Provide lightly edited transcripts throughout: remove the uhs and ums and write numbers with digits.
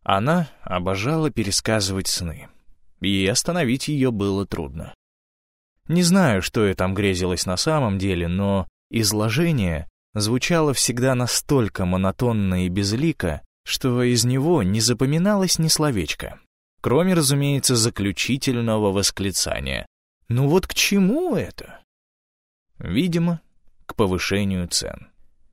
Она обожала пересказывать сны, и остановить ее было трудно. Не знаю, что ей там грезилось на самом деле, но изложение звучало всегда настолько монотонно и безлико, что из него не запоминалось ни словечко, кроме, разумеется, заключительного восклицания. Ну вот к чему это? Видимо, к повышению цен.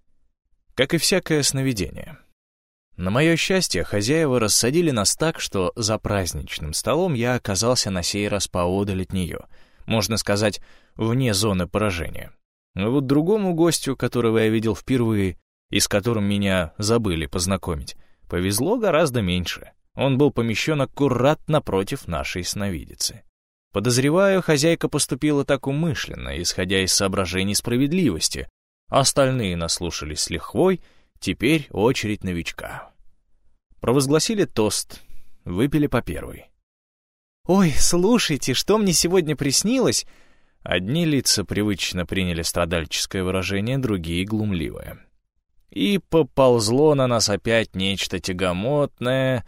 Как и всякое сновидение. На мое счастье, хозяева рассадили нас так, что за праздничным столом я оказался на сей раз поодаль от нее, можно сказать, вне зоны поражения. А вот другому гостю, которого я видел впервые и с которым меня забыли познакомить, повезло гораздо меньше. Он был помещен аккурат напротив нашей сновидицы. Подозреваю, хозяйка поступила так умышленно, исходя из соображений справедливости. Остальные наслушались с лихвой, теперь очередь новичка. Провозгласили тост, выпили по первой. «Ой, слушайте, что мне сегодня приснилось?» Одни лица привычно приняли страдальческое выражение, другие — глумливое. И поползло на нас опять нечто тягомотное,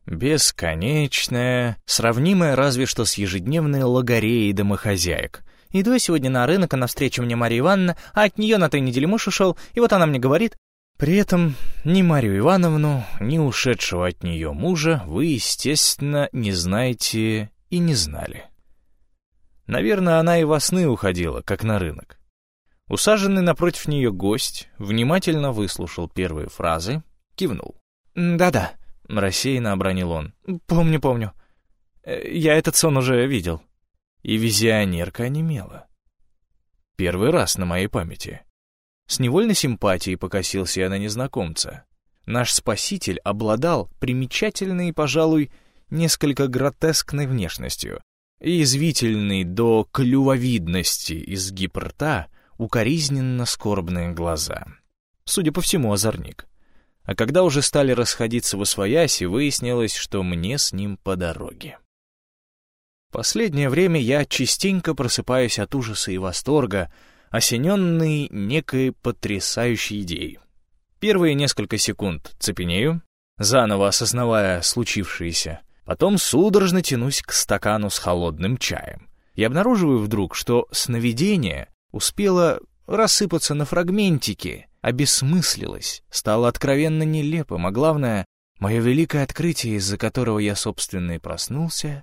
бесконечное, сравнимое разве что с ежедневной логореей домохозяек. «Иду я сегодня на рынок, а навстречу мне Марья Ивановна, а от нее на той неделе муж ушел, и вот она мне говорит...» При этом ни Марью Ивановну, ни ушедшего от нее мужа вы, естественно, не знаете и не знали. Наверное, она и во сны уходила, как на рынок. Усаженный напротив нее гость внимательно выслушал первые фразы, кивнул. «Да-да», — рассеянно обронил он. «Помню. Я этот сон уже видел». И визионерка онемела. Первый раз на моей памяти. С невольной симпатией покосился я на незнакомца. Наш спаситель обладал примечательной и, пожалуй, несколько гротескной внешностью. Язвительный до клювовидности изгиб рта, укоризненно скорбные глаза. Судя по всему, озорник. А когда уже стали расходиться восвояси, выяснилось, что мне с ним по дороге. Последнее время я частенько просыпаюсь от ужаса и восторга, осененный некой потрясающей идеей. Первые несколько секунд цепенею, заново осознавая случившееся, потом судорожно тянусь к стакану с холодным чаем и обнаруживаю вдруг, что сновидение успело рассыпаться на фрагментики, обессмыслилось, стало откровенно нелепым, а главное, мое великое открытие, из-за которого я, собственно, и проснулся,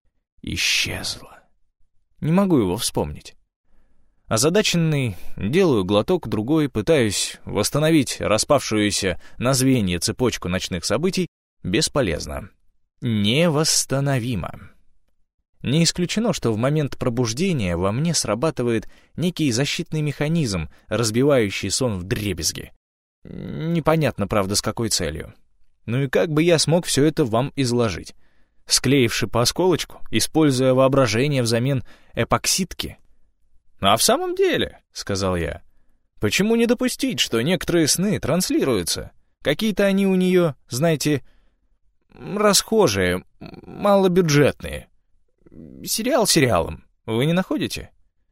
исчезло. Не могу его вспомнить. Озадаченный, делаю глоток другой, пытаюсь восстановить распавшуюся на звенья цепочку ночных событий, бесполезно. Невосстановимо. Не исключено, что в момент пробуждения во мне срабатывает некий защитный механизм, разбивающий сон вдребезги. Непонятно, правда, с какой целью. Ну и как бы я смог все это вам изложить? Склеивши по осколочку, используя воображение взамен эпоксидки? «А в самом деле, — сказал я, — почему не допустить, что некоторые сны транслируются? Какие-то они у нее, знаете, расхожие, малобюджетные. Сериал сериалом, вы не находите?»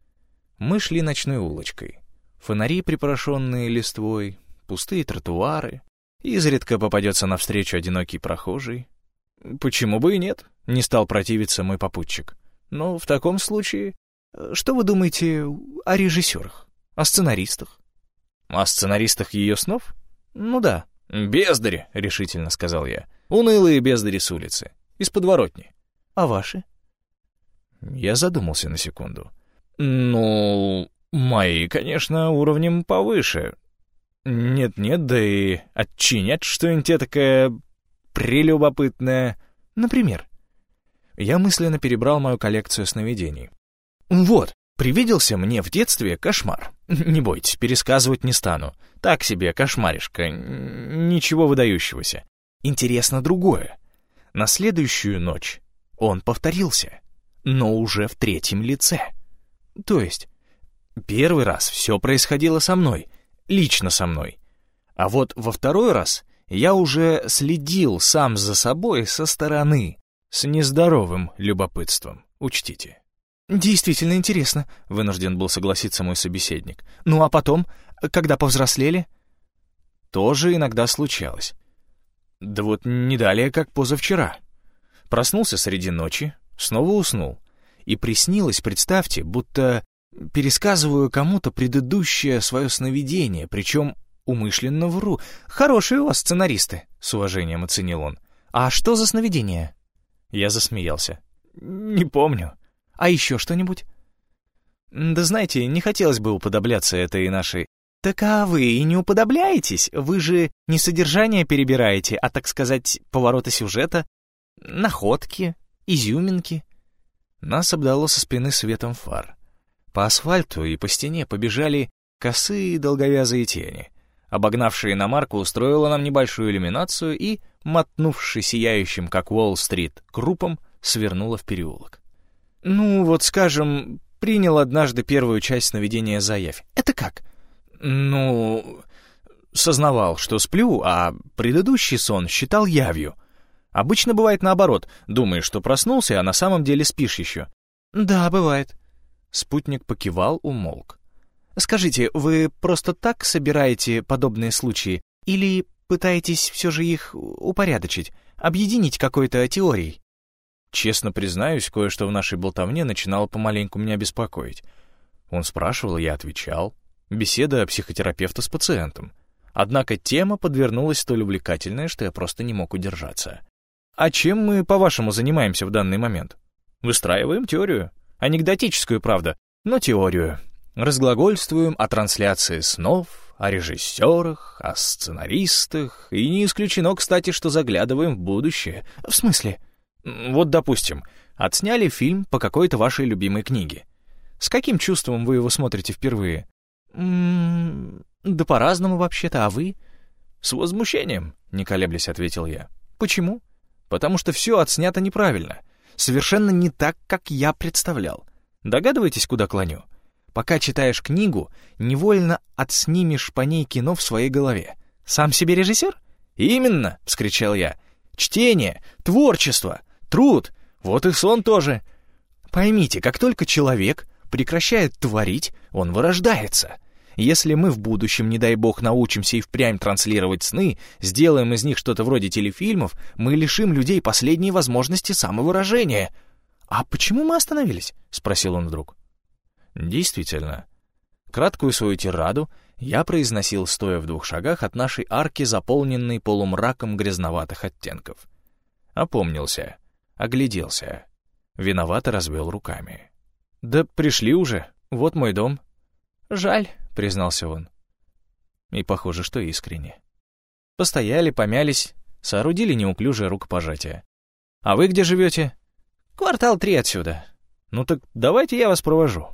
Мы шли ночной улочкой. Фонари, припорошенные листвой, пустые тротуары. Изредка попадется навстречу одинокий прохожий. «Почему бы и нет?» — не стал противиться мой попутчик. «Но в таком случае... Что вы думаете о режиссерах? О сценаристах?» «О сценаристах ее снов? Ну да». «Бездари», — решительно сказал я. «Унылые бездари с улицы. Из подворотни». «А ваши?» Я задумался на секунду. «Ну, мои, конечно, уровнем повыше. Нет-нет, да и отчинять что-нибудь этакое прелюбопытное. Например?» Я мысленно перебрал мою коллекцию сновидений. «Вот, привиделся мне в детстве кошмар. Не бойтесь, пересказывать не стану. Так себе кошмаришка, ничего выдающегося. Интересно другое. На следующую ночь он повторился, но уже в третьем лице. То есть, первый раз все происходило со мной, лично со мной. А вот во второй раз я уже следил сам за собой со стороны, с нездоровым любопытством, учтите». «Действительно интересно», — вынужден был согласиться мой собеседник. «Ну а потом, когда повзрослели?» «Тоже иногда случалось». Да вот не далее, как позавчера. Проснулся среди ночи, снова уснул. И приснилось, представьте, будто пересказываю кому-то предыдущее свое сновидение, причем умышленно вру. Хорошие у вас сценаристы, с уважением оценил он. А что за сновидение? Я засмеялся. Не помню. А еще что-нибудь? Да знаете, не хотелось бы уподобляться этой нашей... Так а вы и не уподобляетесь? Вы же не содержание перебираете, а, так сказать, повороты сюжета, находки, изюминки. Нас обдало со спины светом фар. По асфальту и по стене побежали косые долговязые тени. Обогнавшая иномарка устроила нам небольшую иллюминацию и, мотнувшись сияющим, как Уолл-стрит, крупом, свернула в переулок. Ну, вот, скажем, принял однажды первую часть сновидения за явь. Это как? Ну, сознавал, что сплю, а предыдущий сон считал явью. Обычно бывает наоборот. Думаешь, что проснулся, а на самом деле спишь еще. Да, бывает. Спутник покивал, умолк. Скажите, вы просто так собираете подобные случаи или пытаетесь все же их упорядочить, объединить какой-то теорией? Честно признаюсь, кое-что в нашей болтовне начинало помаленьку меня беспокоить. Он спрашивал, я отвечал. Беседа психотерапевта с пациентом. Однако тема подвернулась столь увлекательная, что я просто не мог удержаться. А чем мы, по-вашему, занимаемся в данный момент? Выстраиваем теорию. Анекдотическую, правда, но теорию. Разглагольствуем о трансляции снов, о режиссерах, о сценаристах, и не исключено, кстати, что заглядываем в будущее. В смысле? Вот, допустим, отсняли фильм по какой-то вашей любимой книге. С каким чувством вы его смотрите впервые? Да по-разному вообще-то, а вы? С возмущением, не колеблясь, ответил я. Почему? Потому что все отснято неправильно. Совершенно не так, как я представлял. Догадываетесь, куда клоню? Пока читаешь книгу, невольно отснимешь по ней кино в своей голове. Сам себе режиссер? Именно, вскричал я. Чтение, творчество, труд, вот и сон тоже. Поймите, как только человек прекращает творить, он вырождается. Если мы в будущем, не дай бог, научимся и впрямь транслировать сны, сделаем из них что-то вроде телефильмов, мы лишим людей последней возможности самовыражения. «А почему мы остановились?» — спросил он вдруг. Действительно. Краткую свою тираду я произносил, стоя в 2 шагах от нашей арки, заполненной полумраком грязноватых оттенков. Опомнился, огляделся. Виновато развел руками. «Да пришли уже, вот мой дом». «Жаль», — признался он. И похоже, что искренне. Постояли, помялись, соорудили неуклюжее рукопожатие. «А вы где живете?» «Квартал 3 отсюда». «Ну так давайте я вас провожу».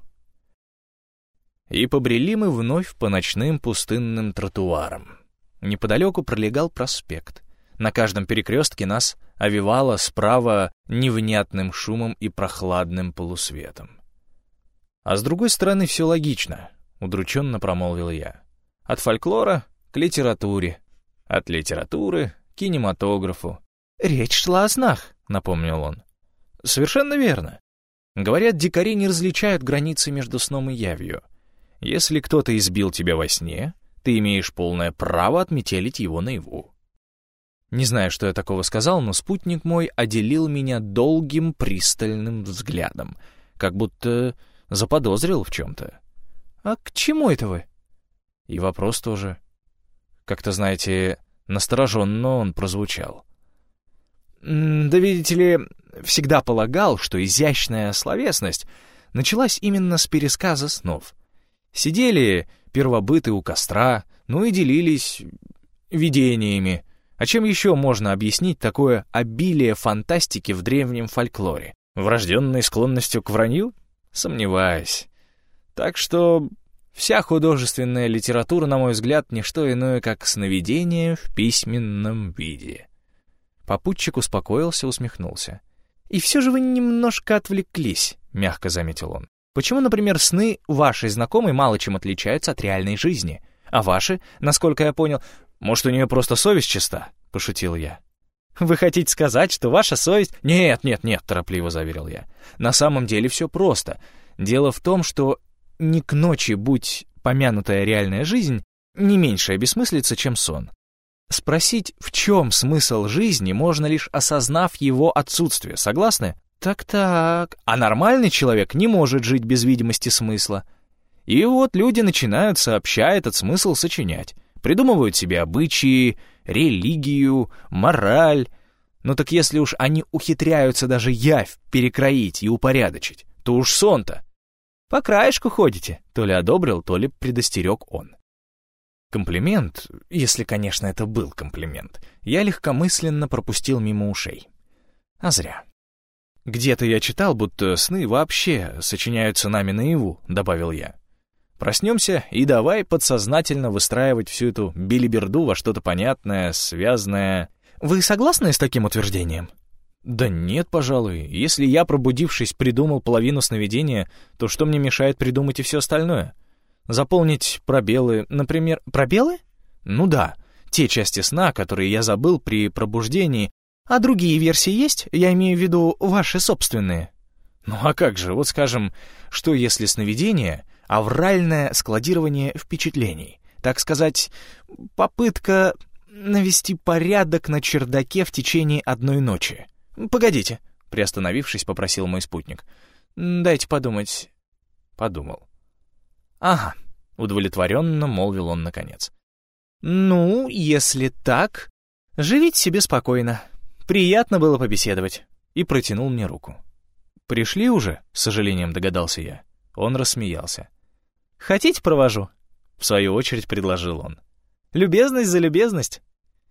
И побрели мы вновь по ночным пустынным тротуарам. Неподалеку пролегал проспект. На каждом перекрестке нас овевало справа невнятным шумом и прохладным полусветом. А с другой стороны все логично, удрученно промолвил я. От фольклора к литературе, от литературы к кинематографу. «Речь шла о снах», — напомнил он. «Совершенно верно. Говорят, дикари не различают границы между сном и явью. Если кто-то избил тебя во сне, ты имеешь полное право отметелить его наяву». Не знаю, что я такого сказал, но спутник мой оделил меня долгим пристальным взглядом, как будто заподозрил в чем-то. «А к чему это вы?» И вопрос тоже. Как-то, знаете, настороженно он прозвучал. «Да видите ли, всегда полагал, что изящная словесность началась именно с пересказа снов. Сидели первобыты у костра, ну и делились видениями. А чем еще можно объяснить такое обилие фантастики в древнем фольклоре? Врожденной склонностью к вранью? Сомневаюсь. Так что вся художественная литература, на мой взгляд, не что иное, как сновидение в письменном виде». Попутчик успокоился, усмехнулся. «И все же вы немножко отвлеклись», — мягко заметил он. «Почему, например, сны вашей знакомой мало чем отличаются от реальной жизни? А ваши, насколько я понял, может, у нее просто совесть чиста?» — пошутил я. «Вы хотите сказать, что ваша совесть...» «Нет, торопливо заверил я. «На самом деле все просто. Дело в том, что не к ночи, будь помянутая реальная жизнь, не меньшая бессмыслица, чем сон. Спросить, в чем смысл жизни, можно лишь осознав его отсутствие. Согласны? Так-так. А нормальный человек не может жить без видимости смысла. И вот люди начинают сообща этот смысл сочинять. Придумывают себе обычаи, религию, мораль. Ну так если уж они ухитряются даже явь перекроить и упорядочить, то уж сон-то. По краешку ходите, то ли одобрил, то ли предостерег он. Комплимент, если, конечно, это был комплимент, я легкомысленно пропустил мимо ушей. А зря. «Где-то я читал, будто сны вообще сочиняются нами наяву», — добавил я. «Проснемся и давай подсознательно выстраивать всю эту билиберду во что-то понятное, связанное...» «Вы согласны с таким утверждением?» «Да нет, пожалуй. Если я, пробудившись, придумал половину сновидения, то что мне мешает придумать и все остальное? Заполнить пробелы, например...» «Пробелы?» «Ну да, те части сна, которые я забыл при пробуждении. А другие версии есть? Я имею в виду ваши собственные». «Ну а как же, вот скажем, что если сновидение — авральное складирование впечатлений, так сказать, попытка навести порядок на чердаке в течение одной ночи?» «Погодите», — приостановившись, попросил мой спутник. «Дайте подумать». Подумал. «Ага», — удовлетворенно молвил он наконец. «Ну, если так, живите себе спокойно. Приятно было побеседовать». И протянул мне руку. «Пришли уже?» — с сожалением догадался я. Он рассмеялся. «Хотите, провожу?» — в свою очередь предложил он. «Любезность за любезность».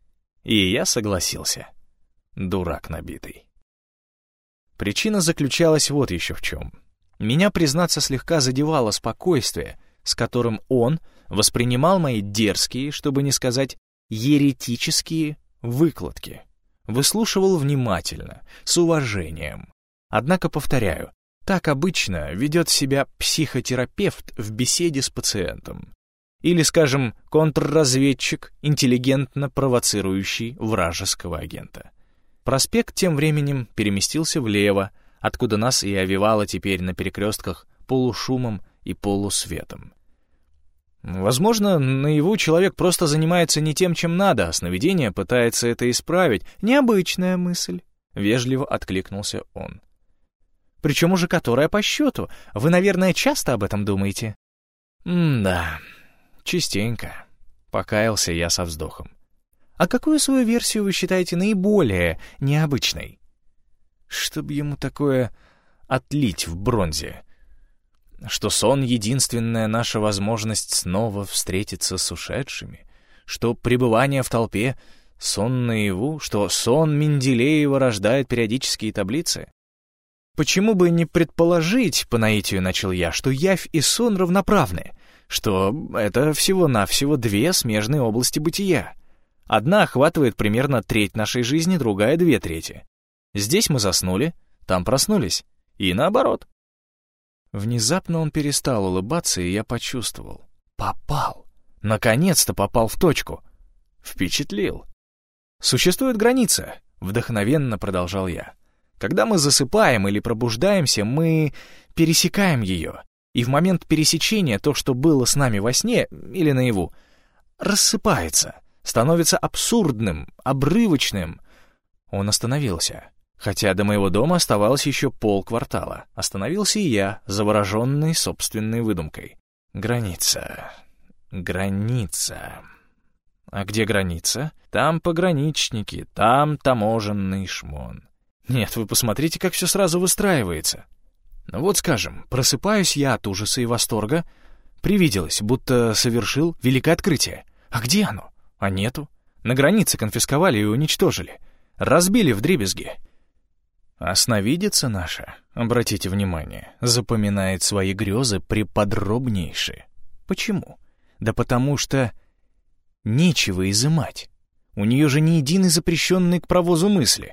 И я согласился. Дурак набитый. Причина заключалась вот еще в чем. Меня, признаться, слегка задевало спокойствие, с которым он воспринимал мои дерзкие, чтобы не сказать еретические, выкладки. Выслушивал внимательно, с уважением. Однако, повторяю, так обычно ведет себя психотерапевт в беседе с пациентом. Или, скажем, контрразведчик, интеллигентно провоцирующий вражеского агента. Проспект тем временем переместился влево, откуда нас и овевало теперь на перекрестках полушумом и полусветом. Возможно, наяву человек просто занимается не тем, чем надо, а сновидение пытается это исправить. Необычная мысль, — вежливо откликнулся он. Причем уже которая по счету. Вы, наверное, часто об этом думаете? Да, частенько, — покаялся я со вздохом. А какую свою версию вы считаете наиболее необычной? Чтоб ему такое отлить в бронзе. Что сон — единственная наша возможность снова встретиться с ушедшими, что пребывание в толпе — сон наяву, что сон Менделеева рождает периодические таблицы. Почему бы не предположить, по наитию начал я, что явь и сон равноправны, что это всего-навсего две смежные области бытия. Одна охватывает примерно треть нашей жизни, другая — 2/3. Здесь мы заснули, там проснулись, и наоборот. Внезапно он перестал улыбаться, и я почувствовал. Попал. Наконец-то попал в точку. Впечатлил. Существует граница, вдохновенно продолжал я. Когда мы засыпаем или пробуждаемся, мы пересекаем ее. И в момент пересечения то, что было с нами во сне или наяву, рассыпается, становится абсурдным, обрывочным. Он остановился. Хотя до моего дома оставалось еще полквартала. Остановился и я, завороженный собственной выдумкой. Граница. Граница. А где граница? Там пограничники, там таможенный шмон. Нет, вы посмотрите, как все сразу выстраивается. Ну вот, скажем, просыпаюсь я от ужаса и восторга. Привиделось, будто совершил великое открытие. А где оно? А нету. На границе конфисковали и уничтожили. Разбили вдребезги. А сновидица наша, обратите внимание, запоминает свои грезы преподробнейше. Почему? Да потому что нечего изымать. У нее же ни единой запрещенной к провозу мысли.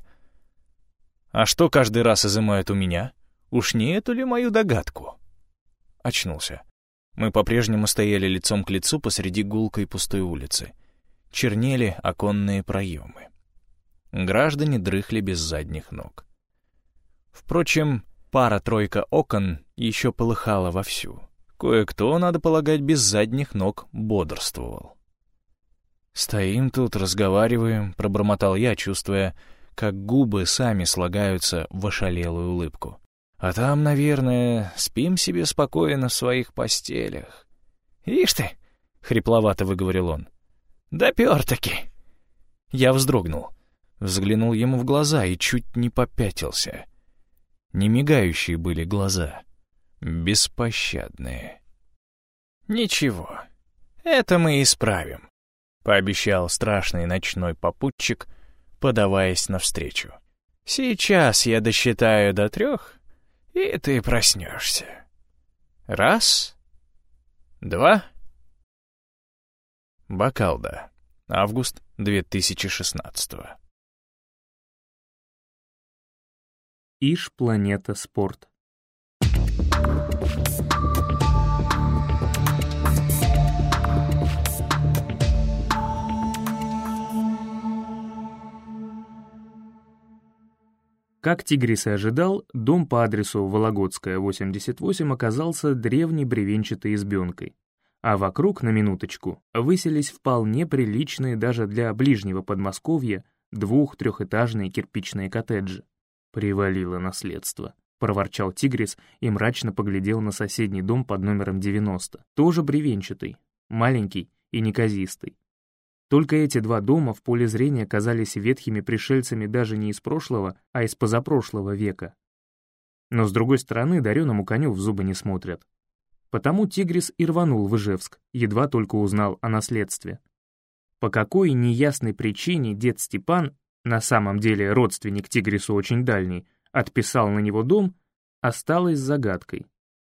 А что каждый раз изымают у меня? Уж не эту ли мою догадку? Очнулся. Мы по-прежнему стояли лицом к лицу посреди гулкой пустой улицы. Чернели оконные проемы. Граждане дрыхли без задних ног. Впрочем, пара-тройка окон еще полыхала вовсю. Кое-кто, надо полагать, без задних ног бодрствовал. «Стоим тут, разговариваем», — пробормотал я, чувствуя, как губы сами слагаются в ошалелую улыбку. «А там, наверное, спим себе спокойно в своих постелях». «Ишь ты!» — хрипловато выговорил он. «Допёр-таки!» Я вздрогнул, взглянул ему в глаза и чуть не попятился. Немигающие были глаза, беспощадные. «Ничего, это мы исправим», — пообещал страшный ночной попутчик, подаваясь навстречу. «Сейчас я досчитаю до 3, и ты проснешься. 1, 2...» Бакалда. Август 2016. Иж Планета Спорт. Как Тигрис и ожидал, дом по адресу Вологодская, 88 оказался древней бревенчатой избенкой, а вокруг, на минуточку, высились вполне приличные даже для ближнего Подмосковья 2-3-этажные кирпичные коттеджи. «Привалило наследство», — проворчал Тигрис и мрачно поглядел на соседний дом под номером 90, тоже бревенчатый, маленький и неказистый. Только эти 2 дома в поле зрения казались ветхими пришельцами даже не из прошлого, а из позапрошлого века. Но с другой стороны, дареному коню в зубы не смотрят. Потому Тигрис и рванул в Ижевск, едва только узнал о наследстве. По какой неясной причине дед Степан, на самом деле родственник Тигрису очень дальний, отписал на него дом, осталось загадкой.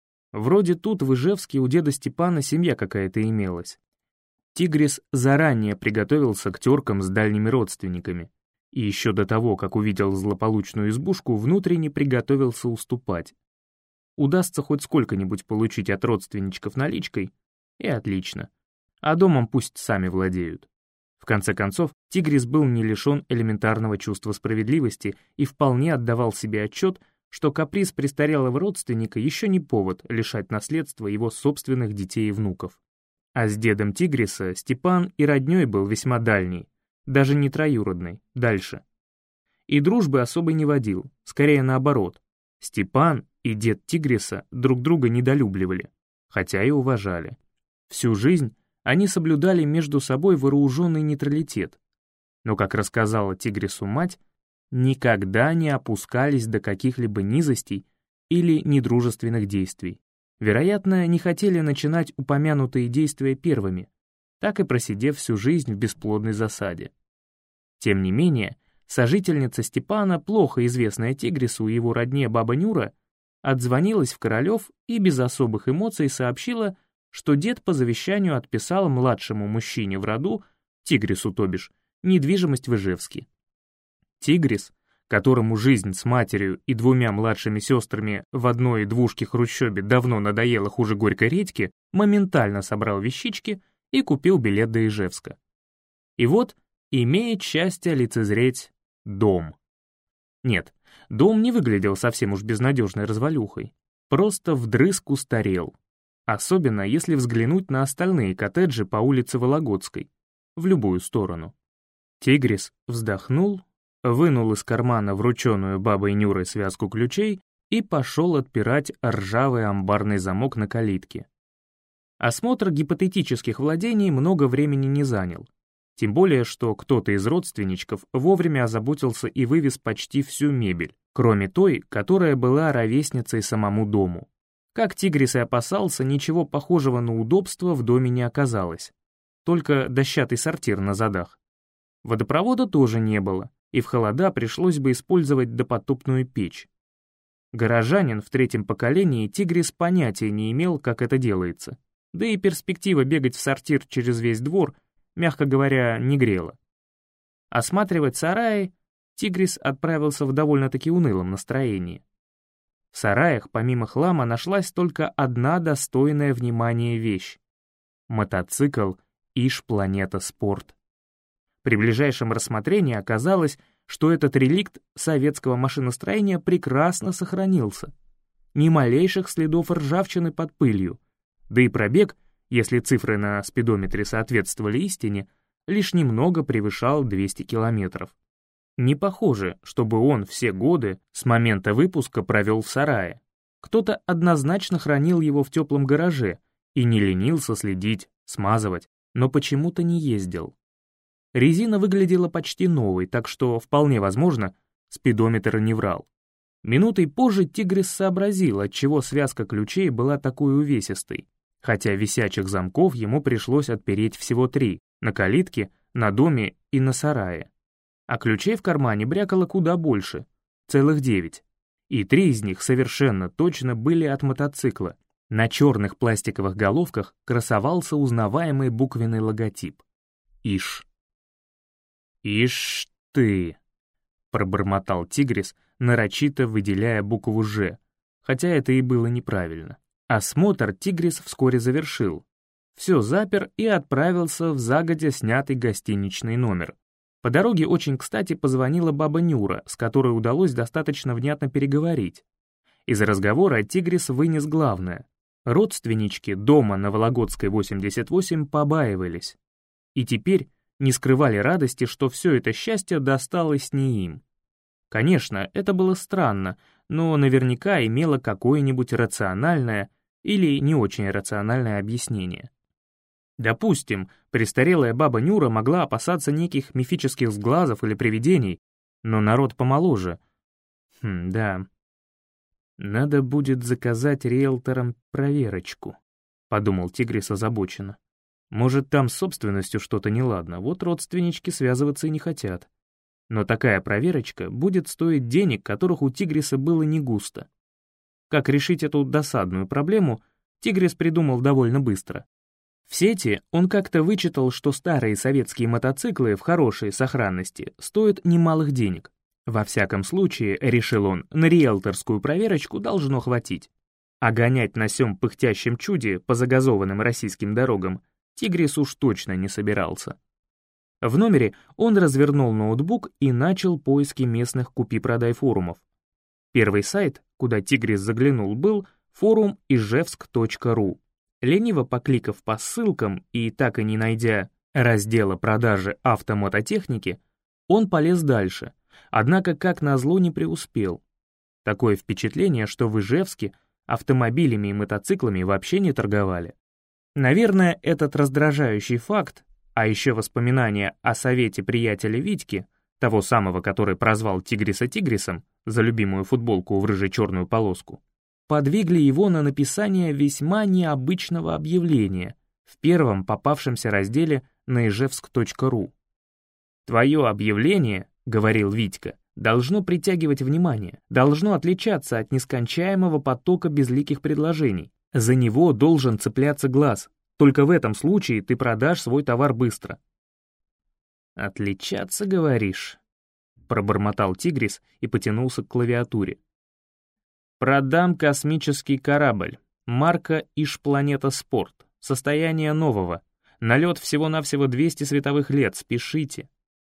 Вроде тут в Ижевске у деда Степана семья какая-то имелась. Тигрис заранее приготовился к теркам с дальними родственниками, и еще до того, как увидел злополучную избушку, внутренне приготовился уступать. Удастся хоть сколько-нибудь получить от родственничков наличкой, и отлично. А домом пусть сами владеют. В конце концов, Тигрис был не лишен элементарного чувства справедливости и вполне отдавал себе отчет, что каприз престарелого родственника еще не повод лишать наследства его собственных детей и внуков. А с дедом Тигриса Степан и роднёй был весьма дальний, даже не троюродный, дальше. И дружбы особой не водил, скорее наоборот. Степан и дед Тигриса друг друга недолюбливали, хотя и уважали. Всю жизнь они соблюдали между собой вооруженный нейтралитет, но, как рассказала Тигрису мать, никогда не опускались до каких-либо низостей или недружественных действий. Вероятно, не хотели начинать упомянутые действия первыми, так и просидев всю жизнь в бесплодной засаде. Тем не менее, сожительница Степана, плохо известная Тигрису и его родне баба Нюра, отзвонилась в Королев и без особых эмоций сообщила, что дед по завещанию отписал младшему мужчине в роду, Тигрису то бишь, недвижимость в Ижевске. Тигрис, которому жизнь с матерью и 2 младшими сестрами в одной двушке-хрущебе давно надоела хуже горькой редьки, моментально собрал вещички и купил билет до Ижевска. И вот имеет счастье лицезреть дом. Нет, дом не выглядел совсем уж безнадежной развалюхой, просто вдрызг устарел. Особенно если взглянуть на остальные коттеджи по улице Вологодской, в любую сторону. Тигрис вздохнул, вынул из кармана врученную бабой Нюрой связку ключей и пошел отпирать ржавый амбарный замок на калитке. Осмотр гипотетических владений много времени не занял, тем более, что кто-то из родственничков вовремя озаботился и вывез почти всю мебель, кроме той, которая была ровесницей самому дому. Как Тигрис и опасался, ничего похожего на удобство в доме не оказалось, только дощатый сортир на задах. Водопровода тоже не было, и в холода пришлось бы использовать допотопную печь. Горожанин в 3-м поколении Тигрис понятия не имел, как это делается, да и перспектива бегать в сортир через весь двор, мягко говоря, не грела. Осматривать сараи Тигрис отправился в довольно-таки унылом настроении. В сараях помимо хлама нашлась только одна достойная внимания вещь — мотоцикл Иж Планета Спорт. При ближайшем рассмотрении оказалось, что этот реликт советского машиностроения прекрасно сохранился. Ни малейших следов ржавчины под пылью, да и пробег, если цифры на спидометре соответствовали истине, лишь немного превышал 200 километров. Не похоже, чтобы он все годы с момента выпуска провел в сарае. Кто-то однозначно хранил его в теплом гараже и не ленился следить, смазывать, но почему-то не ездил. Резина выглядела почти новой, так что, вполне возможно, спидометр не врал. Минутой позже Тигрис сообразил, отчего связка ключей была такой увесистой, хотя висячих замков ему пришлось отпереть всего 3, на калитке, на доме и на сарае. А ключей в кармане брякало куда больше, целых 9. И 3 из них совершенно точно были от мотоцикла. На черных пластиковых головках красовался узнаваемый буквенный логотип. «Иш». «Ишь ты!» — пробормотал Тигрис, нарочито выделяя букву «Ж», хотя это и было неправильно. Осмотр Тигрис вскоре завершил. Все запер и отправился в загодя снятый гостиничный номер. По дороге очень кстати позвонила баба Нюра, с которой удалось достаточно внятно переговорить. Из разговора Тигрис вынес главное. Родственнички дома на Вологодской 88 побаивались. И теперь не скрывали радости, что все это счастье досталось не им. Конечно, это было странно, но наверняка имело какое-нибудь рациональное или не очень рациональное объяснение. Допустим, престарелая баба Нюра могла опасаться неких мифических сглазов или привидений, но народ помоложе. Да. Надо будет заказать риэлторам проверочку, подумал Тигрис озабоченно. Может, там с собственностью что-то неладно, вот родственнички связываться и не хотят. Но такая проверочка будет стоить денег, которых у Тигриса было не густо. Как решить эту досадную проблему, Тигрис придумал довольно быстро. В сети он как-то вычитал, что старые советские мотоциклы в хорошей сохранности стоят немалых денег. Во всяком случае, решил он, на риэлторскую проверочку должно хватить. А гонять на сём пыхтящем чуде по загазованным российским дорогам Тигрис уж точно не собирался. В номере он развернул ноутбук и начал поиски местных купи-продай форумов. Первый сайт, куда Тигрис заглянул, был форум ижевск.ру. Лениво покликав по ссылкам и так и не найдя раздела продажи автомототехники, он полез дальше, однако как назло не преуспел. Такое впечатление, что в Ижевске автомобилями и мотоциклами вообще не торговали. Наверное, этот раздражающий факт, а еще воспоминания о совете приятеля Витьки, того самого, который прозвал Тигриса Тигрисом за любимую футболку в рыже-черную полоску, подвигли его на написание весьма необычного объявления в первом попавшемся разделе на ижевск.ру. «Твое объявление, — говорил Витька, — должно притягивать внимание, должно отличаться от нескончаемого потока безликих предложений. За него должен цепляться глаз. Только в этом случае ты продашь свой товар быстро». «Отличаться, говоришь?» — пробормотал Тигрис и потянулся к клавиатуре. «Продам космический корабль. Марка Иж-Планета Спорт. Состояние нового. Налет всего-навсего 200 световых лет. Спешите».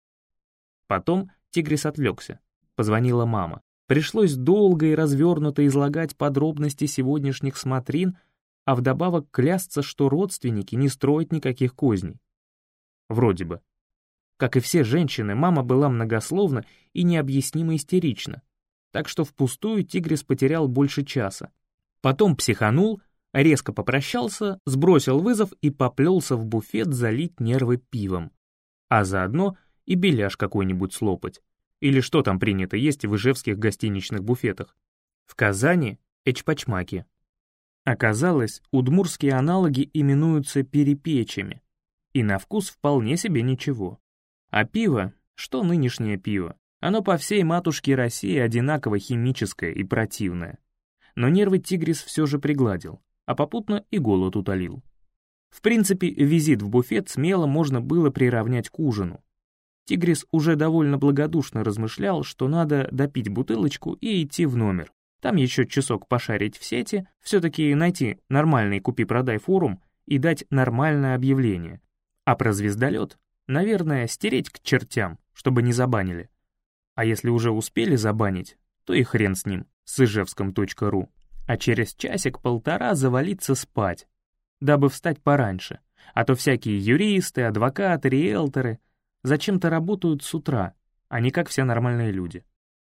Потом Тигрис отвлекся. Позвонила мама. Пришлось долго и развернуто излагать подробности сегодняшних смотрин, а вдобавок клясться, что родственники не строят никаких козней. Вроде бы. Как и все женщины, мама была многословна и необъяснимо истерична, так что впустую Тигрис потерял больше часа. Потом психанул, резко попрощался, сбросил вызов и поплелся в буфет залить нервы пивом, а заодно и беляш какой-нибудь слопать. Или что там принято есть в ижевских гостиничных буфетах. В Казани — эчпочмаки. Оказалось, удмуртские аналоги именуются перепечами, и на вкус вполне себе ничего. А пиво, что нынешнее пиво, оно по всей матушке России одинаково химическое и противное. Но нервы Тигрис все же пригладил, а попутно и голод утолил. В принципе, визит в буфет смело можно было приравнять к ужину. Тигрис уже довольно благодушно размышлял, что надо допить бутылочку и идти в номер. Там еще часок пошарить в сети, все-таки найти нормальный купи-продай форум и дать нормальное объявление. А про звездолет, наверное, стереть к чертям, чтобы не забанили. А если уже успели забанить, то и хрен с ним, с ижевском.ру. А через часик-полтора завалиться спать, дабы встать пораньше. А то всякие юристы, адвокаты, риэлторы зачем-то работают с утра, а не как все нормальные люди.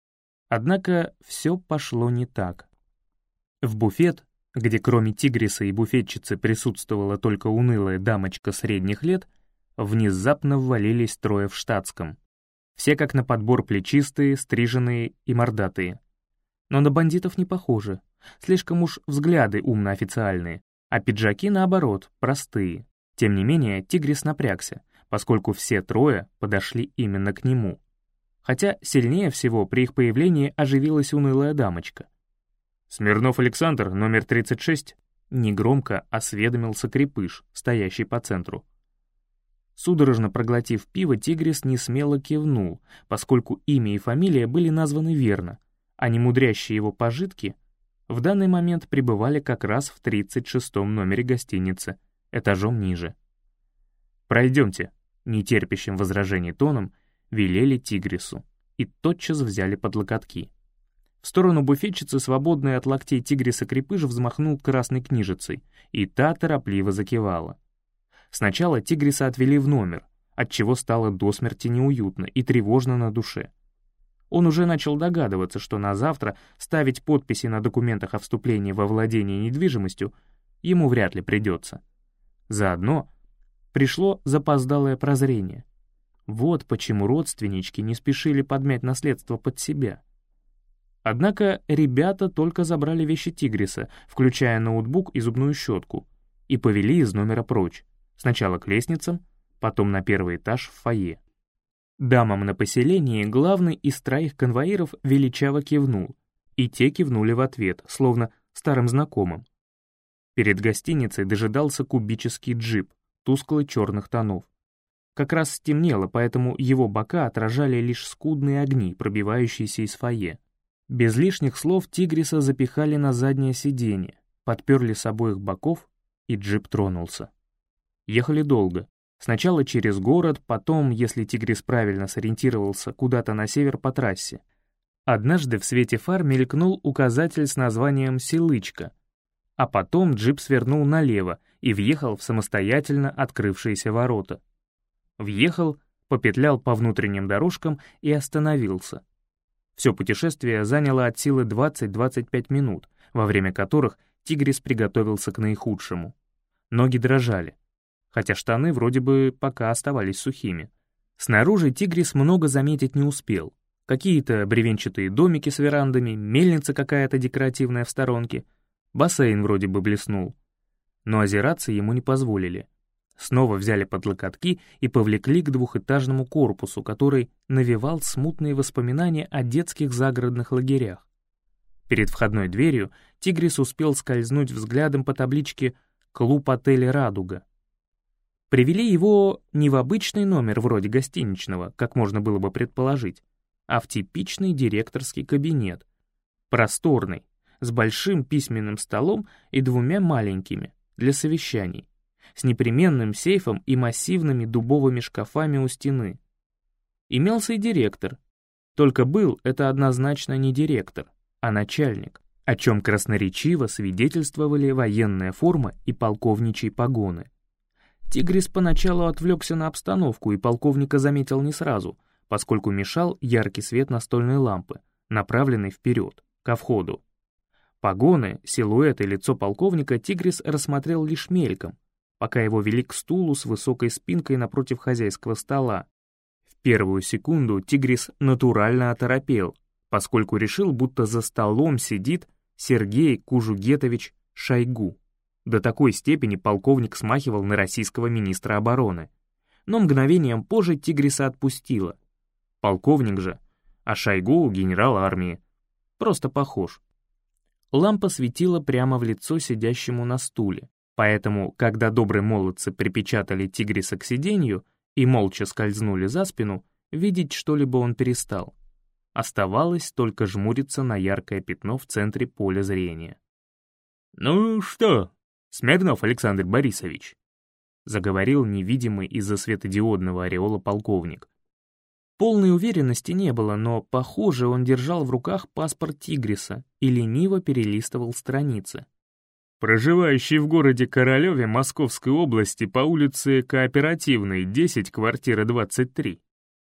Однако все пошло не так. В буфет, где кроме тигриса и буфетчицы присутствовала только унылая дамочка средних лет, внезапно ввалились трое в штатском. Все как на подбор плечистые, стриженные и мордатые. Но на бандитов не похожи, слишком уж взгляды умно-официальные, а пиджаки, наоборот, простые. Тем не менее, тигрис напрягся, поскольку все трое подошли именно к нему. Хотя сильнее всего при их появлении оживилась унылая дамочка. «Смирнов Александр, номер 36», негромко осведомился крепыш, стоящий по центру. Судорожно проглотив пиво, тигрис несмело кивнул, поскольку имя и фамилия были названы верно, а немудрящие его пожитки в данный момент пребывали как раз в 36-м номере гостиницы, этажом ниже. «Пройдемте», — нетерпящим возражений тоном велели тигрису и тотчас взяли под локотки. В сторону буфетчицы, свободной от локтей тигриса крепыш, взмахнул красной книжицей, и та торопливо закивала. Сначала тигриса отвели в номер, отчего стало до смерти неуютно и тревожно на душе. Он уже начал догадываться, что на завтра ставить подписи на документах о вступлении во владение недвижимостью ему вряд ли придется. Заодно пришло запоздалое прозрение. Вот почему родственнички не спешили подмять наследство под себя. Однако ребята только забрали вещи тигриса, включая ноутбук и зубную щетку, и повели из номера прочь, сначала к лестницам, потом на первый этаж в фойе. Дамам на поселении главный из троих конвоиров величаво кивнул, и те кивнули в ответ, словно старым знакомым. Перед гостиницей дожидался кубический джип, тускло-черных тонов. Как раз стемнело, поэтому его бока отражали лишь скудные огни, пробивающиеся из фойе. Без лишних слов тигриса запихали на заднее сиденье, подперли с обоих боков, и джип тронулся. Ехали долго. Сначала через город, потом, если тигрис правильно сориентировался, куда-то на север по трассе. Однажды в свете фар мелькнул указатель с названием «Селычка», а потом джип свернул налево и въехал в самостоятельно открывшиеся ворота. Въехал, попетлял по внутренним дорожкам и остановился. Все путешествие заняло от силы 20-25 минут, во время которых тигрис приготовился к наихудшему. Ноги дрожали, хотя штаны вроде бы пока оставались сухими. Снаружи тигрис много заметить не успел. Какие-то бревенчатые домики с верандами, мельница какая-то декоративная в сторонке, бассейн вроде бы блеснул. Но озираться ему не позволили. Снова взяли под локотки и повлекли к двухэтажному корпусу, который навевал смутные воспоминания о детских загородных лагерях. Перед входной дверью тигрис успел скользнуть взглядом по табличке «Клуб-отель «Радуга». Привели его не в обычный номер вроде гостиничного, как можно было бы предположить, а в типичный директорский кабинет, просторный, с большим письменным столом и двумя маленькими, для совещаний, с непременным сейфом и массивными дубовыми шкафами у стены. Имелся и директор, только был это однозначно не директор, а начальник, о чем красноречиво свидетельствовали военная форма и полковничьи погоны. Тигрис поначалу отвлекся на обстановку и полковника заметил не сразу, поскольку мешал яркий свет настольной лампы, направленный вперед, ко входу. Погоны, силуэт и лицо полковника Тигрис рассмотрел лишь мельком, пока его вели к стулу с высокой спинкой напротив хозяйского стола. В первую секунду Тигрис натурально оторопел, поскольку решил, будто за столом сидит Сергей Кужугетович Шойгу. До такой степени полковник смахивал на российского министра обороны. Но мгновением позже Тигриса отпустило. Полковник же, а Шойгу — генерал армии. Просто похож. Лампа светила прямо в лицо сидящему на стуле, поэтому, когда добрые молодцы припечатали Тигриса к сиденью и молча скользнули за спину, видеть что-либо он перестал. Оставалось только жмуриться на яркое пятно в центре поля зрения. «Ну что, Смирнов Александр Борисович?» — заговорил невидимый из-за светодиодного ореола полковник. Полной уверенности не было, но, похоже, он держал в руках паспорт Тигриса и лениво перелистывал страницы. проживающий в городе Королеве Московской области по улице Кооперативной, 10, квартира 23.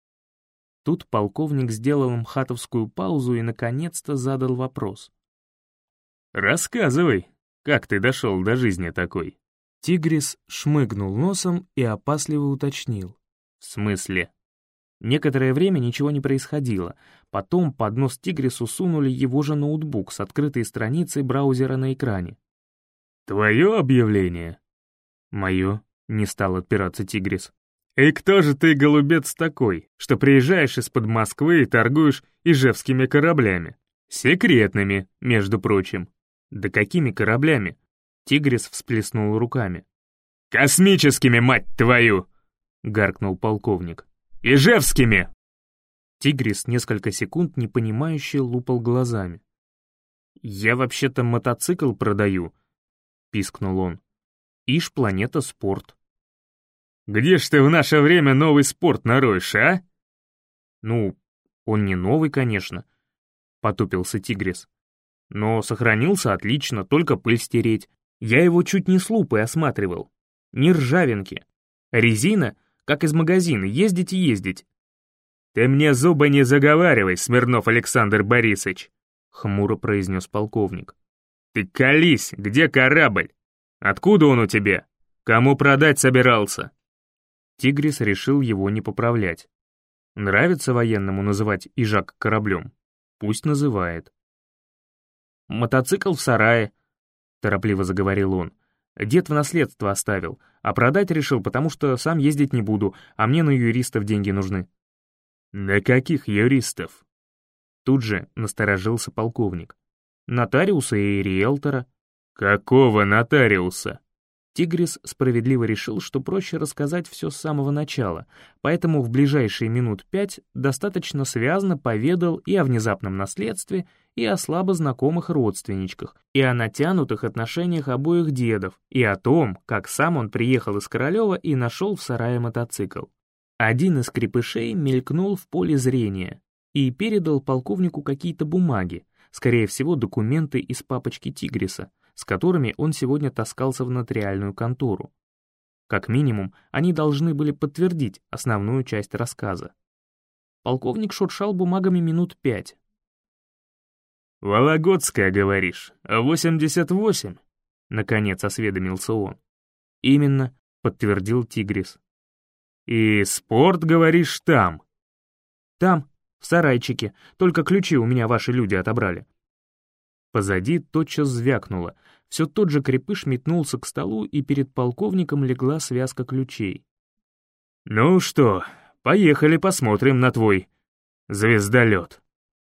Тут полковник сделал мхатовскую паузу и наконец-то задал вопрос. «Рассказывай, как ты дошел до жизни такой?» Тигрис шмыгнул носом и опасливо уточнил. «В смысле?» Некоторое время ничего не происходило. Потом под нос Тигрису сунули его же ноутбук с открытой страницей браузера на экране. «Твое объявление?» «Мое», — не стал отпираться Тигрис. «И кто же ты, голубец, такой, что приезжаешь из-под Москвы и торгуешь ижевскими кораблями? Секретными, между прочим». «Да какими кораблями?» Тигрис всплеснул руками. «Космическими, мать твою!» — гаркнул полковник. «Ижевскими!» Тигрис несколько секунд непонимающе лупал глазами. «Я вообще-то мотоцикл продаю», — пискнул он. «Иж планета спорт». «Где ж ты в наше время новый спорт нароешь, а?» «Ну, он не новый, конечно», — потупился Тигрис. «Но сохранился отлично, только пыль стереть. Я его чуть не с лупой осматривал. Ни ржавинки. Резина, как из магазина, ездить и ездить». «Ты мне зубы не заговаривай, Смирнов Александр Борисович», — хмуро произнес полковник. «Ты колись, где корабль? Откуда он у тебя? Кому продать собирался?» Тигрис решил его не поправлять. Нравится военному называть ижак кораблем? Пусть называет. «Мотоцикл в сарае», — торопливо заговорил он. «Дед в наследство оставил, а продать решил, потому что сам ездить не буду, а мне на юристов деньги нужны». «На каких юристов?» Тут же насторожился полковник. «Нотариуса и риэлтора». «Какого нотариуса?» Тигрис справедливо решил, что проще рассказать все с самого начала, поэтому в ближайшие минут 5 достаточно связно поведал и о внезапном наследстве, и о слабо знакомых родственничках, и о натянутых отношениях обоих дедов, и о том, как сам он приехал из Королева и нашел в сарае мотоцикл. Один из крепышей мелькнул в поле зрения и передал полковнику какие-то бумаги, скорее всего, документы из папочки Тигриса, с которыми он сегодня таскался в нотариальную контору. Как минимум, они должны были подтвердить основную часть рассказа. Полковник шуршал бумагами минут 5. «Вологодская, говоришь, 88?» — наконец осведомился он. «Именно», — подтвердил Тигрис. «И спорт, говоришь, там?» «Там, в сарайчике, только ключи у меня ваши люди отобрали». Позади тотчас звякнуло. Все тот же крепыш метнулся к столу, и перед полковником легла связка ключей. «Ну что, поехали посмотрим на твой звездолет».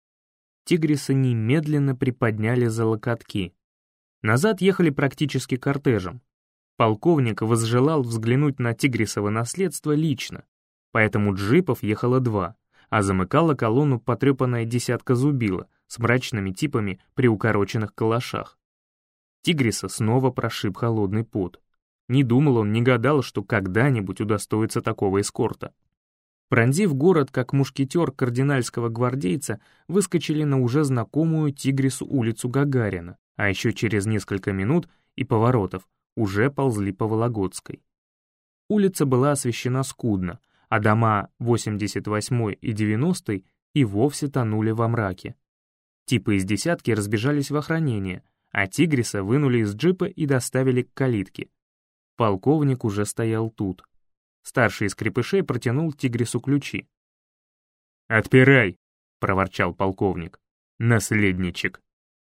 Тигриса немедленно приподняли за локотки. Назад ехали практически кортежем. Полковник возжелал взглянуть на Тигрисово наследство лично, поэтому джипов ехало 2, а замыкала колонну потрепанная десятка зубила с мрачными типами при укороченных калашах. Тигриса снова прошиб холодный пот. Не думал он, не гадал, что когда-нибудь удостоится такого эскорта. Пронзив город, как мушкетер кардинальского гвардейца, выскочили на уже знакомую Тигрису улицу Гагарина, а еще через несколько минут и поворотов уже ползли по Вологодской. Улица была освещена скудно, а дома 88-й и 90-й и вовсе тонули во мраке. Типы из десятки разбежались в охранение, а Тигриса вынули из джипа и доставили к калитке. Полковник уже стоял тут. Старший из крепышей протянул Тигрису ключи. «Отпирай!» — проворчал полковник. «Наследничек!»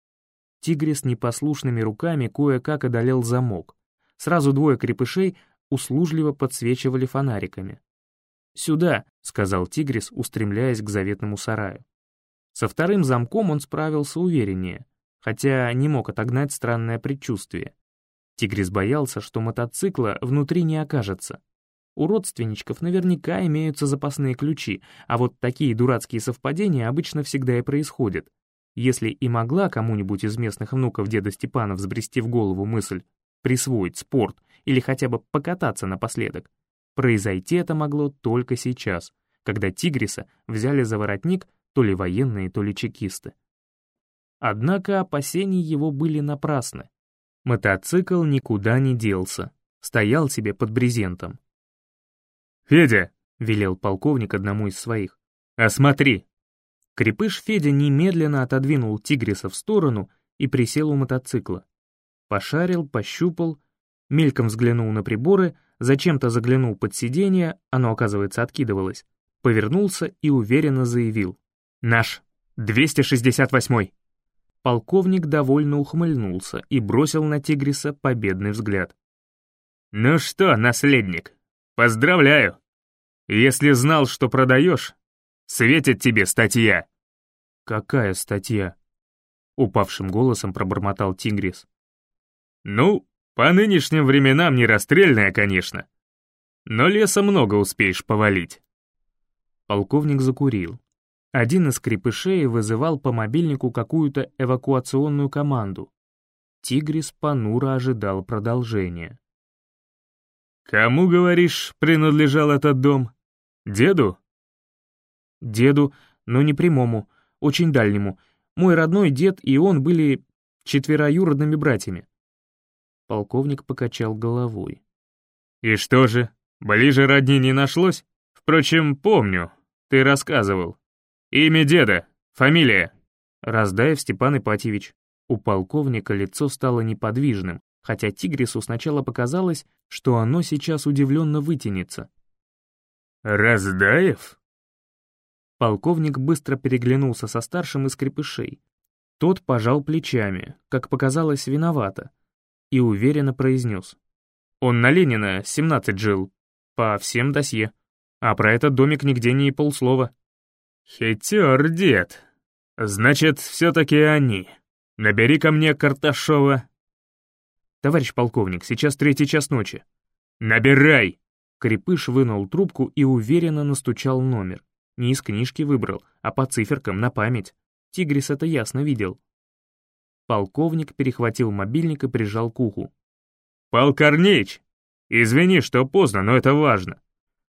Тигрис непослушными руками кое-как одолел замок. Сразу 2 крепышей услужливо подсвечивали фонариками. «Сюда!» — сказал Тигрис, устремляясь к заветному сараю. Со вторым замком он справился увереннее, хотя не мог отогнать странное предчувствие. Тигрис боялся, что мотоцикла внутри не окажется. У родственничков наверняка имеются запасные ключи, а вот такие дурацкие совпадения обычно всегда и происходят. Если и могла кому-нибудь из местных внуков деда Степана взбрести в голову мысль присвоить спорт или хотя бы покататься напоследок, произойти это могло только сейчас, когда Тигриса взяли за воротник то ли военные, то ли чекисты. Однако опасения его были напрасны. Мотоцикл никуда не делся, стоял себе под брезентом. «Федя!» — велел полковник одному из своих. «Осмотри!» Крепыш Федя немедленно отодвинул Тигриса в сторону и присел у мотоцикла. Пошарил, пощупал, мельком взглянул на приборы, зачем-то заглянул под сиденье, оно, оказывается, откидывалось, повернулся и уверенно заявил: «Наш, 268-й!» Полковник довольно ухмыльнулся и бросил на Тигриса победный взгляд. «Ну что, наследник, поздравляю! Если знал, что продаешь, светит тебе статья». «Какая статья?» — упавшим голосом пробормотал Тигрис. «Ну, по нынешним временам не расстрельная, конечно, но леса много успеешь повалить». Полковник закурил. Один из крепышей вызывал по мобильнику какую-то эвакуационную команду. Тигрис понуро ожидал продолжения. «Кому, говоришь, принадлежал этот дом? Деду?» «Деду, но не прямому, очень дальнему. Мой родной дед и он были четвероюродными братьями». Полковник покачал головой. «И что же, ближе родни не нашлось? Впрочем, помню, ты рассказывал. Имя деда, фамилия?» «Раздаев Степан Ипатьевич». У полковника лицо стало неподвижным, хотя Тигрису сначала показалось, что оно сейчас удивленно вытянется. «Раздаев?» Полковник быстро переглянулся со старшим из крепышей. Тот пожал плечами, как показалось, виновато, и уверенно произнес: «Он на Ленина 17 жил, по всем досье, а про этот домик нигде не полслова». «Хитер, дед. Значит, все-таки они. Набери ко мне Карташова». «Товарищ полковник, сейчас 3 час ночи». «Набирай!» Крепыш вынул трубку и уверенно настучал номер. Не из книжки выбрал, а по циферкам на память. Тигрис это ясно видел. Полковник перехватил мобильник и прижал к уху. «Пал Корнеич, извини, что поздно, но это важно.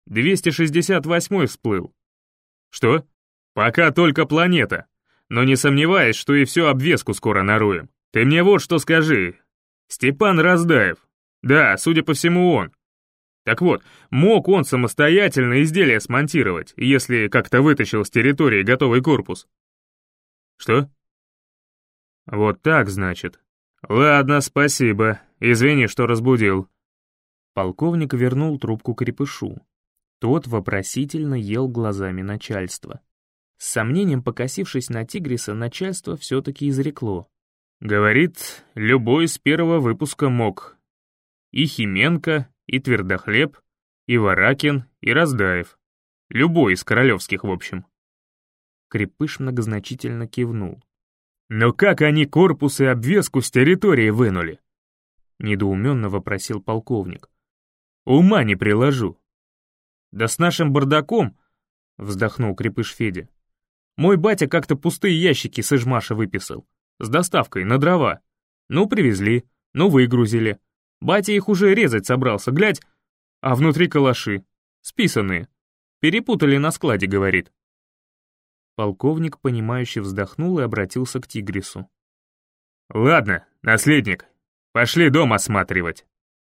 268-й всплыл». «Что?» «Пока только планета. Но не сомневаюсь, что и всю обвеску скоро наруем. Ты мне вот что скажи. Степан Раздаев. Да, судя по всему, он. Так вот, мог он самостоятельно изделие смонтировать, если как-то вытащил с территории готовый корпус?» «Что?» «Вот так, значит. Ладно, спасибо. Извини, что разбудил». Полковник вернул трубку крепышу. Тот вопросительно ел глазами начальства. С сомнением покосившись на Тигриса, начальство все-таки изрекло. «Говорит, любой с первого выпуска мог. И Хименко, и Твердохлеб, и Варакин, и Раздаев. Любой из королевских, в общем». Крепыш многозначительно кивнул. «Но как они корпус и обвеску с территории вынули?» Недоуменно вопросил полковник. «Ума не приложу». «Да с нашим бардаком», — вздохнул крепыш Федя. «Мой батя как-то пустые ящики с Ижмаша выписал, с доставкой на дрова. Ну, привезли, ну, выгрузили. Батя их уже резать собрался, глядь, а внутри калаши, списанные. Перепутали на складе, говорит». Полковник, понимающе вздохнул и обратился к Тигрису. «Ладно, наследник, пошли дом осматривать».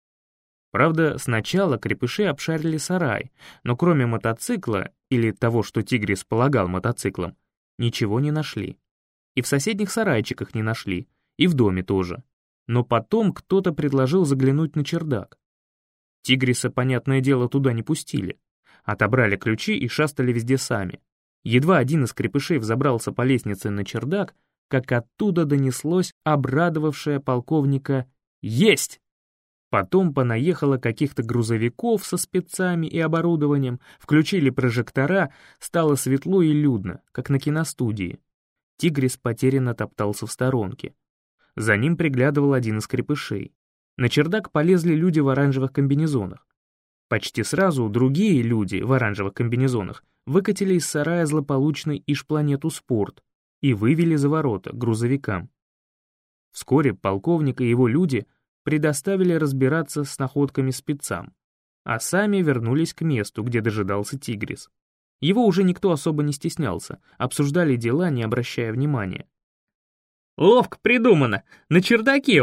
Правда, сначала крепыши обшарили сарай, но кроме мотоцикла, или того, что Тигрис полагал мотоциклом, ничего не нашли. И в соседних сарайчиках не нашли, и в доме тоже. Но потом кто-то предложил заглянуть на чердак. Тигриса, понятное дело, туда не пустили. Отобрали ключи и шастали везде сами. Едва один из крепышей взобрался по лестнице на чердак, как оттуда донеслось обрадовавшее полковника «Есть!». Потом понаехало каких-то грузовиков со спецами и оборудованием, включили прожектора, стало светло и людно, как на киностудии. Тигрис потерянно топтался в сторонке. За ним приглядывал один из крепышей. На чердак полезли люди в оранжевых комбинезонах. Почти сразу другие люди в оранжевых комбинезонах выкатили из сарая злополучный Иж-планету «Спорт» и вывели за ворота к грузовикам. Вскоре полковник и его люди предоставили разбираться с находками спецам, а сами вернулись к месту, где дожидался Тигрис. Его уже никто особо не стеснялся, обсуждали дела, не обращая внимания. «Ловко придумано, на чердаке он»,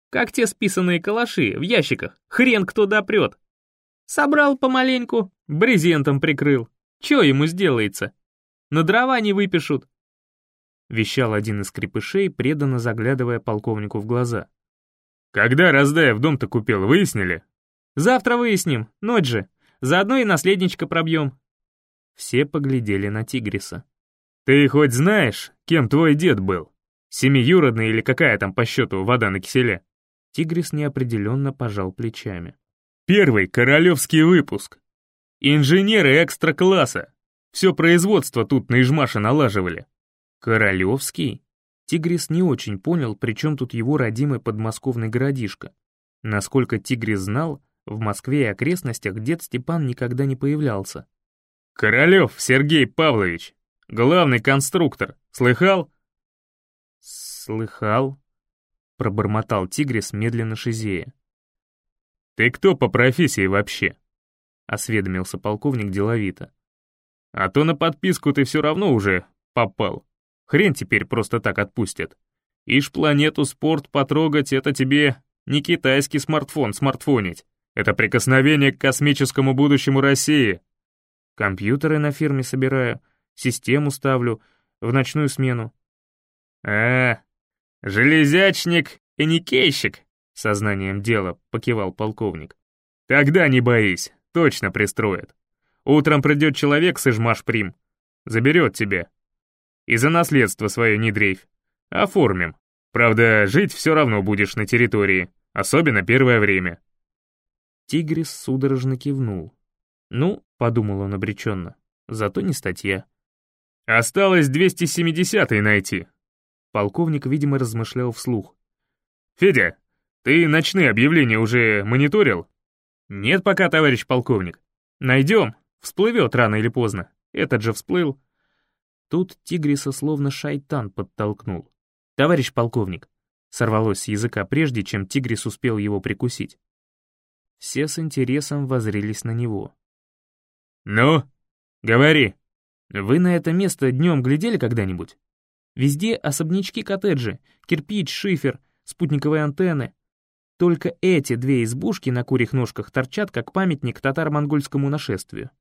как те списанные калаши в ящиках, хрен кто допрет. Собрал помаленьку, брезентом прикрыл. Чё ему сделается? На дрова не выпишут. Вещал один из крепышей, преданно заглядывая полковнику в глаза. Когда Раздаев дом-то купил, выяснили? Завтра выясним, ночь же. Заодно и наследничка пробьем. Все поглядели на Тигриса. Ты хоть знаешь, кем твой дед был? Семиюродный или какая там по счету вода на киселе? Тигрис неопределенно пожал плечами. Первый королевский выпуск. Инженеры экстра-класса. Все производство тут на Ижмаше налаживали. Королевский? Тигрис не очень понял, при чем тут его родимый подмосковный городишко. Насколько Тигрис знал, в Москве и окрестностях дед Степан никогда не появлялся. Королев Сергей Павлович, главный конструктор, слыхал? Слыхал, пробормотал Тигрис, медленно шизея. Ты кто по профессии вообще? Осведомился полковник деловито. А то на подписку ты все равно уже попал. Хрен теперь просто так отпустят. Ишь планету спорт потрогать — это тебе не китайский смартфон смартфонить. Это прикосновение к космическому будущему России. Компьютеры на фирме собираю, систему ставлю в ночную смену. Железячник и никейщик, сознанием дела покивал полковник. Тогда не боись, точно пристроят. Утром придет человек с Ижмаш-Прим, заберет тебя. И за наследство свое не дрейфь. Оформим. Правда, жить все равно будешь на территории, особенно первое время. Тигрис судорожно кивнул. Ну, подумал он обреченно, зато не статья. Осталось 270-й найти. Полковник, видимо, размышлял вслух. Федя, ты ночные объявления уже мониторил? Нет пока, товарищ полковник. Найдем, всплывет рано или поздно. Этот же всплыл. Тут Тигриса словно шайтан подтолкнул. «Товарищ полковник!» Сорвалось с языка, прежде чем Тигрис успел его прикусить. Все с интересом воззрелись на него. «Ну, говори!» «Вы на это место днем глядели когда-нибудь? Везде особнячки-коттеджи, кирпич, шифер, спутниковые антенны. Только эти две избушки на курьих ножках торчат, как памятник татаро-монгольскому нашествию».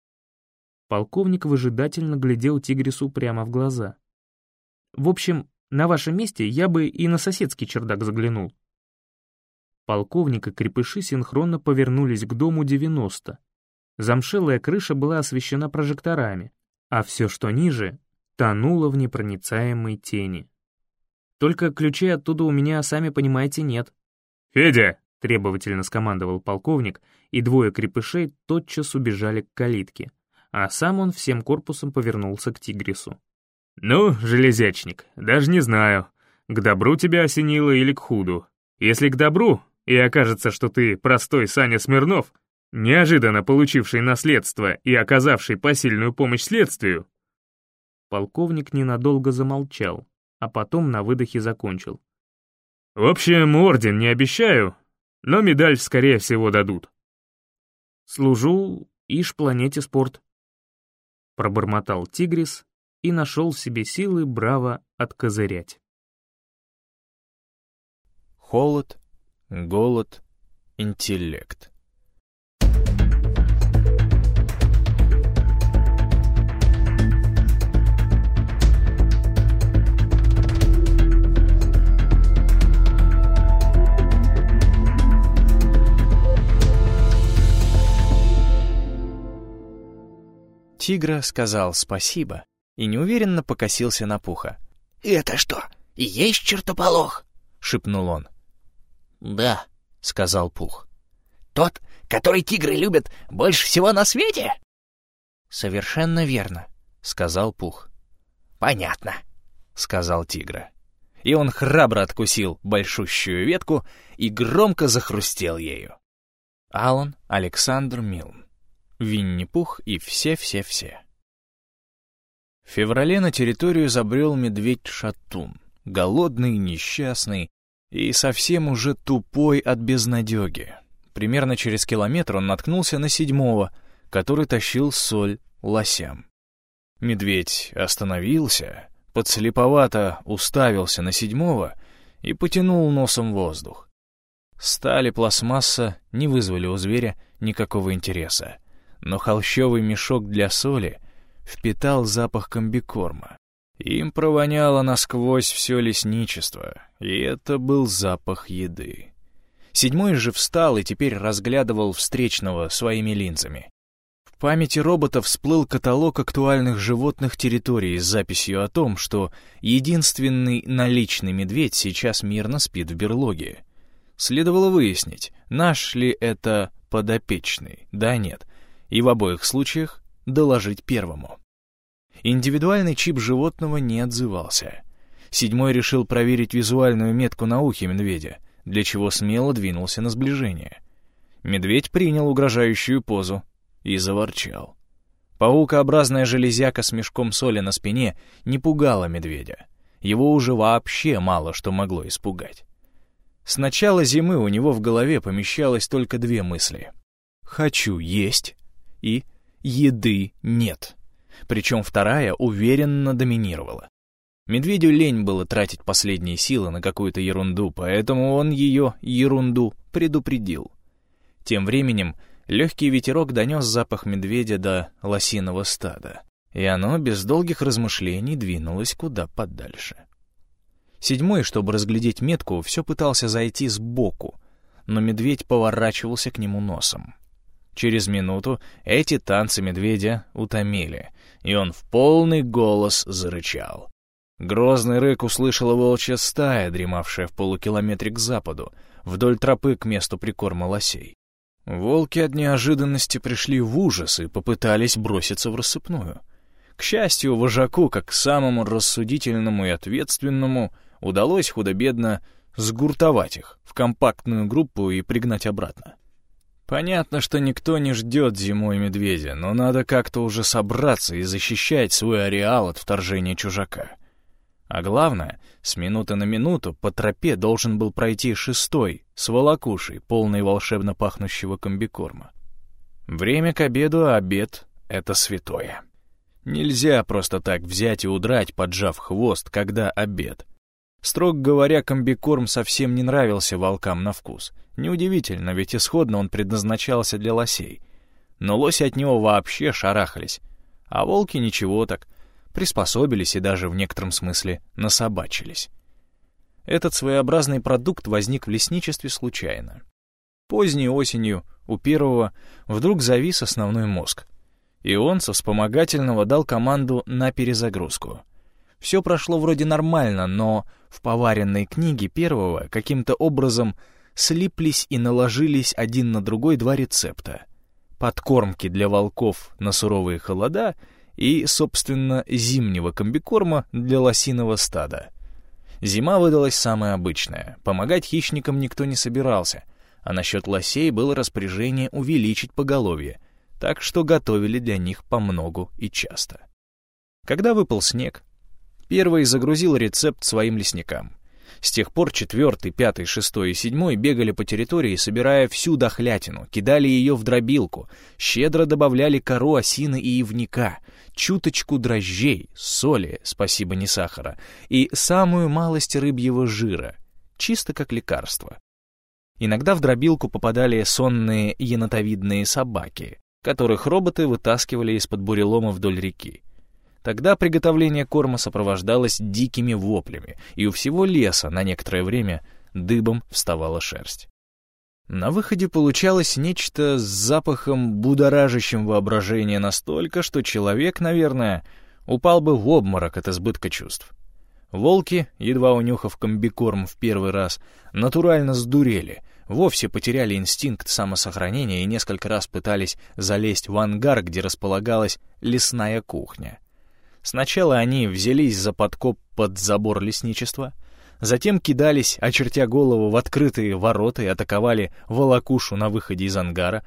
Полковник выжидательно глядел Тигрису прямо в глаза. «В общем, на вашем месте я бы и на соседский чердак заглянул». Полковник и крепыши синхронно повернулись к дому 90. Замшелая крыша была освещена прожекторами, а все, что ниже, тонуло в непроницаемой тени. «Только ключей оттуда у меня, сами понимаете, нет». «Федя!» — требовательно скомандовал полковник, и двое крепышей тотчас убежали к калитке, а сам он всем корпусом повернулся к Тигрису. «Ну, железячник, даже не знаю, к добру тебя осенило или к худу. Если к добру, и окажется, что ты простой Саня Смирнов, неожиданно получивший наследство и оказавший посильную помощь следствию». Полковник ненадолго замолчал, а потом на выдохе закончил. «В общем, орден не обещаю, но медаль, скорее всего, дадут». «Служу ишь планете спорт», — пробормотал Тигрис и нашел в себе силы браво откозырять. Холод, голод, интеллект. Тигра сказал спасибо и неуверенно покосился на Пуха. «Это что, и есть чертополох?» — шепнул он. «Да», — сказал Пух. «Тот, который тигры любят больше всего на свете?» «Совершенно верно», — сказал Пух. «Понятно», — сказал Тигра. И он храбро откусил большущую ветку и громко захрустел ею. Алан Александр Милн. Винни-Пух и все-все-все. В феврале на территорию забрел медведь-шатун, голодный, несчастный и совсем уже тупой от безнадеги. Примерно через километр он наткнулся на 7-го, который тащил соль лосям. Медведь остановился, подслеповато уставился на 7-го и потянул носом воздух. Сталь и пластмасса не вызвали у зверя никакого интереса, но холщовый мешок для соли впитал запах комбикорма. Им провоняло насквозь все лесничество, и это был запах еды. Седьмой же встал и теперь разглядывал встречного своими линзами. В памяти робота всплыл каталог актуальных животных территорий с записью о том, что единственный наличный медведь сейчас мирно спит в берлоге. Следовало выяснить, наш ли это подопечный, да нет, и в обоих случаях доложить первому. Индивидуальный чип животного не отзывался. Седьмой решил проверить визуальную метку на ухе медведя, для чего смело двинулся на сближение. Медведь принял угрожающую позу и заворчал. Паукообразная железяка с мешком соли на спине не пугала медведя. Его уже вообще мало что могло испугать. С начала зимы у него в голове помещалось только две мысли: «Хочу есть» и «Еды нет». Причем вторая уверенно доминировала. Медведю лень было тратить последние силы на какую-то ерунду, поэтому он ее ерунду предупредил. Тем временем легкий ветерок донес запах медведя до лосиного стада, и оно без долгих размышлений двинулось куда подальше. Седьмой, чтобы разглядеть метку, все пытался зайти сбоку, но медведь поворачивался к нему носом. Через минуту эти танцы медведя утомили, и он в полный голос зарычал. Грозный рык услышала волчья стая, дремавшая в полукилометре к западу, вдоль тропы к месту прикорма лосей. Волки от неожиданности пришли в ужас и попытались броситься в рассыпную. К счастью, вожаку, как самому рассудительному и ответственному, удалось худо-бедно сгуртовать их в компактную группу и пригнать обратно. Понятно, что никто не ждет зимой медведя, но надо как-то уже собраться и защищать свой ареал от вторжения чужака. А главное, с минуты на минуту по тропе должен был пройти шестой с волокушей, полной волшебно пахнущего комбикорма. Время к обеду, а обед — это святое. Нельзя просто так взять и удрать, поджав хвост, когда обед. Строго говоря, комбикорм совсем не нравился волкам на вкус. Неудивительно, ведь исходно он предназначался для лосей. Но лоси от него вообще шарахались. А волки ничего так, приспособились и даже в некотором смысле насобачились. Этот своеобразный продукт возник в лесничестве случайно. Поздней осенью у первого вдруг завис основной мозг, и он со вспомогательного дал команду на перезагрузку. Все прошло вроде нормально, но в поваренной книге первого каким-то образом слиплись и наложились один на другой два рецепта: подкормки для волков на суровые холода и, собственно, зимнего комбикорма для лосиного стада. Зима выдалась самая обычная, помогать хищникам никто не собирался, а насчет лосей было распоряжение увеличить поголовье, так что готовили для них помногу и часто. Когда выпал снег, первый загрузил рецепт своим лесникам. С тех пор 4, 5, 6 и 7 бегали по территории, собирая всю дохлятину, кидали ее в дробилку, щедро добавляли кору осины и ивника, чуточку дрожжей, соли, спасибо не сахара, и самую малость рыбьего жира, чисто как лекарство. Иногда в дробилку попадали сонные енотовидные собаки, которых роботы вытаскивали из-под бурелома вдоль реки. Тогда приготовление корма сопровождалось дикими воплями, и у всего леса на некоторое время дыбом вставала шерсть. На выходе получалось нечто с запахом, будоражащим воображение настолько, что человек, наверное, упал бы в обморок от избытка чувств. Волки, едва унюхав комбикорм в первый раз, натурально сдурели, вовсе потеряли инстинкт самосохранения и несколько раз пытались залезть в ангар, где располагалась лесная кухня. Сначала они взялись за подкоп под забор лесничества, затем кидались, очертя голову, в открытые ворота и атаковали волокушу на выходе из ангара,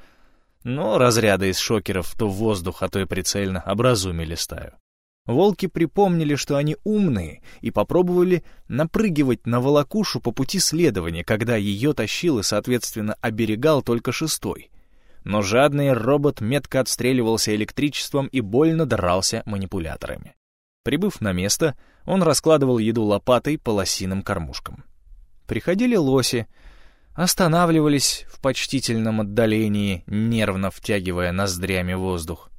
но разряды из шокеров то в воздух, а то и прицельно образумили стаю. Волки припомнили, что они умные, и попробовали напрыгивать на волокушу по пути следования, когда ее тащил и, соответственно, оберегал только шестой. Но жадный робот метко отстреливался электричеством и больно дрался манипуляторами. Прибыв на место, он раскладывал еду лопатой по лосиным кормушкам. Приходили лоси, останавливались в почтительном отдалении, нервно втягивая ноздрями воздух.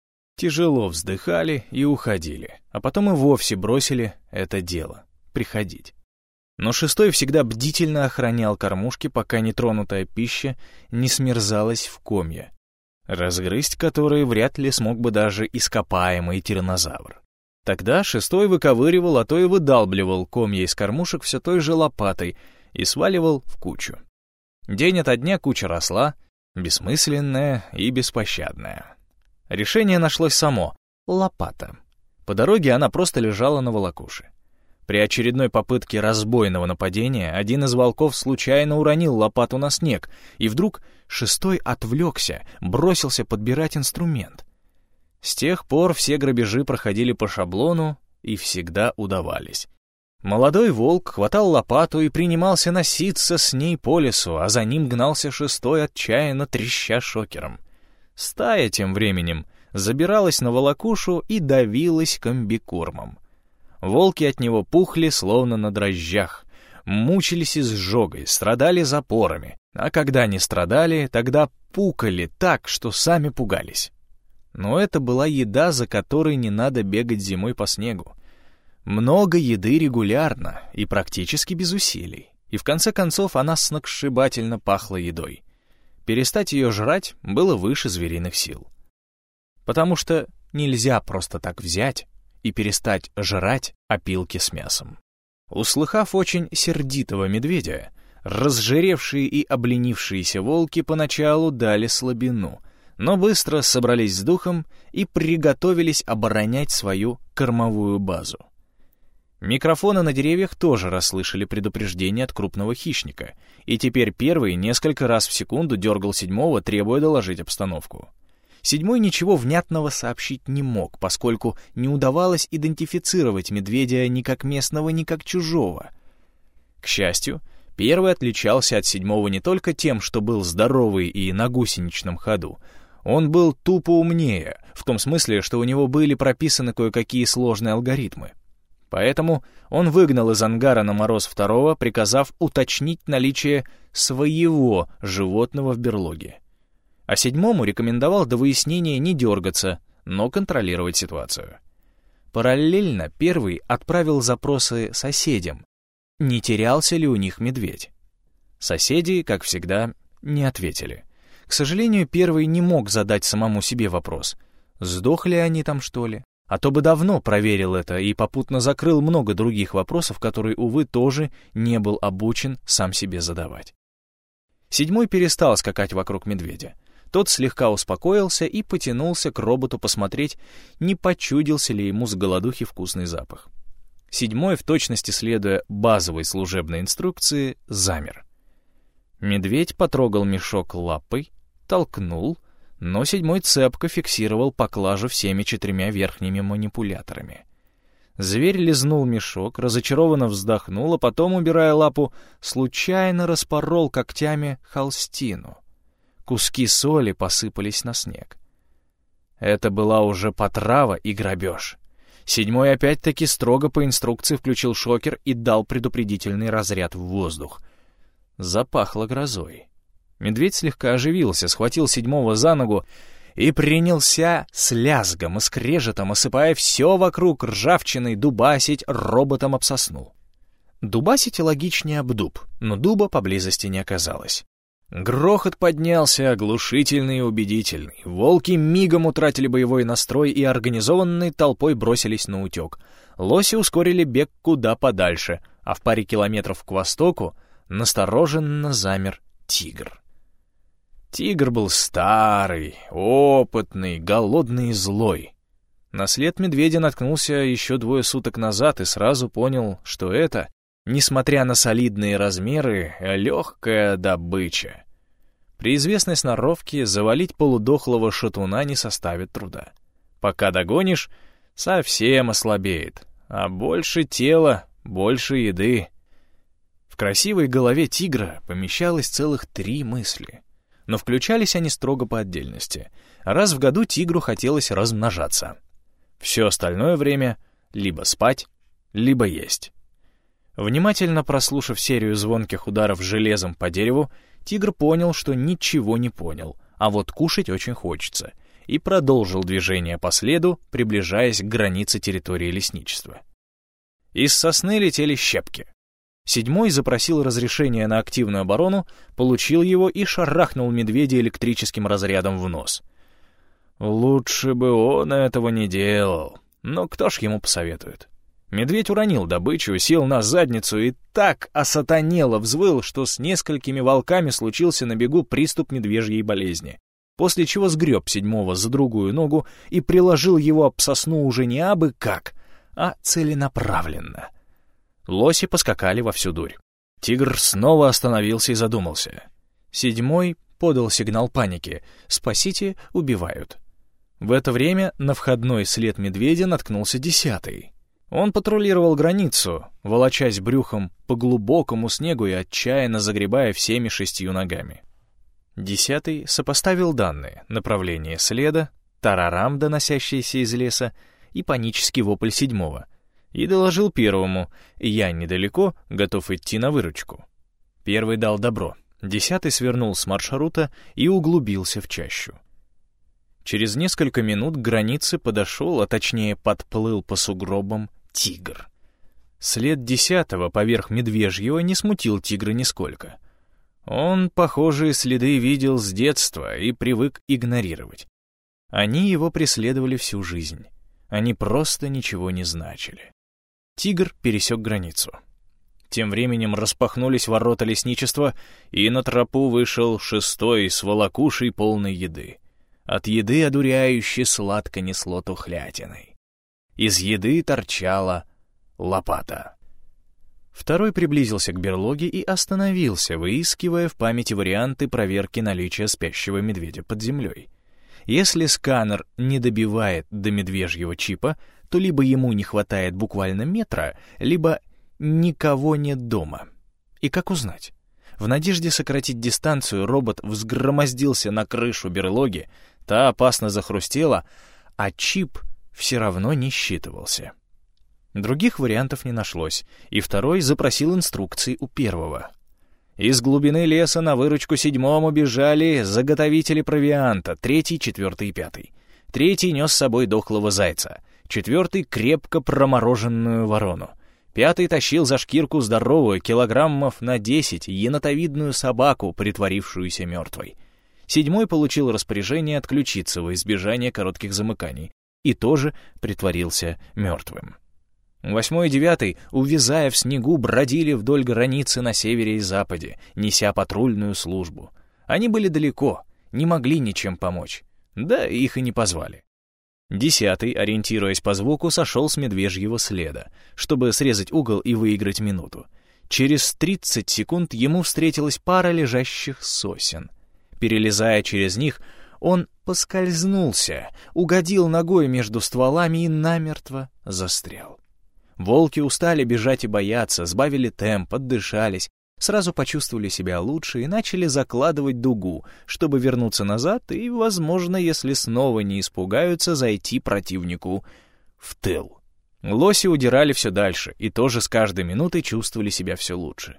Тяжело вздыхали и уходили, а потом и вовсе бросили это дело — приходить. Но шестой всегда бдительно охранял кормушки, пока нетронутая пища не смерзалась в комья, разгрызть которые вряд ли смог бы даже ископаемый тираннозавр. Тогда шестой выковыривал, а то и выдалбливал комья из кормушек все той же лопатой и сваливал в кучу. День ото дня куча росла, бессмысленная и беспощадная. Решение нашлось само — лопата. По дороге она просто лежала на волокуше. При очередной попытке разбойного нападения один из волков случайно уронил лопату на снег, и вдруг шестой отвлекся, бросился подбирать инструмент. С тех пор все грабежи проходили по шаблону и всегда удавались. Молодой волк хватал лопату и принимался носиться с ней по лесу, а за ним гнался шестой, отчаянно треща шокером. Стая тем временем забиралась на волокушу и давилась комбикормом. Волки от него пухли, словно на дрожжах, мучились изжогой, страдали запорами, а когда не страдали, тогда пукали так, что сами пугались. Но это была еда, за которой не надо бегать зимой по снегу. Много еды регулярно и практически без усилий, и в конце концов она сногсшибательно пахла едой. Перестать ее жрать было выше звериных сил. Потому что нельзя просто так взять и перестать жрать опилки с мясом. Услыхав очень сердитого медведя, разжиревшие и обленившиеся волки поначалу дали слабину, но быстро собрались с духом и приготовились оборонять свою кормовую базу. Микрофоны на деревьях тоже расслышали предупреждение от крупного хищника, и теперь первый несколько раз в секунду дергал седьмого, требуя доложить обстановку. Седьмой ничего внятного сообщить не мог, поскольку не удавалось идентифицировать медведя ни как местного, ни как чужого. К счастью, первый отличался от седьмого не только тем, что был здоровый и на гусеничном ходу. Он был тупо умнее, в том смысле, что у него были прописаны кое-какие сложные алгоритмы. Поэтому он выгнал из ангара на мороз второго, приказав уточнить наличие своего животного в берлоге. А седьмому рекомендовал до выяснения не дергаться, но контролировать ситуацию. Параллельно первый отправил запросы соседям, не терялся ли у них медведь. Соседи, как всегда, не ответили. К сожалению, первый не мог задать самому себе вопрос, сдохли они там, что ли? А то бы давно проверил это и попутно закрыл много других вопросов, которые, увы, тоже не был обучен сам себе задавать. Седьмой перестал скакать вокруг медведя. Тот слегка успокоился и потянулся к роботу посмотреть, не почудился ли ему с голодухи вкусный запах. Седьмой, в точности следуя базовой служебной инструкции, замер. Медведь потрогал мешок лапой, толкнул, но седьмой цепко фиксировал поклажу всеми 4 верхними манипуляторами. Зверь лизнул мешок, разочарованно вздохнул, а потом, убирая лапу, случайно распорол когтями холстину. Куски соли посыпались на снег. Это была уже потрава и грабеж. Седьмой опять-таки строго по инструкции включил шокер и дал предупредительный разряд в воздух. Запахло грозой. Медведь слегка оживился, схватил седьмого за ногу и принялся с лязгом и скрежетом, осыпая все вокруг ржавчиной, дубасить роботом об сосну. Дубасить логичнее об дуб, но дуба поблизости не оказалось. Грохот поднялся, оглушительный и убедительный. Волки мигом утратили боевой настрой и организованной толпой бросились на утек. Лоси ускорили бег куда подальше, а в паре километров к востоку настороженно замер тигр. Тигр был старый, опытный, голодный и злой. На след медведя наткнулся еще 2 суток назад и сразу понял, что это, несмотря на солидные размеры, легкая добыча. При известной сноровке завалить полудохлого шатуна не составит труда. Пока догонишь, совсем ослабеет, а больше тела, больше еды. В красивой голове тигра помещалось целых 3 мысли, но включались они строго по отдельности. Раз в году тигру хотелось размножаться. Все остальное время либо спать, либо есть. Внимательно прослушав серию звонких ударов железом по дереву, тигр понял, что ничего не понял, а вот кушать очень хочется, и продолжил движение по следу, приближаясь к границе территории лесничества. Из сосны летели щепки. 7-й запросил разрешение на активную оборону, получил его и шарахнул медведя электрическим разрядом в нос. Лучше бы он этого не делал, но кто ж ему посоветует? Медведь уронил добычу, сел на задницу и так осатанело взвыл, что с несколькими волками случился на бегу приступ медвежьей болезни, после чего сгреб 7-го за другую ногу и приложил его об сосну уже не абы как, а целенаправленно. Лоси поскакали во всю дурь. Тигр снова остановился и задумался. 7-й подал сигнал паники: «Спасите, убивают». В это время на входной след медведя наткнулся 10-й. Он патрулировал границу, волочась брюхом по глубокому снегу и отчаянно загребая всеми 6 ногами. 10-й сопоставил данные: направление следа, тарарам, доносящийся из леса, и панический вопль 7-го, и доложил 1-му: «Я недалеко, готов идти на выручку». 1-й дал добро, 10-й свернул с маршрута и углубился в чащу. Через несколько минут к границе подошел, а точнее подплыл по сугробам, тигр. След 10-го поверх медвежьего не смутил тигра нисколько. Он похожие следы видел с детства и привык игнорировать. Они его преследовали всю жизнь. Они просто ничего не значили. Тигр пересек границу. Тем временем распахнулись ворота лесничества, и на тропу вышел 6-й с волокушей полной еды. От еды одуряюще сладко несло тухлятиной. Из еды торчала лопата. 2-й приблизился к берлоге и остановился, выискивая в памяти варианты проверки наличия спящего медведя под землей. Если сканер не добивает до медвежьего чипа, то либо ему не хватает буквально метра, либо никого нет дома. И как узнать? В надежде сократить дистанцию робот взгромоздился на крышу берлоги, та опасно захрустела, а чип все равно не считывался. Других вариантов не нашлось, и 2-й запросил инструкции у 1-го. Из глубины леса на выручку 7-му бежали заготовители провианта, 3-й, 4-й и 5-й. 3-й нес с собой дохлого зайца, 4-й — крепко промороженную ворону. 5-й тащил за шкирку здоровую, килограммов на 10, енотовидную собаку, притворившуюся мертвой. 7-й получил распоряжение отключиться во избежание коротких замыканий и тоже притворился мертвым. 8-й и 9-й, увязая в снегу, бродили вдоль границы на севере и западе, неся патрульную службу. Они были далеко, не могли ничем помочь, да их и не позвали. 10-й, ориентируясь по звуку, сошел с медвежьего следа, чтобы срезать угол и выиграть минуту. Через 30 секунд ему встретилась пара лежащих сосен. Перелезая через них, он поскользнулся, угодил ногой между стволами и намертво застрял. Волки устали бежать и бояться, сбавили темп, отдышались, сразу почувствовали себя лучше и начали закладывать дугу, чтобы вернуться назад и, возможно, если снова не испугаются, зайти противнику в тыл. Лоси удирали все дальше и тоже с каждой минутой чувствовали себя все лучше.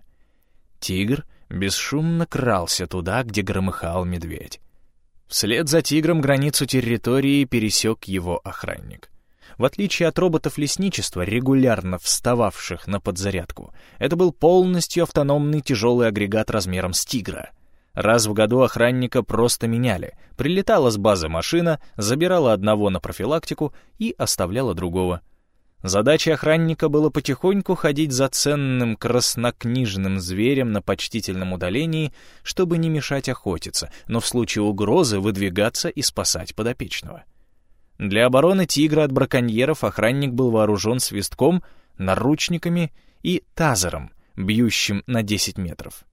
Тигр бесшумно крался туда, где громыхал медведь. Вслед за тигром границу территории пересек его охранник. В отличие от роботов лесничества, регулярно встававших на подзарядку, это был полностью автономный тяжелый агрегат размером с тигра. Раз в году охранника просто меняли. Прилетала с базы машина, забирала одного на профилактику и оставляла другого. Задачей охранника было потихоньку ходить за ценным краснокнижным зверем на почтительном удалении, чтобы не мешать охотиться, но в случае угрозы выдвигаться и спасать подопечного. Для обороны тигра от браконьеров охранник был вооружен свистком, наручниками и тазером, бьющим на 10 метров.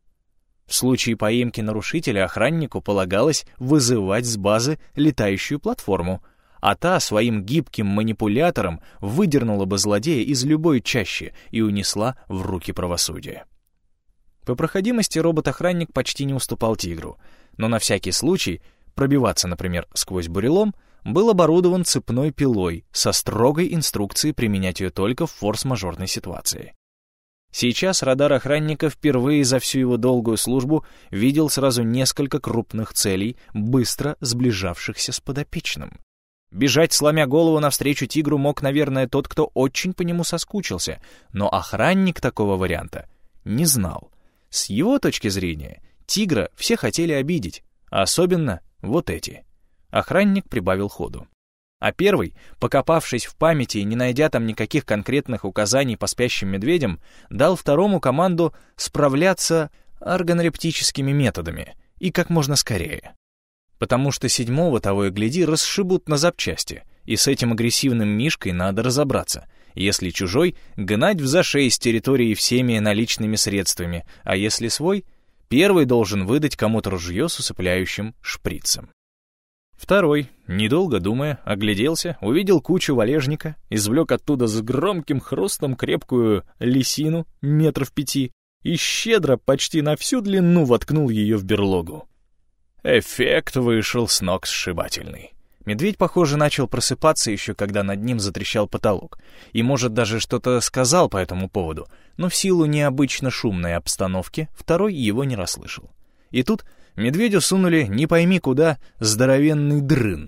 В случае поимки нарушителя охраннику полагалось вызывать с базы летающую платформу, а та своим гибким манипулятором выдернула бы злодея из любой чащи и унесла в руки правосудия. По проходимости робот-охранник почти не уступал тигру, но на всякий случай пробиваться, например, сквозь бурелом, был оборудован цепной пилой со строгой инструкцией применять ее только в форс-мажорной ситуации. Сейчас радар охранника впервые за всю его долгую службу видел сразу несколько крупных целей, быстро сближавшихся с подопечным. Бежать, сломя голову навстречу тигру, мог, наверное, тот, кто очень по нему соскучился, но охранник такого варианта не знал. С его точки зрения, тигра все хотели обидеть, а особенно вот эти. Охранник прибавил ходу. А первый, покопавшись в памяти и не найдя там никаких конкретных указаний по спящим медведям, дал второму команду справляться органолептическими методами и как можно скорее. Потому что седьмого, того и гляди, расшибут на запчасти, и с этим агрессивным мишкой надо разобраться. Если чужой, гнать взашей с территории всеми наличными средствами, а если свой, первый должен выдать кому-то ружье с усыпляющим шприцем. Второй, недолго думая, огляделся, увидел кучу валежника, извлек оттуда с громким хрустом крепкую лисину 5 метров и щедро, почти на всю длину, воткнул ее в берлогу. Эффект вышел с ног сшибательный. Медведь, похоже, начал просыпаться еще, когда над ним затрещал потолок, и, может, даже что-то сказал по этому поводу, но в силу необычно шумной обстановки второй его не расслышал. И тут медведю сунули не пойми куда здоровенный дрын.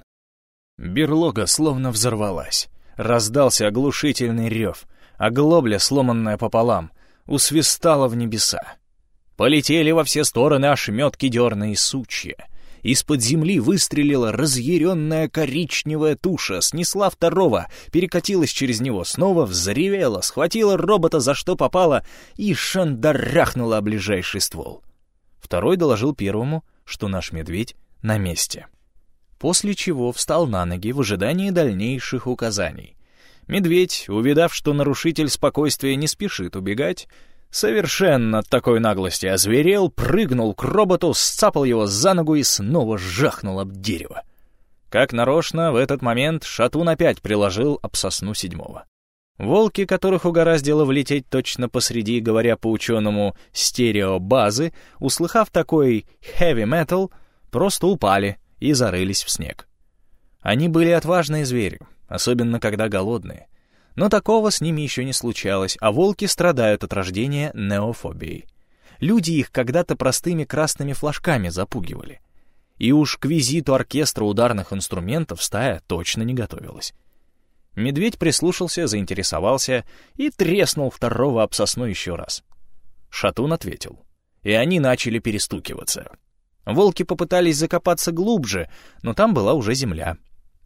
Берлога словно взорвалась. Раздался оглушительный рев, а глобля, сломанная пополам, усвистала в небеса. Полетели во все стороны ошметки дерна и сучья. Из-под земли выстрелила разъяренная коричневая туша, снесла второго, перекатилась через него, снова взревела, схватила робота за что попало и шандарахнула о ближайший ствол. Второй доложил первому, что наш медведь на месте. После чего встал на ноги в ожидании дальнейших указаний. Медведь, увидав, что нарушитель спокойствия не спешит убегать, совершенно от такой наглости озверел, прыгнул к роботу, сцапал его за ногу и снова жахнул об дерево. Как нарочно, в этот момент шатун опять приложил об сосну седьмого. Волки, которых угораздило влететь точно посреди, говоря по-ученому, стереобазы, услыхав такой heavy metal, просто упали и зарылись в снег. Они были отважные звери, особенно когда голодные. Но такого с ними еще не случалось, а волки страдают от рождения неофобией. Люди их когда-то простыми красными флажками запугивали. И уж к визиту оркестра ударных инструментов стая точно не готовилась. Медведь прислушался, заинтересовался и треснул второго об сосну еще раз. Шатун ответил, и они начали перестукиваться. Волки попытались закопаться глубже, но там была уже земля.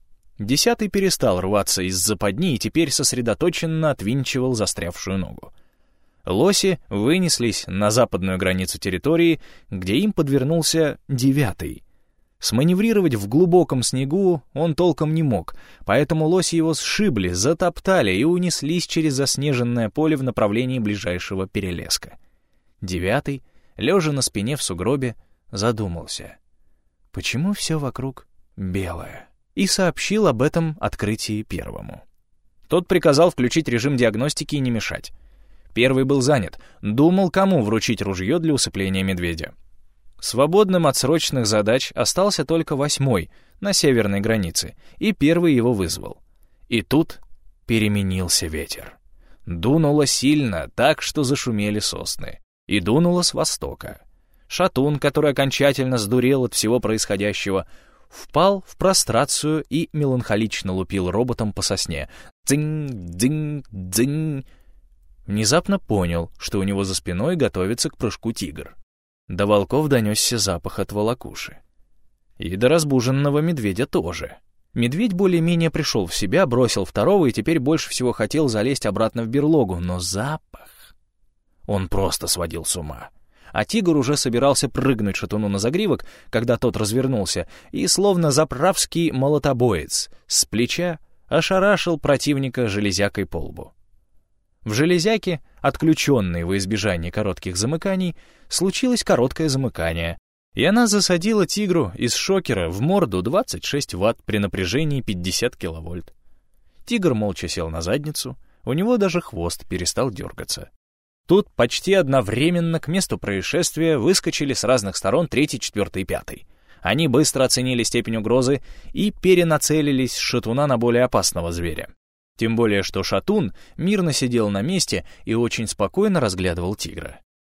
10-й перестал рваться из западни и теперь сосредоточенно отвинчивал застрявшую ногу. Лоси вынеслись на западную границу территории, где им подвернулся 9-й. Сманеврировать в глубоком снегу он толком не мог, поэтому лоси его сшибли, затоптали и унеслись через заснеженное поле в направлении ближайшего перелеска. 9-й, лежа на спине в сугробе, задумался, почему все вокруг белое, и сообщил об этом открытии первому. Тот приказал включить режим диагностики и не мешать. Первый был занят, думал, кому вручить ружье для усыпления медведя. Свободным от срочных задач остался только 8-й на северной границе, и первый его вызвал. И тут переменился ветер. Дунуло сильно, так что зашумели сосны. И дунуло с востока. Шатун, который окончательно сдурел от всего происходящего, впал в прострацию и меланхолично лупил роботом по сосне. Дзынь-дзынь-дзынь. Внезапно понял, что у него за спиной готовится к прыжку тигр. До волков донесся запах от волокуши. И до разбуженного медведя тоже. Медведь более-менее пришел в себя, бросил второго и теперь больше всего хотел залезть обратно в берлогу, но запах... Он просто сводил с ума. А тигр уже собирался прыгнуть шатуну на загривок, когда тот развернулся, и словно заправский молотобоец с плеча ошарашил противника железякой по лбу. В железяке, отключенной во избежание коротких замыканий, случилось короткое замыкание, и она засадила тигру из шокера в морду 26 ватт при напряжении 50 киловольт. Тигр молча сел на задницу, у него даже хвост перестал дергаться. Тут почти одновременно к месту происшествия выскочили с разных сторон 3-й, 4-й и 5-й. Они быстро оценили степень угрозы и перенацелились с шатуна на более опасного зверя. Тем более, что шатун мирно сидел на месте и очень спокойно разглядывал тигра.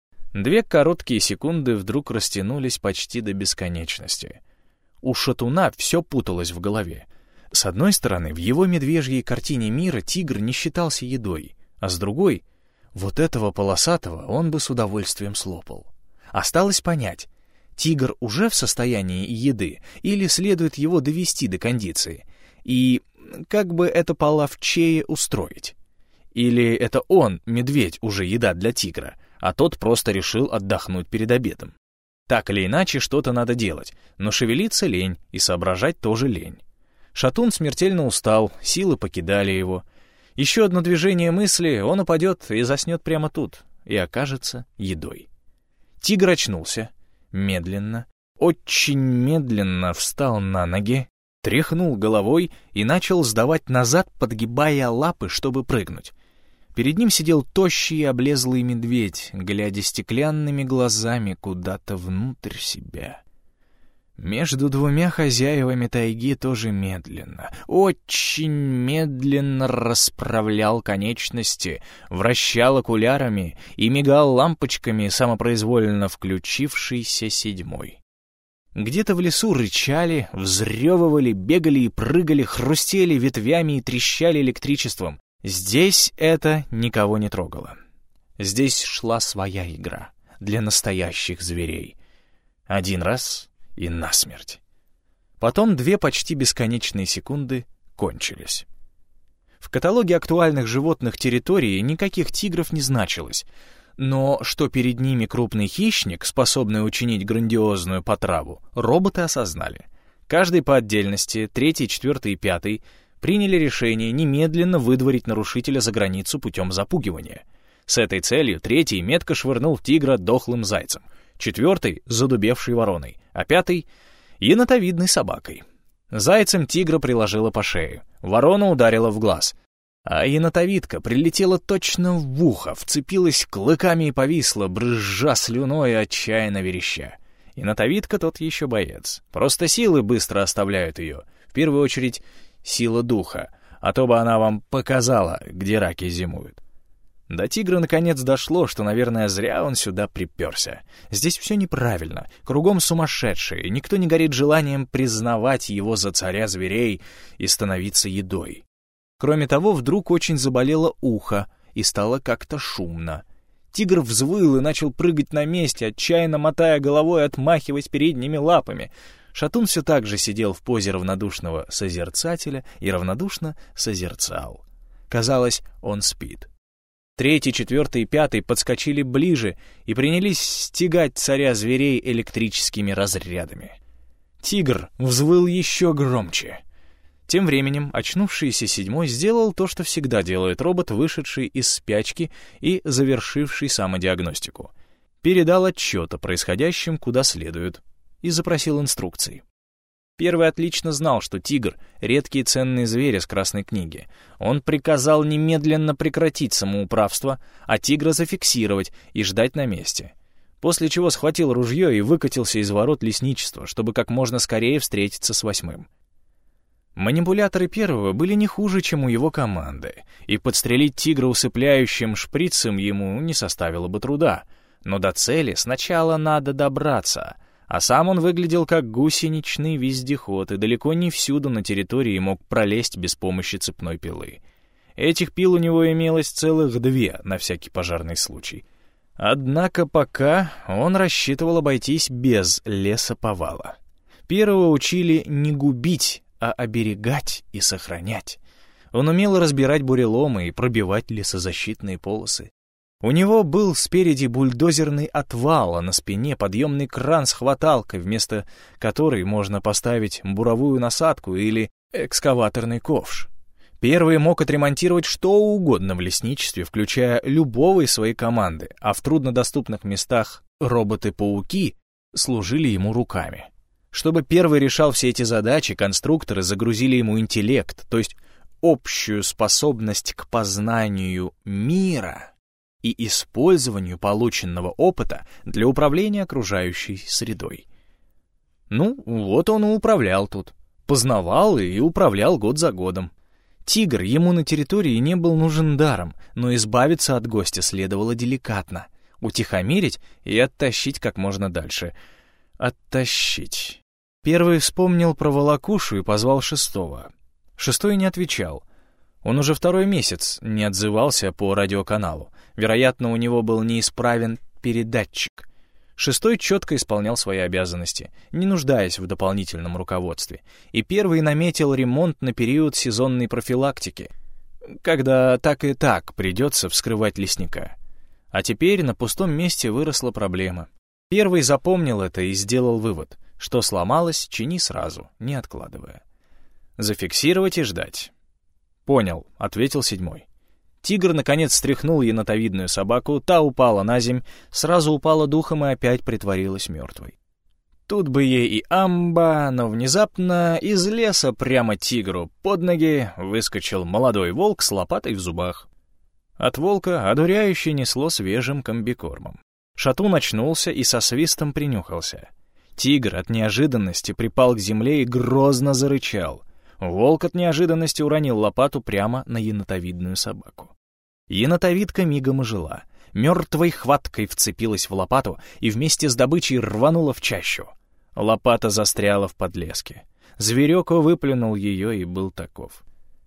2 короткие секунды вдруг растянулись почти до бесконечности. У шатуна все путалось в голове. С одной стороны, в его медвежьей картине мира тигр не считался едой, а с другой, вот этого полосатого он бы с удовольствием слопал. Осталось понять, тигр уже в состоянии еды или следует его довести до кондиции, и как бы это половчее устроить. Или это он, медведь, уже еда для тигра, а тот просто решил отдохнуть перед обедом. Так или иначе, что-то надо делать, но шевелиться лень и соображать тоже лень. Шатун смертельно устал, силы покидали его. Еще одно движение мысли, он упадет и заснет прямо тут, и окажется едой. Тигр очнулся, медленно, очень медленно встал на ноги, тряхнул головой и начал сдавать назад, подгибая лапы, чтобы прыгнуть. Перед ним сидел тощий и облезлый медведь, глядя стеклянными глазами куда-то внутрь себя. Между 2 хозяевами тайги тоже медленно, очень медленно расправлял конечности, вращал окулярами и мигал лампочками самопроизвольно включившийся 7-й. Где-то в лесу рычали, взрёвывали, бегали и прыгали, хрустели ветвями и трещали электричеством. Здесь это никого не трогало. Здесь шла своя игра для настоящих зверей. 1 раз и насмерть. Потом 2 почти бесконечные секунды кончились. В каталоге актуальных животных территории никаких тигров не значилось, но что перед ними крупный хищник, способный учинить грандиозную потраву, роботы осознали. Каждый по отдельности, 3-й, 4-й и 5-й, приняли решение немедленно выдворить нарушителя за границу путем запугивания. С этой целью 3-й метко швырнул в тигра дохлым зайцем, 4-й — задубевшей вороной, а 5-й — енотовидной собакой. Зайцем тигра приложила по шее, ворона ударила в глаз, а енотовидка прилетела точно в ухо, вцепилась клыками и повисла, брызжа слюной и отчаянно вереща. Енотовидка тот еще боец, просто силы быстро оставляют ее, в первую очередь сила духа, а то бы она вам показала, где раки зимуют. До тигра наконец дошло, что, наверное, зря он сюда приперся. Здесь все неправильно, кругом сумасшедшие, никто не горит желанием признавать его за царя зверей и становиться едой. Кроме того, вдруг очень заболело ухо и стало как-то шумно. Тигр взвыл и начал прыгать на месте, отчаянно мотая головой, отмахиваясь передними лапами. Шатун все так же сидел в позе равнодушного созерцателя и равнодушно созерцал. Казалось, он спит. 3-й, 4-й и 5-й подскочили ближе и принялись стегать царя зверей электрическими разрядами. Тигр взвыл еще громче. Тем временем очнувшийся 7-й сделал то, что всегда делает робот, вышедший из спячки и завершивший самодиагностику. Передал отчет о происходящем куда следует и запросил инструкции. 1-й отлично знал, что тигр — редкий ценный зверь из Красной книги. Он приказал немедленно прекратить самоуправство, а тигра зафиксировать и ждать на месте. После чего схватил ружье и выкатился из ворот лесничества, чтобы как можно скорее встретиться с 8-м. Манипуляторы 1-го были не хуже, чем у его команды, и подстрелить тигра усыпляющим шприцем ему не составило бы труда. Но до цели сначала надо добраться, а сам он выглядел как гусеничный вездеход и далеко не всюду на территории мог пролезть без помощи цепной пилы. Этих пил у него имелось целых 2 на всякий пожарный случай. Однако пока он рассчитывал обойтись без лесоповала. 1-го учили не губить, а оберегать и сохранять. Он умел разбирать буреломы и пробивать лесозащитные полосы. У него был спереди бульдозерный отвал, а на спине подъемный кран с хваталкой, вместо которой можно поставить буровую насадку или экскаваторный ковш. 1-й мог отремонтировать что угодно в лесничестве, включая любого из своей команды, а в труднодоступных местах роботы-пауки служили ему руками. Чтобы 1-й решал все эти задачи, конструкторы загрузили ему интеллект, то есть общую способность к познанию мира и использованию полученного опыта для управления окружающей средой. Ну, вот он и управлял тут. Познавал и управлял год за годом. Тигр ему на территории не был нужен даром, но избавиться от гостя следовало деликатно, утихомирить и оттащить как можно дальше. Оттащить. Первый вспомнил про волокушу и позвал шестого. Шестой не отвечал. Он уже второй месяц не отзывался по радиоканалу. Вероятно, у него был неисправен передатчик. Шестой четко исполнял свои обязанности, не нуждаясь в дополнительном руководстве. И первый наметил ремонт на период сезонной профилактики, когда так и так придется вскрывать лесника. А теперь на пустом месте выросла проблема. Первый запомнил это и сделал вывод, что сломалось, чини сразу, не откладывая. Зафиксировать и ждать. «Понял», — ответил седьмой. Тигр, наконец, стряхнул енотовидную собаку, та упала на земь, сразу упала духом и опять притворилась мертвой. Тут бы ей и амба, но внезапно из леса прямо тигру под ноги выскочил молодой волк с лопатой в зубах. От волка одуряюще несло свежим комбикормом. Шатун очнулся и со свистом принюхался. Тигр от неожиданности припал к земле и грозно зарычал. Волк от неожиданности уронил лопату прямо на енотовидную собаку. Енотовидка мигом ожила, мертвой хваткой вцепилась в лопату и вместе с добычей рванула в чащу. Лопата застряла в подлеске. Зверек выплюнул ее и был таков.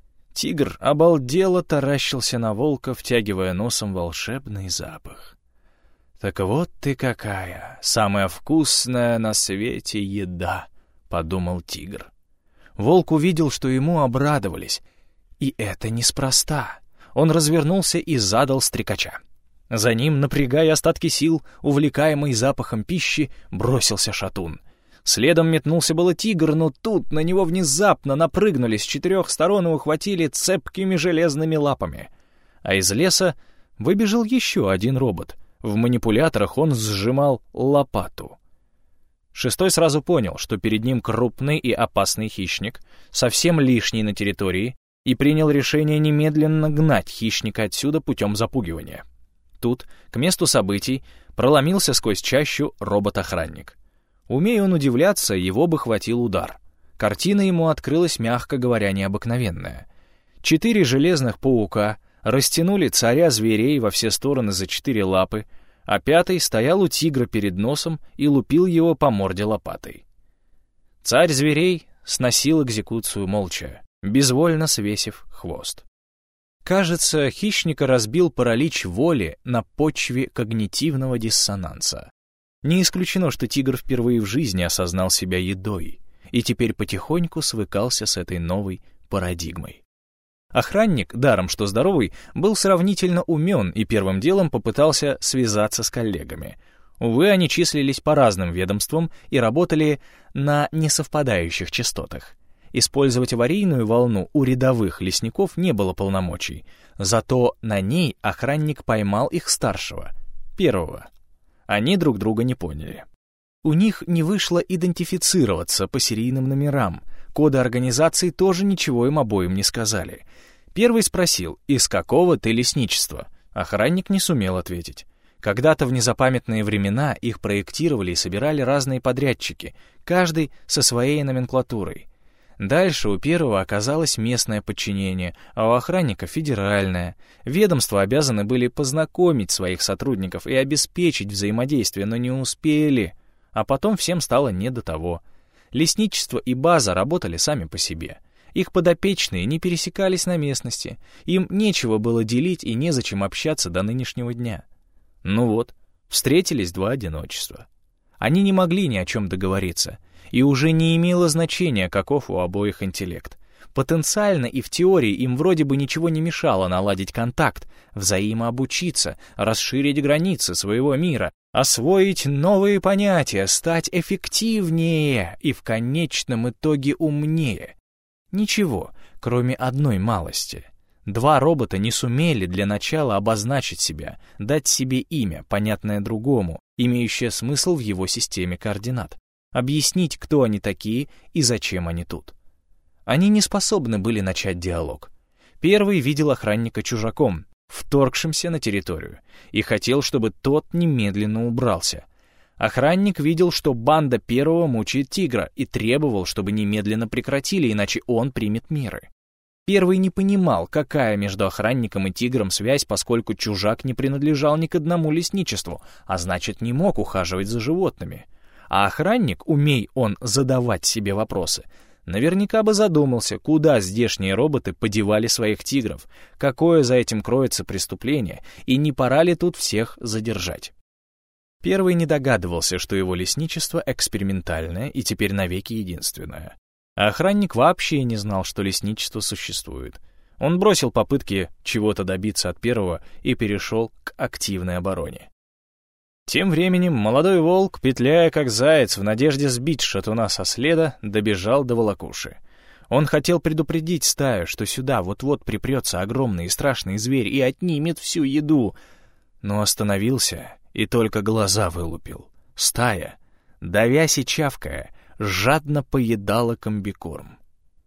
Тигр обалдело таращился на волка, втягивая носом волшебный запах. «Так вот ты какая, самая вкусная на свете еда», — подумал тигр. Волк увидел, что ему обрадовались, и это неспроста. Он развернулся и задал стрекача. За ним, напрягая остатки сил, увлекаемый запахом пищи, бросился шатун. Следом метнулся было тигр, но тут на него внезапно напрыгнули с 4 сторон и ухватили цепкими железными лапами. А из леса выбежал еще один робот. В манипуляторах он сжимал лопату. Шестой сразу понял, что перед ним крупный и опасный хищник, совсем лишний на территории, и принял решение немедленно гнать хищника отсюда путем запугивания. Тут, к месту событий, проломился сквозь чащу робот-охранник. Умея он удивляться, его бы хватил удар. Картина ему открылась, мягко говоря, необыкновенная. 4 железных паука растянули царя зверей во все стороны за 4 лапы, а 5-й стоял у тигра перед носом и лупил его по морде лопатой. Царь зверей сносил экзекуцию молча, безвольно свесив хвост. Кажется, хищника разбил паралич воли на почве когнитивного диссонанса. Не исключено, что тигр впервые в жизни осознал себя едой и теперь потихоньку свыкался с этой новой парадигмой. Охранник, даром что здоровый, был сравнительно умен и первым делом попытался связаться с коллегами. Увы, они числились по разным ведомствам и работали на несовпадающих частотах. Использовать аварийную волну у рядовых лесников не было полномочий, зато на ней охранник поймал их старшего, первого. Они друг друга не поняли. У них не вышло идентифицироваться по серийным номерам, коды организации тоже ничего им обоим не сказали. Первый спросил, из какого ты лесничества? Охранник не сумел ответить. Когда-то в незапамятные времена их проектировали и собирали разные подрядчики, каждый со своей номенклатурой. Дальше у первого оказалось местное подчинение, а у охранника — федеральное. Ведомства обязаны были познакомить своих сотрудников и обеспечить взаимодействие, но не успели. А потом всем стало не до того. Лесничество и база работали сами по себе. Их подопечные не пересекались на местности. Им нечего было делить и незачем общаться до нынешнего дня. Ну вот, встретились 2 одиночества. Они не могли ни о чем договориться. И уже не имело значения, каков у обоих интеллект. Потенциально и в теории им вроде бы ничего не мешало наладить контакт, взаимообучиться, расширить границы своего мира, освоить новые понятия, стать эффективнее и в конечном итоге умнее. Ничего, кроме одной малости. 2 робота не сумели для начала обозначить себя, дать себе имя, понятное другому, имеющее смысл в его системе координат. Объяснить, кто они такие и зачем они тут. Они не способны были начать диалог. Первый видел охранника чужаком, вторгшимся на территорию, и хотел, чтобы тот немедленно убрался. Охранник видел, что банда первого мучает тигра, и требовал, чтобы немедленно прекратили, иначе он примет меры. Первый не понимал, какая между охранником и тигром связь, поскольку чужак не принадлежал ни к одному лесничеству, а значит, не мог ухаживать за животными. А охранник, умей он задавать себе вопросы, наверняка бы задумался, куда здешние роботы подевали своих тигров, какое за этим кроется преступление, и не пора ли тут всех задержать. Первый не догадывался, что его лесничество экспериментальное и теперь навеки единственное. А охранник вообще не знал, что лесничество существует. Он бросил попытки чего-то добиться от первого и перешел к активной обороне. Тем временем молодой волк, петляя как заяц в надежде сбить шатуна со следа, добежал до волокуши. Он хотел предупредить стаю, что сюда вот-вот припрется огромный и страшный зверь и отнимет всю еду, но остановился и только глаза вылупил. Стая, давясь и чавкая, жадно поедала комбикорм.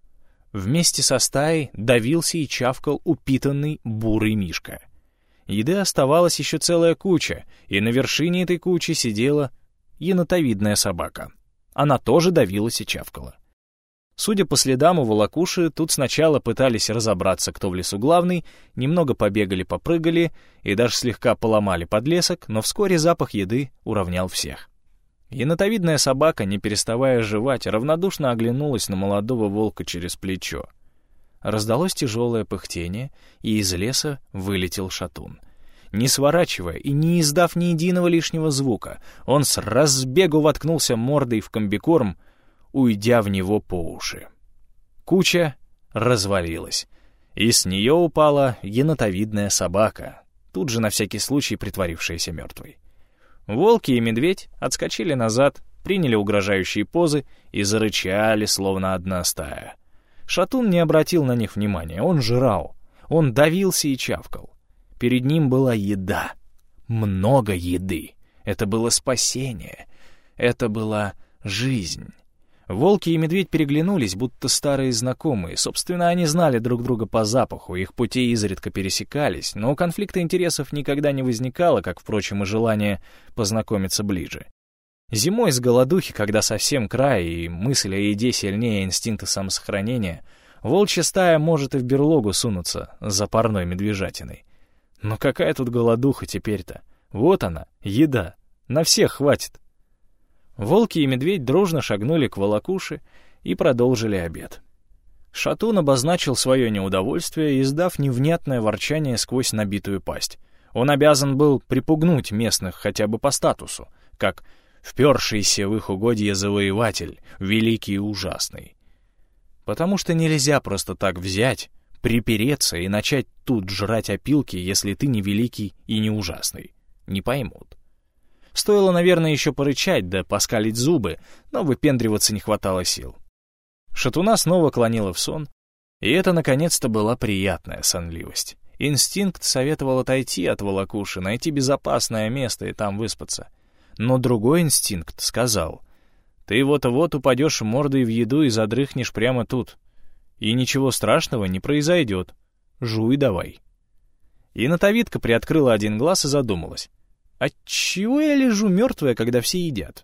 Вместе со стаей давился и чавкал упитанный бурый мишка. Еды оставалась еще целая куча, и на вершине этой кучи сидела енотовидная собака. Она тоже давилась и чавкала. Судя по следам у волокуши, тут сначала пытались разобраться, кто в лесу главный, немного побегали-попрыгали и даже слегка поломали подлесок, но вскоре запах еды уравнял всех. Енотовидная собака, не переставая жевать, равнодушно оглянулась на молодого волка через плечо. Раздалось тяжелое пыхтение, и из леса вылетел шатун. Не сворачивая и не издав ни единого лишнего звука, он с разбегу воткнулся мордой в комбикорм, уйдя в него по уши. Куча развалилась, и с нее упала енотовидная собака, тут же на всякий случай притворившаяся мертвой. Волки и медведь отскочили назад, приняли угрожающие позы и зарычали, словно одна стая. Шатун не обратил на них внимания, он жрал, он давился и чавкал. Перед ним была еда, много еды. Это было спасение, это была жизнь. Волки и медведь переглянулись, будто старые знакомые. Собственно, они знали друг друга по запаху, их пути изредка пересекались, но конфликта интересов никогда не возникало, как, впрочем, и желание познакомиться ближе. Зимой с голодухи, когда совсем край и мысль о еде сильнее инстинкта самосохранения, волчья стая может и в берлогу сунуться за парной медвежатиной. Но какая тут голодуха теперь-то? Вот она, еда, на всех хватит. Волки и медведь дружно шагнули к волокуше и продолжили обед. Шатун обозначил свое неудовольствие, издав невнятное ворчание сквозь набитую пасть. Он обязан был припугнуть местных хотя бы по статусу, как впершийся в их угодье завоеватель, великий и ужасный. Потому что нельзя просто так взять, припереться и начать тут жрать опилки, если ты не великий и не ужасный. Не поймут. Стоило, наверное, еще порычать да поскалить зубы, но выпендриваться не хватало сил. Шатуна снова клонила в сон, и это, наконец-то, была приятная сонливость. Инстинкт советовал отойти от волокуши, найти безопасное место и там выспаться. Но другой инстинкт сказал: «Ты вот-вот упадешь мордой в еду и задрыхнешь прямо тут. И ничего страшного не произойдет. Жуй давай». Енотовидка приоткрыла один глаз и задумалась: отчего я лежу мертвая, когда все едят?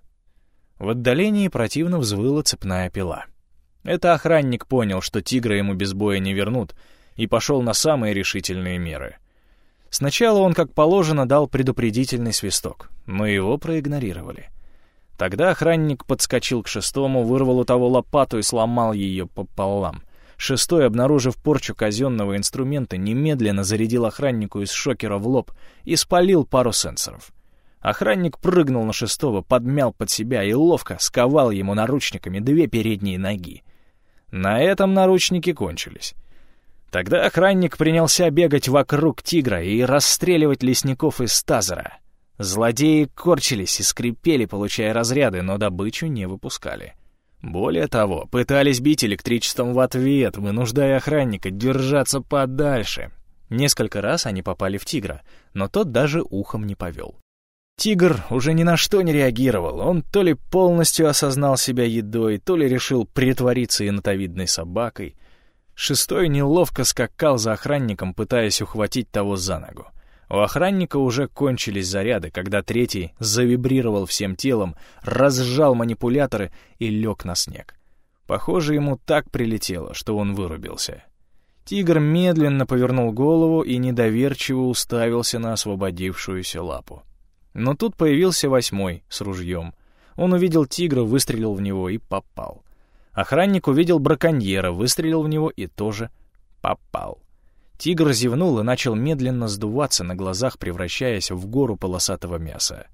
В отдалении противно взвыла цепная пила. Это охранник понял, что тигра ему без боя не вернут, и пошел на самые решительные меры. Сначала он, как положено, дал предупредительный свисток, но его проигнорировали. Тогда охранник подскочил к шестому, вырвал у того лопату и сломал ее пополам. Шестой, обнаружив порчу казенного инструмента, немедленно зарядил охраннику из шокера в лоб и спалил пару сенсоров. Охранник прыгнул на шестого, подмял под себя и ловко сковал ему наручниками 2 передние ноги. На этом наручники кончились. Тогда охранник принялся бегать вокруг тигра и расстреливать лесников из тазера. Злодеи корчились и скрипели, получая разряды, но добычу не выпускали. Более того, пытались бить электричеством в ответ, вынуждая охранника держаться подальше. Несколько раз они попали в тигра, но тот даже ухом не повел. Тигр уже ни на что не реагировал, он то ли полностью осознал себя едой, то ли решил притвориться енотовидной собакой. Шестой неловко скакал за охранником, пытаясь ухватить того за ногу. У охранника уже кончились заряды, когда третий завибрировал всем телом, разжал манипуляторы и лег на снег. Похоже, ему так прилетело, что он вырубился. Тигр медленно повернул голову и недоверчиво уставился на освободившуюся лапу. Но тут появился 8-й с ружьем. Он увидел тигра, выстрелил в него и попал. Охранник увидел браконьера, выстрелил в него и тоже попал. Тигр зевнул и начал медленно сдуваться на глазах, превращаясь в гору полосатого мяса.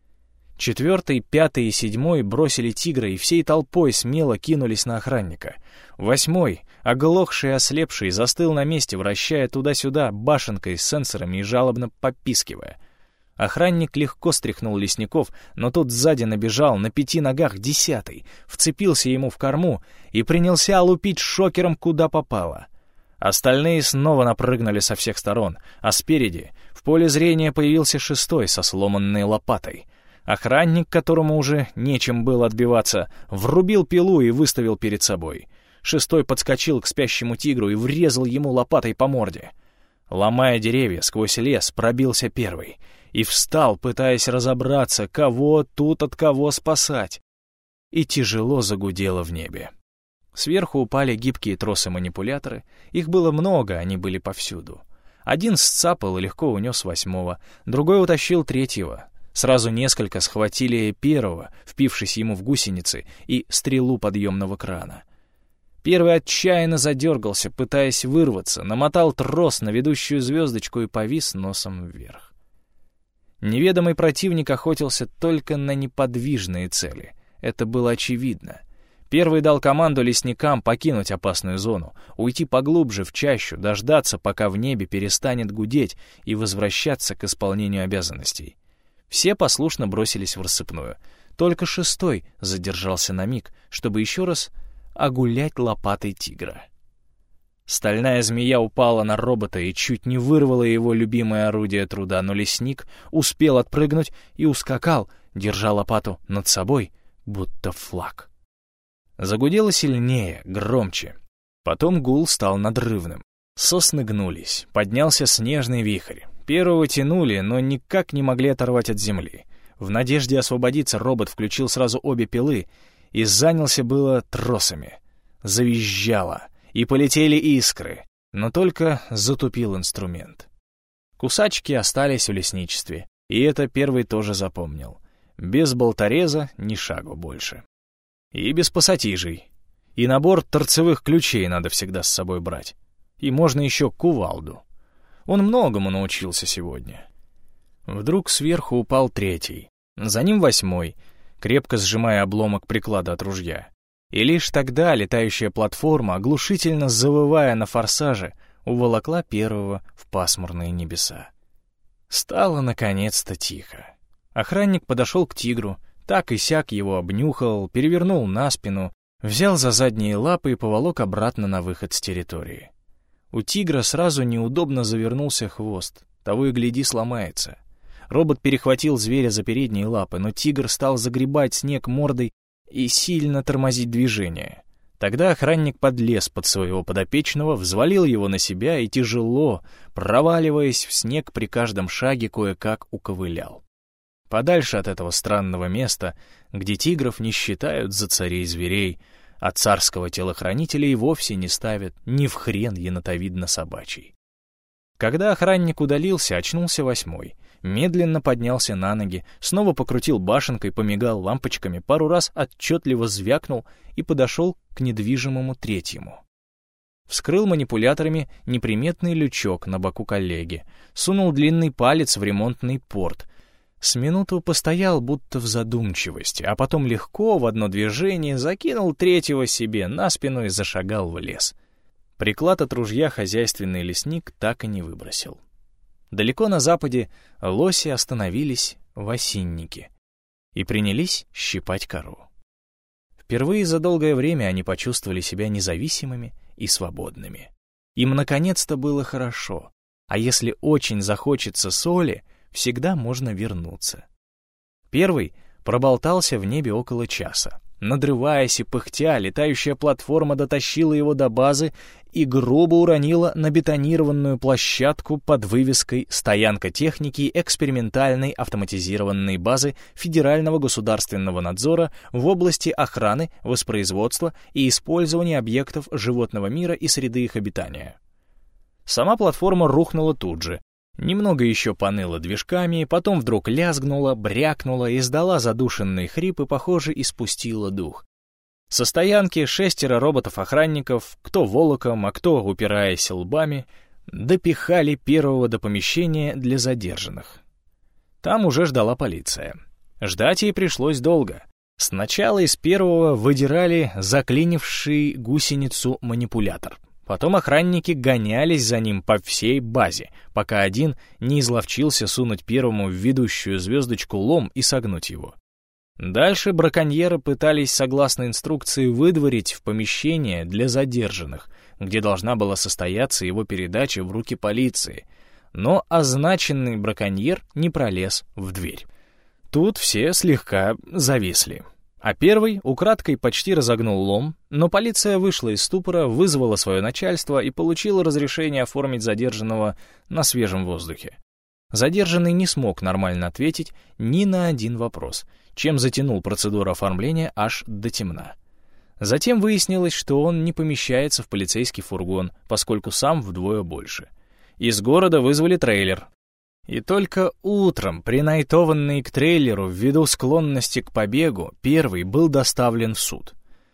4-й, 5-й и 7-й бросили тигра и всей толпой смело кинулись на охранника. 8-й, оглохший и ослепший, застыл на месте, вращая туда-сюда башенкой с сенсорами и жалобно попискивая. Охранник легко стряхнул лесников, но тот сзади набежал на 5 ногах 10-й, вцепился ему в корму и принялся лупить шокером куда попало. Остальные снова напрыгнули со всех сторон, а спереди в поле зрения появился 6-й со сломанной лопатой. Охранник, которому уже нечем было отбиваться, врубил пилу и выставил перед собой. 6-й подскочил к спящему тигру и врезал ему лопатой по морде. Ломая деревья, сквозь лес пробился 1-й и встал, пытаясь разобраться, кого тут от кого спасать. И тяжело загудело в небе. Сверху упали гибкие тросы-манипуляторы. Их было много, они были повсюду. Один сцапал и легко унес 8-го, другой утащил 3-го. Сразу несколько схватили 1-го, впившись ему в гусеницы и стрелу подъемного крана. 1-й отчаянно задергался, пытаясь вырваться, намотал трос на ведущую звездочку и повис носом вверх. Неведомый противник охотился только на неподвижные цели. Это было очевидно. 1-й дал команду лесникам покинуть опасную зону, уйти поглубже в чащу, дождаться, пока в небе перестанет гудеть, и возвращаться к исполнению обязанностей. Все послушно бросились в рассыпную. Только 6-й задержался на миг, чтобы еще раз огулять лопатой тигра. Стальная змея упала на робота и чуть не вырвала его любимое орудие труда, но лесник успел отпрыгнуть и ускакал, держа лопату над собой, будто флаг. Загудело сильнее, громче. Потом гул стал надрывным. Сосны гнулись, поднялся снежный вихрь. 1-го тянули, но никак не могли оторвать от земли. В надежде освободиться робот включил сразу обе пилы и занялся было тросами. Завизжало, и полетели искры, но только затупил инструмент. Кусачки остались в лесничестве, и это 1-й тоже запомнил. Без болтореза ни шагу больше. И без пассатижей. И набор торцевых ключей надо всегда с собой брать. И можно еще кувалду. Он многому научился сегодня. Вдруг сверху упал 3-й, за ним 8-й, крепко сжимая обломок приклада от ружья. И лишь тогда летающая платформа, оглушительно завывая на форсаже, уволокла 1-го в пасмурные небеса. Стало наконец-то тихо. Охранник подошел к тигру, так и сяк его обнюхал, перевернул на спину, взял за задние лапы и поволок обратно на выход с территории. У тигра сразу неудобно завернулся хвост, того и гляди сломается. Робот перехватил зверя за передние лапы, но тигр стал загребать снег мордой и сильно тормозить движение. Тогда охранник подлез под своего подопечного, взвалил его на себя и тяжело, проваливаясь в снег при каждом шаге, кое-как уковылял. Подальше от этого странного места, где тигров не считают за царей зверей, а царского телохранителя и вовсе не ставят ни в хрен енотовидно-собачий. Когда охранник удалился, очнулся 8-й, медленно поднялся на ноги, снова покрутил башенкой, помигал лампочками, пару раз отчетливо звякнул и подошел к недвижимому 3-му. Вскрыл манипуляторами неприметный лючок на боку коллеги, сунул длинный палец в ремонтный порт, с минуту постоял будто в задумчивости, а потом легко в одно движение закинул 3-го себе на спину и зашагал в лес. Приклад от ружья хозяйственный лесник так и не выбросил. Далеко на западе лоси остановились в осиннике и принялись щипать кору. Впервые за долгое время они почувствовали себя независимыми и свободными. Им наконец-то было хорошо, а если очень захочется соли, всегда можно вернуться. 1-й проболтался в небе около часа. Надрываясь и пыхтя, летающая платформа дотащила его до базы и грубо уронила на бетонированную площадку под вывеской «Стоянка техники экспериментальной автоматизированной базы Федерального государственного надзора в области охраны, воспроизводства и использования объектов животного мира и среды их обитания». Сама платформа рухнула тут же. Немного еще поныла движками, потом вдруг лязгнула, брякнула, издала задушенный хрип и, похоже, испустила дух. Со стоянки 6 роботов-охранников, кто волоком, а кто, упираясь лбами, допихали первого до помещения для задержанных. Там уже ждала полиция. Ждать ей пришлось долго. Сначала из первого выдирали заклинивший гусеницу манипулятор. Потом охранники гонялись за ним по всей базе, пока один не изловчился сунуть первому в ведущую звездочку лом и согнуть его. Дальше браконьеры пытались, согласно инструкции, выдворить в помещение для задержанных, где должна была состояться его передача в руки полиции, но означенный браконьер не пролез в дверь. Тут все слегка зависли. А первый украдкой почти разогнул лом, но полиция вышла из ступора, вызвала свое начальство и получила разрешение оформить задержанного на свежем воздухе. Задержанный не смог нормально ответить ни на один вопрос, чем затянул процедуру оформления аж до темна. Затем выяснилось, что он не помещается в полицейский фургон, поскольку сам вдвое больше. Из города вызвали трейлер. И только утром, принайтованный к трейлеру ввиду склонности к побегу, первый был доставлен в суд.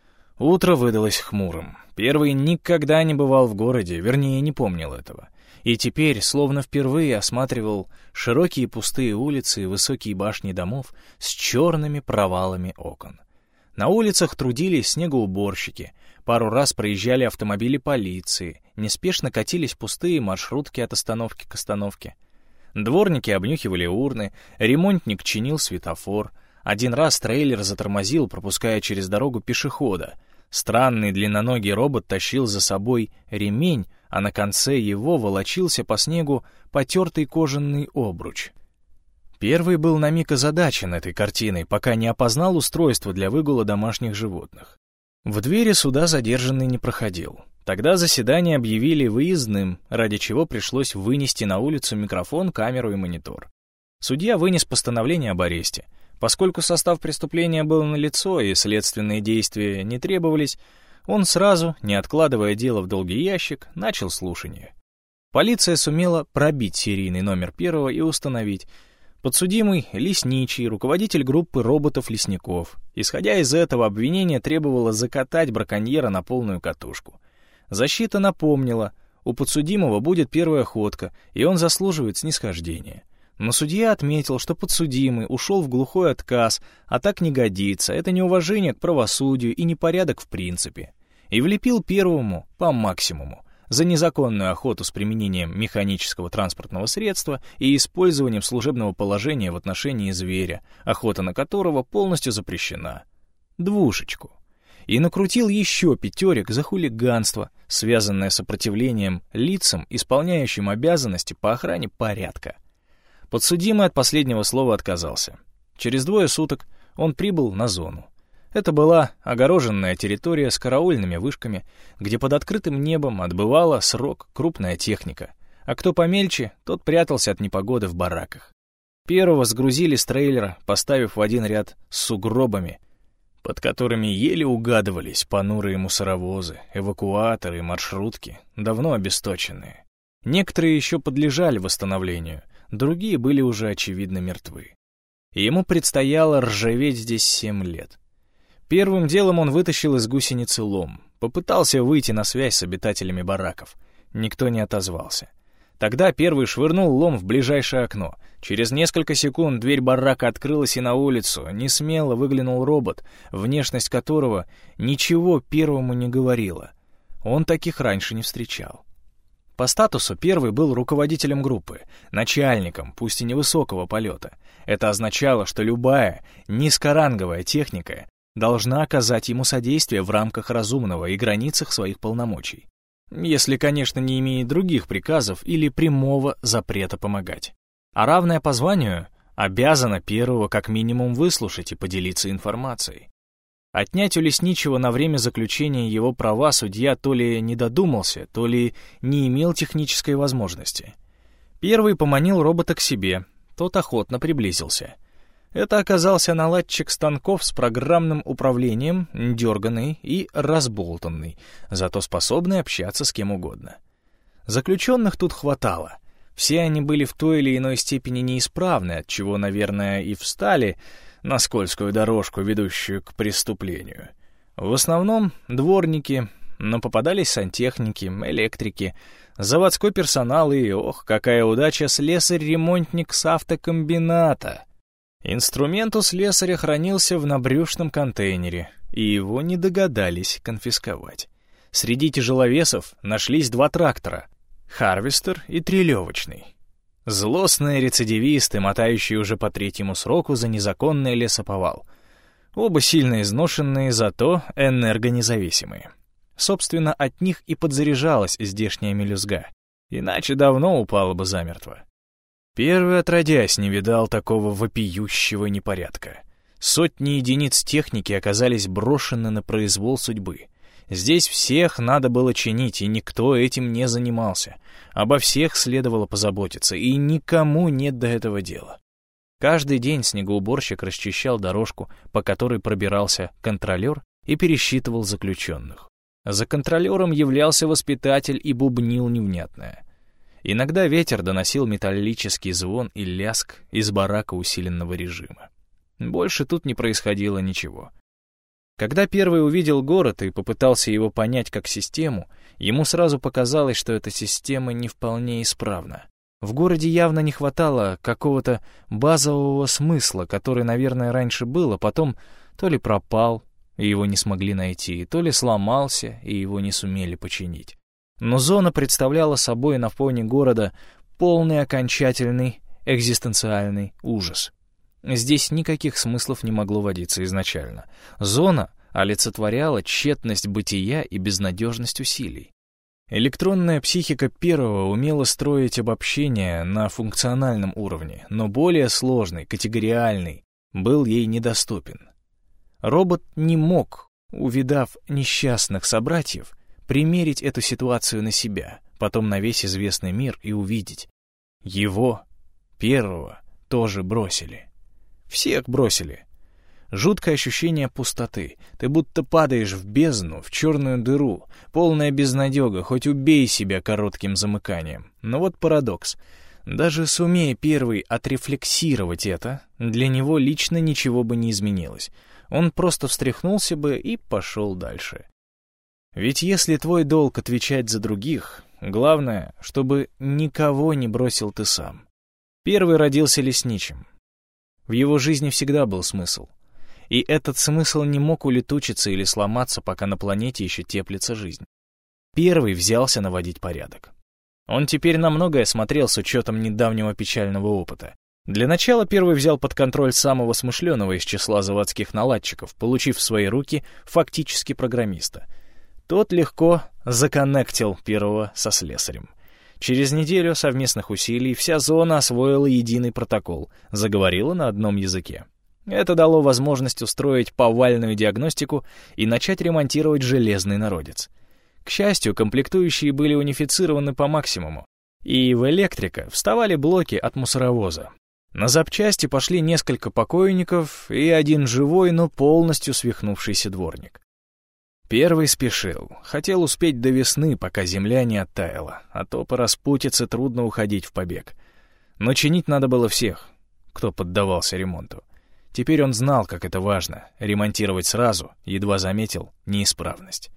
Утро выдалось хмурым. Первый никогда не бывал в городе, вернее, не помнил этого. И теперь, словно впервые, осматривал широкие пустые улицы и высокие башни домов с черными провалами окон. На улицах трудились снегоуборщики, пару раз проезжали автомобили полиции, неспешно катились пустые маршрутки от остановки к остановке. Дворники обнюхивали урны, ремонтник чинил светофор. Один раз трейлер затормозил, пропуская через дорогу пешехода. Странный длинноногий робот тащил за собой ремень, а на конце его волочился по снегу потертый кожаный обруч. Первый был на миг озадачен этой картиной, пока не опознал устройство для выгула домашних животных. В двери суда задержанный не проходил. Тогда заседание объявили выездным, ради чего пришлось вынести на улицу микрофон, камеру и монитор. Судья вынес постановление об аресте. Поскольку состав преступления был налицо и следственные действия не требовались, он сразу, не откладывая дело в долгий ящик, начал слушание. Полиция сумела пробить серийный номер первого и установить: подсудимый — лесничий, руководитель группы роботов-лесников. Исходя из этого, обвинение требовало закатать браконьера на полную катушку. Защита напомнила: у подсудимого будет первая ходка, и он заслуживает снисхождения. Но судья отметил, что подсудимый ушел в глухой отказ, а так не годится, это неуважение к правосудию и непорядок в принципе. И влепил первому по максимуму за незаконную охоту с применением механического транспортного средства и использованием служебного положения в отношении зверя, охота на которого полностью запрещена. 2. И накрутил еще 5 за хулиганство, связанное с сопротивлением лицам, исполняющим обязанности по охране порядка. Подсудимый от последнего слова отказался. Через 2 суток он прибыл на зону. Это была огороженная территория с караульными вышками, где под открытым небом отбывала срок крупная техника, а кто помельче, тот прятался от непогоды в бараках. Первого сгрузили с трейлера, поставив в один ряд с сугробами, под которыми еле угадывались понурые мусоровозы, эвакуаторы и маршрутки, давно обесточенные. Некоторые еще подлежали восстановлению, другие были уже очевидно мертвы. И ему предстояло ржаветь здесь 7 лет. Первым делом он вытащил из гусеницы лом, попытался выйти на связь с обитателями бараков. Никто не отозвался. Тогда первый швырнул лом в ближайшее окно. Через несколько секунд дверь барака открылась, и на улицу несмело выглянул робот, внешность которого ничего первому не говорила. Он таких раньше не встречал. По статусу первый был руководителем группы, начальником, пусть и невысокого полета. Это означало, что любая низкоранговая техника должна оказать ему содействие в рамках разумного и границах своих полномочий. Если, конечно, не имеет других приказов или прямого запрета помогать. А равная по званию обязана первого как минимум выслушать и поделиться информацией. Отнять у лесничего на время заключения его права судья то ли не додумался, то ли не имел технической возможности. Первый поманил робота к себе, тот охотно приблизился. Это оказался наладчик станков с программным управлением, дерганный и разболтанный, зато способный общаться с кем угодно. Заключенных тут хватало. Все они были в той или иной степени неисправны, отчего, наверное, и встали на скользкую дорожку, ведущую к преступлению. В основном дворники, но попадались сантехники, электрики, заводской персонал и, ох, какая удача, слесарь-ремонтник с автокомбината. Инструмент у слесаря хранился в набрюшном контейнере, и его не догадались конфисковать. Среди тяжеловесов нашлись 2 трактора — «Харвестер» и «Трелевочный». Злостные рецидивисты, мотающие уже по 3-му сроку за незаконный лесоповал. Оба сильно изношенные, зато энергонезависимые. Собственно, от них и подзаряжалась здешняя мелюзга. Иначе давно упала бы замертво. Первый, отродясь, не видал такого вопиющего непорядка. Сотни единиц техники оказались брошены на произвол судьбы. Здесь всех надо было чинить, и никто этим не занимался. Обо всех следовало позаботиться, и никому нет до этого дела. Каждый день снегоуборщик расчищал дорожку, по которой пробирался контролер и пересчитывал заключенных. За контролером являлся воспитатель и бубнил невнятное. Иногда ветер доносил металлический звон и ляск из барака усиленного режима. Больше тут не происходило ничего. Когда первый увидел город и попытался его понять как систему, ему сразу показалось, что эта система не вполне исправна. В городе явно не хватало какого-то базового смысла, который, наверное, раньше был, а потом то ли пропал, и его не смогли найти, то ли сломался, и его не сумели починить. Но зона представляла собой на фоне города полный окончательный экзистенциальный ужас. Здесь никаких смыслов не могло водиться изначально. Зона олицетворяла тщетность бытия и безнадежность усилий. Электронная психика первого умела строить обобщения на функциональном уровне, но более сложный, категориальный, был ей недоступен. Робот не мог, увидав несчастных собратьев, примерить эту ситуацию на себя, потом на весь известный мир и увидеть. Его, первого, тоже бросили. Всех бросили. Жуткое ощущение пустоты. Ты будто падаешь в бездну, в черную дыру. Полная безнадега, хоть убей себя коротким замыканием. Но вот парадокс. Даже сумея первый отрефлексировать это, для него лично ничего бы не изменилось. Он просто встряхнулся бы и пошел дальше. Ведь если твой долг отвечать за других, главное, чтобы никого не бросил ты сам. Первый родился лесничим. В его жизни всегда был смысл. И этот смысл не мог улетучиться или сломаться, пока на планете еще теплится жизнь. Первый взялся наводить порядок. Он теперь на многое смотрел с учетом недавнего печального опыта. Для начала первый взял под контроль самого смышленого из числа заводских наладчиков, получив в свои руки фактически программиста. Тот легко законнектил первого со слесарем. Через неделю совместных усилий вся зона освоила единый протокол, заговорила на одном языке. Это дало возможность устроить повальную диагностику и начать ремонтировать железный народец. К счастью, комплектующие были унифицированы по максимуму, и в электрика вставали блоки от мусоровоза. На запчасти пошли несколько покойников и один живой, но полностью свихнувшийся дворник. Первый спешил, хотел успеть до весны, пока земля не оттаяла, а то по распутице трудно уходить в побег. Но чинить надо было всех, кто поддавался ремонту. Теперь он знал, как это важно — ремонтировать сразу, едва заметил неисправность.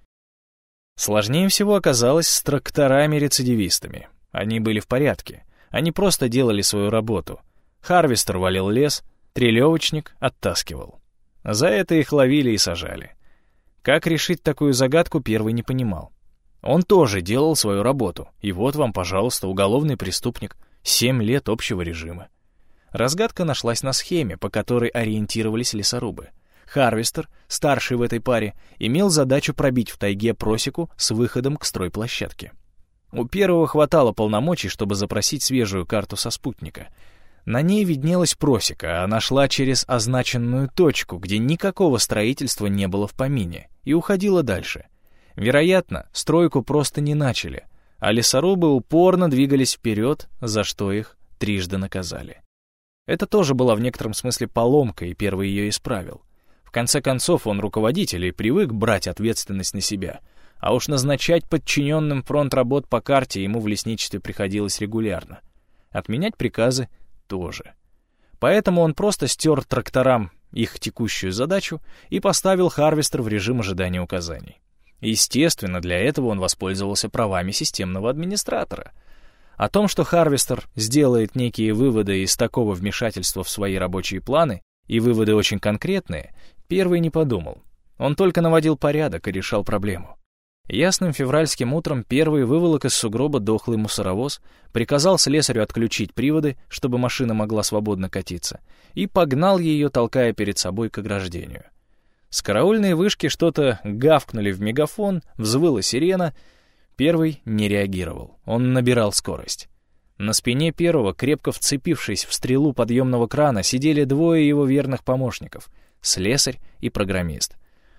Сложнее всего оказалось с тракторами-рецидивистами. Они были в порядке, они просто делали свою работу. Харвестер валил лес, трелевочник оттаскивал. За это их ловили и сажали. Как решить такую загадку, первый не понимал. Он тоже делал свою работу, и вот вам, пожалуйста, уголовный преступник, 7 лет общего режима. Разгадка нашлась на схеме, по которой ориентировались лесорубы. Харвестер, старший в этой паре, имел задачу пробить в тайге просеку с выходом к стройплощадке. У первого хватало полномочий, чтобы запросить свежую карту со спутника. На ней виднелась просека, она шла через означенную точку, где никакого строительства не было в помине, и уходила дальше. Вероятно, стройку просто не начали, а лесорубы упорно двигались вперед, за что их трижды наказали. Это тоже была в некотором смысле поломка, и первый ее исправил. В конце концов, он руководитель и привык брать ответственность на себя. А уж назначать подчиненным фронт работ по карте ему в лесничестве приходилось регулярно. Отменять приказы тоже. Поэтому он просто стер тракторам их текущую задачу и поставил Харвестер в режим ожидания указаний. Естественно, для этого он воспользовался правами системного администратора. О том, что Харвестер сделает некие выводы из такого вмешательства в свои рабочие планы, и выводы очень конкретные, первый не подумал. Он только наводил порядок и решал проблему. Ясным февральским утром первый выволок из сугроба дохлый мусоровоз, приказал слесарю отключить приводы, чтобы машина могла свободно катиться, и погнал ее, толкая перед собой к ограждению. С караульной вышки что-то гавкнули в мегафон, взвыла сирена. Первый не реагировал, он набирал скорость. На спине первого, крепко вцепившись в стрелу подъемного крана, сидели двое его верных помощников — слесарь и программист.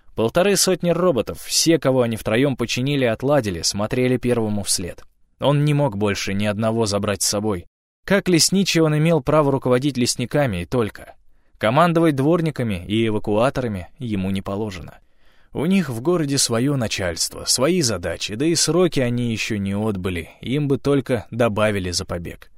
150 роботов, все, кого они втроем починили и отладили, смотрели первому вслед. Он не мог больше ни одного забрать с собой. Как лесничий он имел право руководить лесниками и только. Командовать дворниками и эвакуаторами ему не положено. У них в городе свое начальство, свои задачи, да и сроки они еще не отбыли, им бы только добавили за побег.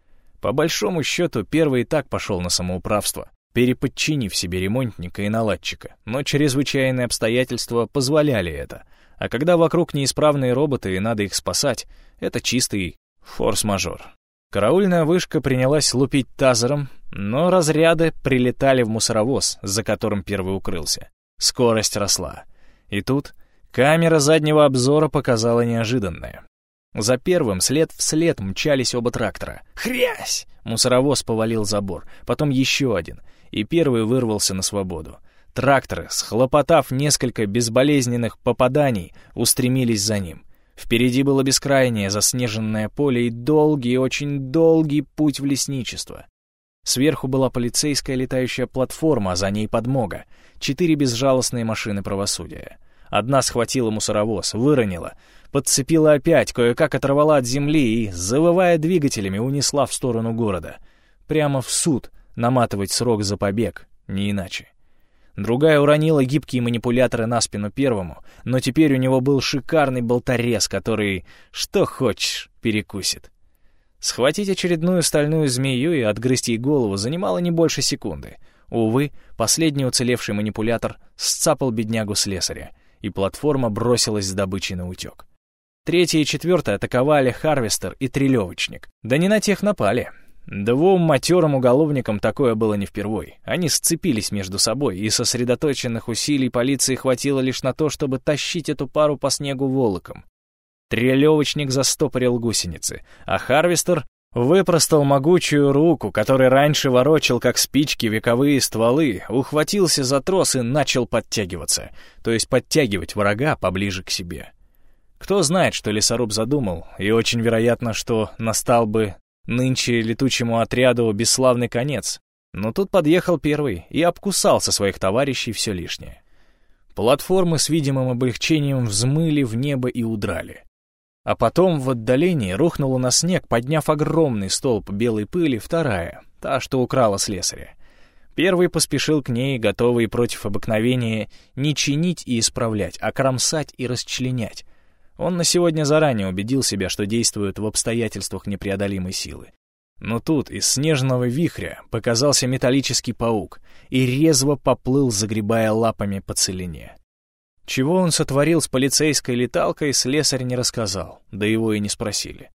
По большому счету, первый и так пошел на самоуправство, переподчинив себе ремонтника и наладчика, но чрезвычайные обстоятельства позволяли это, а когда вокруг неисправные роботы и надо их спасать, это чистый форс-мажор. Караульная вышка принялась лупить тазером, но разряды прилетали в мусоровоз, за которым первый укрылся. Скорость росла. И тут камера заднего обзора показала неожиданное. За первым след вслед мчались оба трактора. Хрясь! Мусоровоз повалил забор, потом еще один, и первый вырвался на свободу. Тракторы, схлопотав несколько безболезненных попаданий, устремились за ним. Впереди было бескрайнее заснеженное поле и долгий, очень долгий путь в лесничество. Сверху была полицейская летающая платформа, а за ней подмога. 4 безжалостные машины правосудия. Одна схватила мусоровоз, выронила, подцепила опять, кое-как оторвала от земли и, завывая двигателями, унесла в сторону города. Прямо в суд наматывать срок за побег, не иначе. Другая уронила гибкие манипуляторы на спину первому, но теперь у него был шикарный болторез, который, что хочешь, перекусит. Схватить очередную стальную змею и отгрызть ей голову занимало не больше секунды. Увы, последний уцелевший манипулятор сцапал беднягу слесаря, и платформа бросилась с добычей на утек. Третья и четвертая атаковали Харвестер и Трелевочник. Да не на тех напали. 2 матерым уголовникам такое было не впервой. Они сцепились между собой, и сосредоточенных усилий полиции хватило лишь на то, чтобы тащить эту пару по снегу волоком. Трелевочник застопорил гусеницы, а Харвестер выпростал могучую руку, который раньше ворочал, как спички, вековые стволы, ухватился за трос и начал подтягиваться, то есть подтягивать врага поближе к себе. Кто знает, что лесоруб задумал, и очень вероятно, что настал бы нынче летучему отряду бесславный конец, но тут подъехал первый и обкусал со своих товарищей все лишнее. Платформы с видимым облегчением взмыли в небо и удрали. А потом в отдалении рухнула на снег, подняв огромный столб белой пыли, вторая, та, что украла слесаря. Первый поспешил к ней, готовый против обыкновения не чинить и исправлять, а кромсать и расчленять. Он на сегодня заранее убедил себя, что действует в обстоятельствах непреодолимой силы. Но тут из снежного вихря показался металлический паук и резво поплыл, загребая лапами по целине. Чего он сотворил с полицейской леталкой, слесарь не рассказал, да его и не спросили.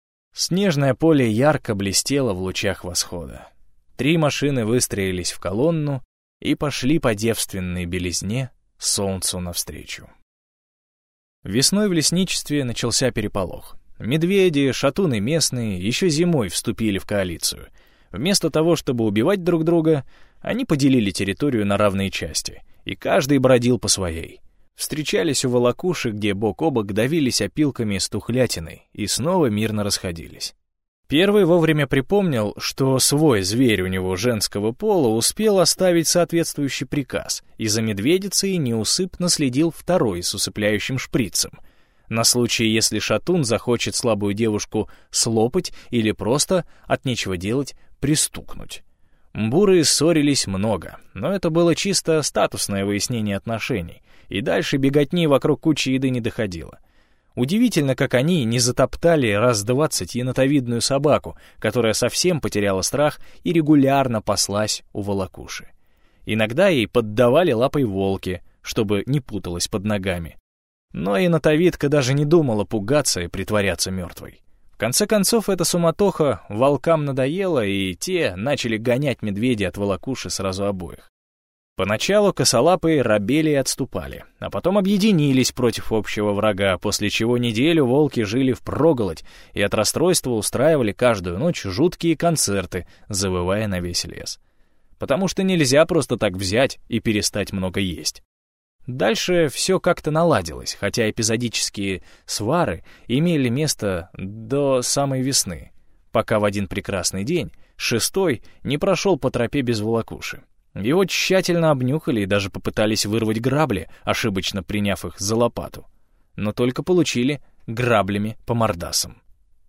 Снежное поле ярко блестело в лучах восхода. 3 машины выстроились в колонну и пошли по девственной белизне солнцу навстречу. Весной в лесничестве начался переполох. Медведи, шатуны местные еще зимой вступили в коалицию. Вместо того, чтобы убивать друг друга, они поделили территорию на равные части, и каждый бродил по своей. Встречались у волокуши, где бок о бок давились опилками с тухлятиной, и снова мирно расходились. Первый вовремя припомнил, что свой зверь у него женского пола успел оставить соответствующий приказ, и за медведицей неусыпно следил второй с усыпляющим шприцем, на случай, если шатун захочет слабую девушку слопать или просто, от нечего делать, пристукнуть. Буры ссорились много, но это было чисто статусное выяснение отношений, и дальше беготни вокруг кучи еды не доходило. Удивительно, как они не затоптали раз 20 енотовидную собаку, которая совсем потеряла страх и регулярно паслась у волокуши. Иногда ей поддавали лапой волки, чтобы не путалась под ногами. Но енотовидка даже не думала пугаться и притворяться мертвой. В конце концов, эта суматоха волкам надоела, и те начали гонять медведей от волокуши сразу обоих. Поначалу косолапые робели и отступали, а потом объединились против общего врага, после чего неделю волки жили впроголодь и от расстройства устраивали каждую ночь жуткие концерты, завывая на весь лес. Потому что нельзя просто так взять и перестать много есть. Дальше все как-то наладилось, хотя эпизодические свары имели место до самой весны, пока в один прекрасный день шестой не прошел по тропе без волокуши. Его тщательно обнюхали и даже попытались вырвать грабли, ошибочно приняв их за лопату. Но только получили граблями по мордасам.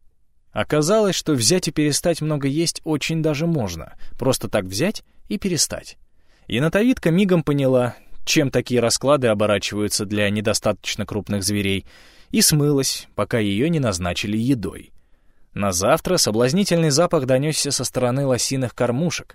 Оказалось, что взять и перестать много есть очень даже можно. Просто так взять и перестать. Енотовидка мигом поняла, чем такие расклады оборачиваются для недостаточно крупных зверей, и смылась, пока ее не назначили едой. На завтра соблазнительный запах донесся со стороны лосиных кормушек,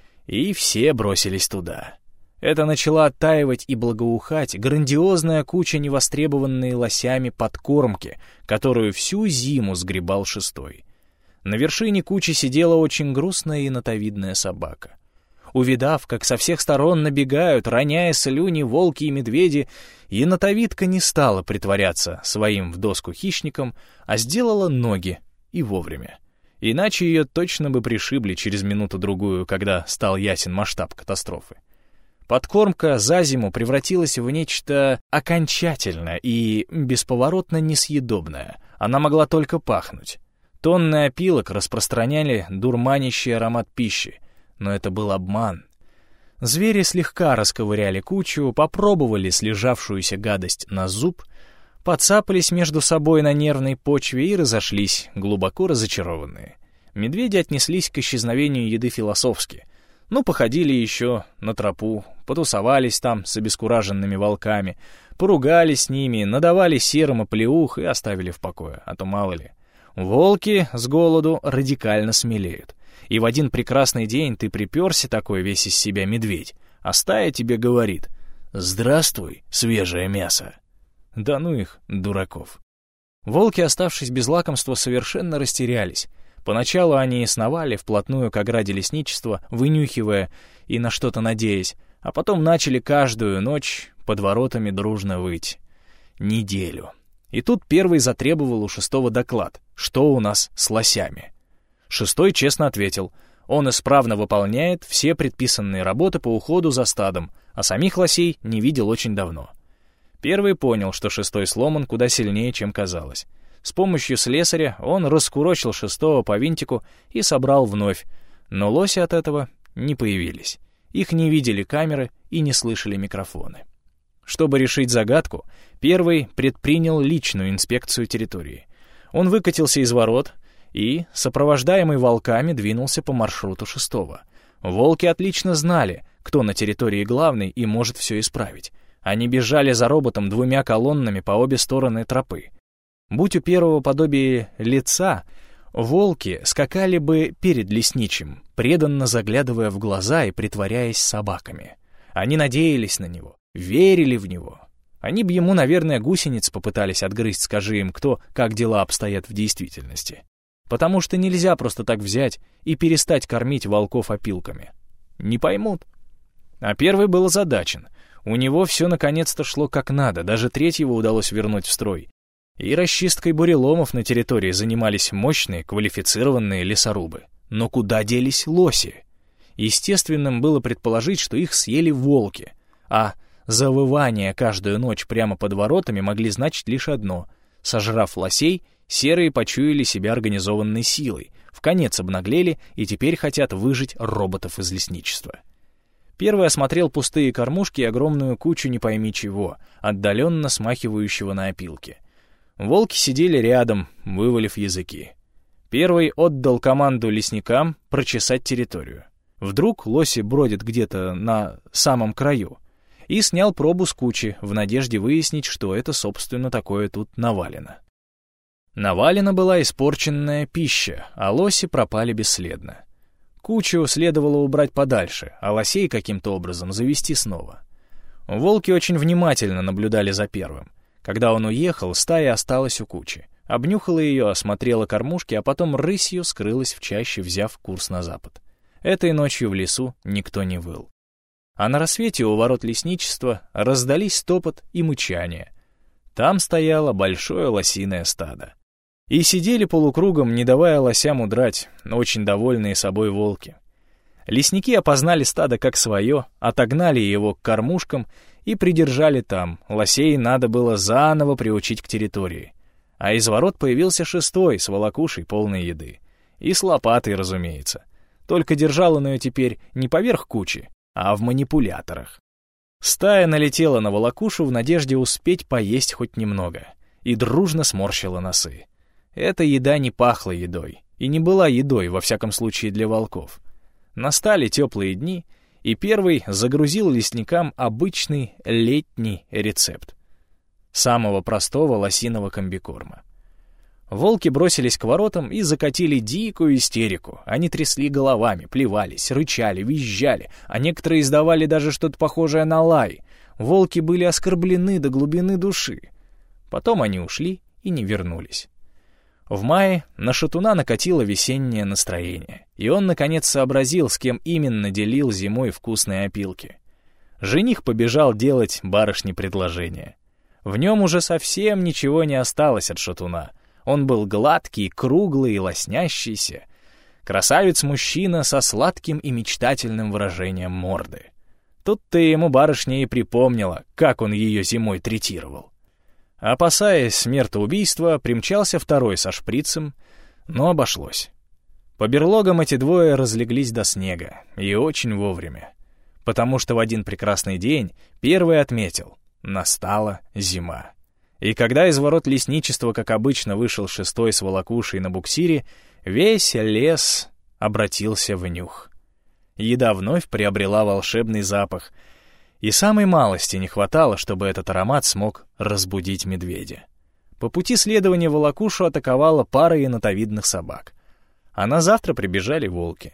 и все бросились туда. Это начала оттаивать и благоухать грандиозная куча невостребованной лосями подкормки, которую всю зиму сгребал шестой. На вершине кучи сидела очень грустная енотовидная собака. Увидав, как со всех сторон набегают, роняя слюни, волки и медведи, енотовидка не стала притворяться своим в доску хищником, а сделала ноги, и вовремя. Иначе ее точно бы пришибли через минуту-другую, когда стал ясен масштаб катастрофы. Подкормка за зиму превратилась в нечто окончательно и бесповоротно несъедобное. Она могла только пахнуть. Тонны опилок распространяли дурманящий аромат пищи, но это был обман. Звери слегка расковыряли кучу, попробовали слежавшуюся гадость на зуб, подцапались между собой на нервной почве и разошлись, глубоко разочарованные. Медведи отнеслись к исчезновению еды философски. Походили еще на тропу, потусовались там с обескураженными волками, поругались с ними, надавали серым оплеух и оставили в покое, а то мало ли. Волки с голоду радикально смелеют. И в один прекрасный день ты приперся такой весь из себя медведь, а стая тебе говорит: «Здравствуй, свежее мясо». Да ну их, дураков. Волки, оставшись без лакомства, совершенно растерялись. Поначалу они сновали вплотную к ограде лесничества, вынюхивая и на что-то надеясь, а потом начали каждую ночь под воротами дружно выть. Неделю. И тут первый затребовал у шестого доклад, что у нас с лосями. Шестой честно ответил: он исправно выполняет все предписанные работы по уходу за стадом, а самих лосей не видел очень давно. Первый понял, что шестой сломан куда сильнее, чем казалось. С помощью слесаря он раскурочил шестого по винтику и собрал вновь, но лоси от этого не появились. Их не видели камеры и не слышали микрофоны. Чтобы решить загадку, первый предпринял личную инспекцию территории. Он выкатился из ворот и, сопровождаемый волками, двинулся по маршруту шестого. Волки отлично знали, кто на территории главный и может все исправить. Они бежали за роботом двумя колоннами по обе стороны тропы. Будь у первого подобие лица, волки скакали бы перед лесничим, преданно заглядывая в глаза и притворяясь собаками. Они надеялись на него, верили в него. Они бы ему, наверное, гусениц попытались отгрызть, скажи им кто, как дела обстоят в действительности. Потому что нельзя просто так взять и перестать кормить волков опилками. Не поймут. А первый был озадачен. У него все наконец-то шло как надо, даже третьего удалось вернуть в строй. И расчисткой буреломов на территории занимались мощные, квалифицированные лесорубы. Но куда делись лоси? Естественным было предположить, что их съели волки, а завывания каждую ночь прямо под воротами могли значить лишь одно: сожрав лосей, серые почуяли себя организованной силой, вконец обнаглели и теперь хотят выжить роботов из лесничества. Первый осмотрел пустые кормушки и огромную кучу не пойми чего, отдаленно смахивающего на опилки. Волки сидели рядом, вывалив языки. Первый отдал команду лесникам прочесать территорию. Вдруг лоси бродят где-то на самом краю. и снял пробу с кучи в надежде выяснить, что это, собственно, такое тут навалено. Навалена была испорченная пища, а лоси пропали бесследно. Кучу следовало убрать подальше, а лосей каким-то образом завести снова. Волки очень внимательно наблюдали за первым. Когда он уехал, стая осталась у кучи. Обнюхала ее, осмотрела кормушки, а потом рысью скрылась в чаще, взяв курс на запад. Этой ночью в лесу никто не выл. А на рассвете у ворот лесничества раздались топот и мычание. Там стояло большое лосиное стадо. И сидели полукругом, не давая лосям удрать, очень довольные собой волки. Лесники опознали стадо как свое, отогнали его к кормушкам и придержали там. Лосей надо было заново приучить к территории. А из ворот появился шестой с волокушей полной еды. И с лопатой, разумеется. Только держал он ее теперь не поверх кучи, а в манипуляторах. Стая налетела на волокушу в надежде успеть поесть хоть немного. И дружно сморщила носы. Эта еда не пахла едой. И не была едой, во всяком случае, для волков. Настали теплые дни, и первый загрузил лесникам обычный летний рецепт. Самого простого лосиного комбикорма. Волки бросились к воротам и закатили дикую истерику. Они трясли головами, плевались, рычали, визжали, а некоторые издавали даже что-то похожее на лай. Волки были оскорблены до глубины души. Потом они ушли и не вернулись. В мае на шатуна накатило весеннее настроение, и он, наконец, сообразил, с кем именно делил зимой вкусные опилки. Жених побежал делать барышне предложение. В нем уже совсем ничего не осталось от шатуна. Он был гладкий, круглый и лоснящийся. Красавец-мужчина со сладким и мечтательным выражением морды. Тут-то ему барышня и припомнила, как он ее зимой третировал. Опасаясь смертоубийства, примчался второй со шприцем, но обошлось. По берлогам эти двое разлеглись до снега, и очень вовремя. Потому что в один прекрасный день первый отметил — настала зима. И когда из ворот лесничества, как обычно, вышел шестой с волокушей на буксире, весь лес обратился в нюх. Еда вновь приобрела волшебный запах, и самой малости не хватало, чтобы этот аромат смог разбудить медведя. По пути следования волокушу атаковала пара енотовидных собак. А на завтра прибежали волки.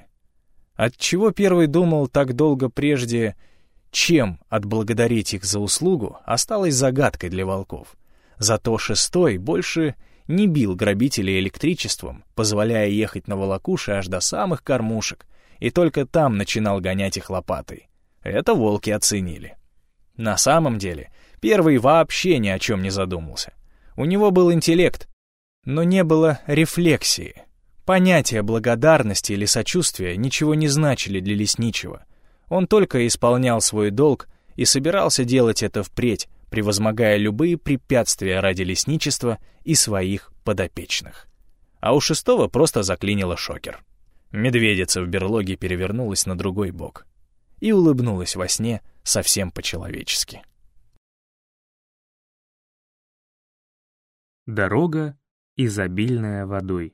Отчего первый думал так долго прежде, чем отблагодарить их за услугу, осталось загадкой для волков. Зато шестой больше не бил грабителей электричеством, позволяя ехать на волокуше аж до самых кормушек, и только там начинал гонять их лопатой. Это волки оценили. На самом деле, первый вообще ни о чем не задумался. У него был интеллект, но не было рефлексии. Понятия благодарности или сочувствия ничего не значили для лесничего. Он только исполнял свой долг и собирался делать это впредь, превозмогая любые препятствия ради лесничества и своих подопечных. А у шестого просто заклинило шокер. Медведица в берлоге перевернулась на другой бок и улыбнулась во сне совсем по-человечески. Дорога, изобильная водой.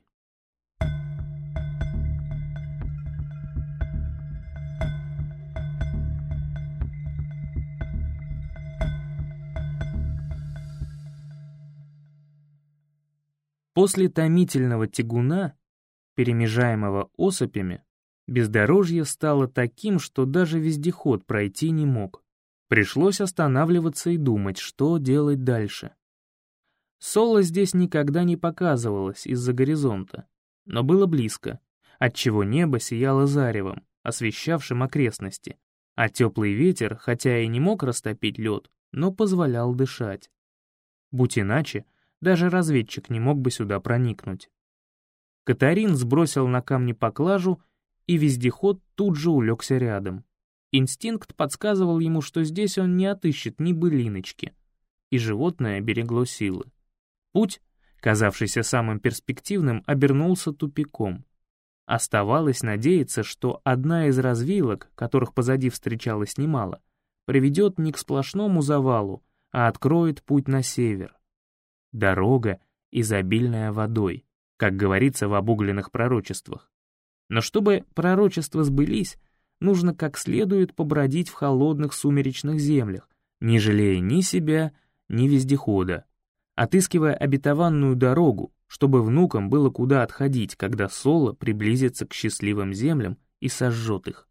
После томительного тягуна, перемежаемого осыпями, бездорожье стало таким, что даже вездеход пройти не мог. Пришлось останавливаться и думать, что делать дальше. Соло здесь никогда не показывалось из-за горизонта, но было близко, отчего небо сияло заревом, освещавшим окрестности, а теплый ветер, хотя и не мог растопить лед, но позволял дышать. Будь иначе, даже разведчик не мог бы сюда проникнуть. Катарин сбросил на камни поклажу, и вездеход тут же улегся рядом. Инстинкт подсказывал ему, что здесь он не отыщет ни былиночки, и животное берегло силы. Путь, казавшийся самым перспективным, обернулся тупиком. Оставалось надеяться, что одна из развилок, которых позади встречалось немало, приведет не к сплошному завалу, а откроет путь на север. Дорога, изобильная водой, как говорится в обугленных пророчествах. Но чтобы пророчества сбылись, нужно как следует побродить в холодных сумеречных землях, не жалея ни себя, ни вездехода, отыскивая обетованную дорогу, чтобы внукам было куда отходить, когда Соло приблизится к счастливым землям и сожжет их.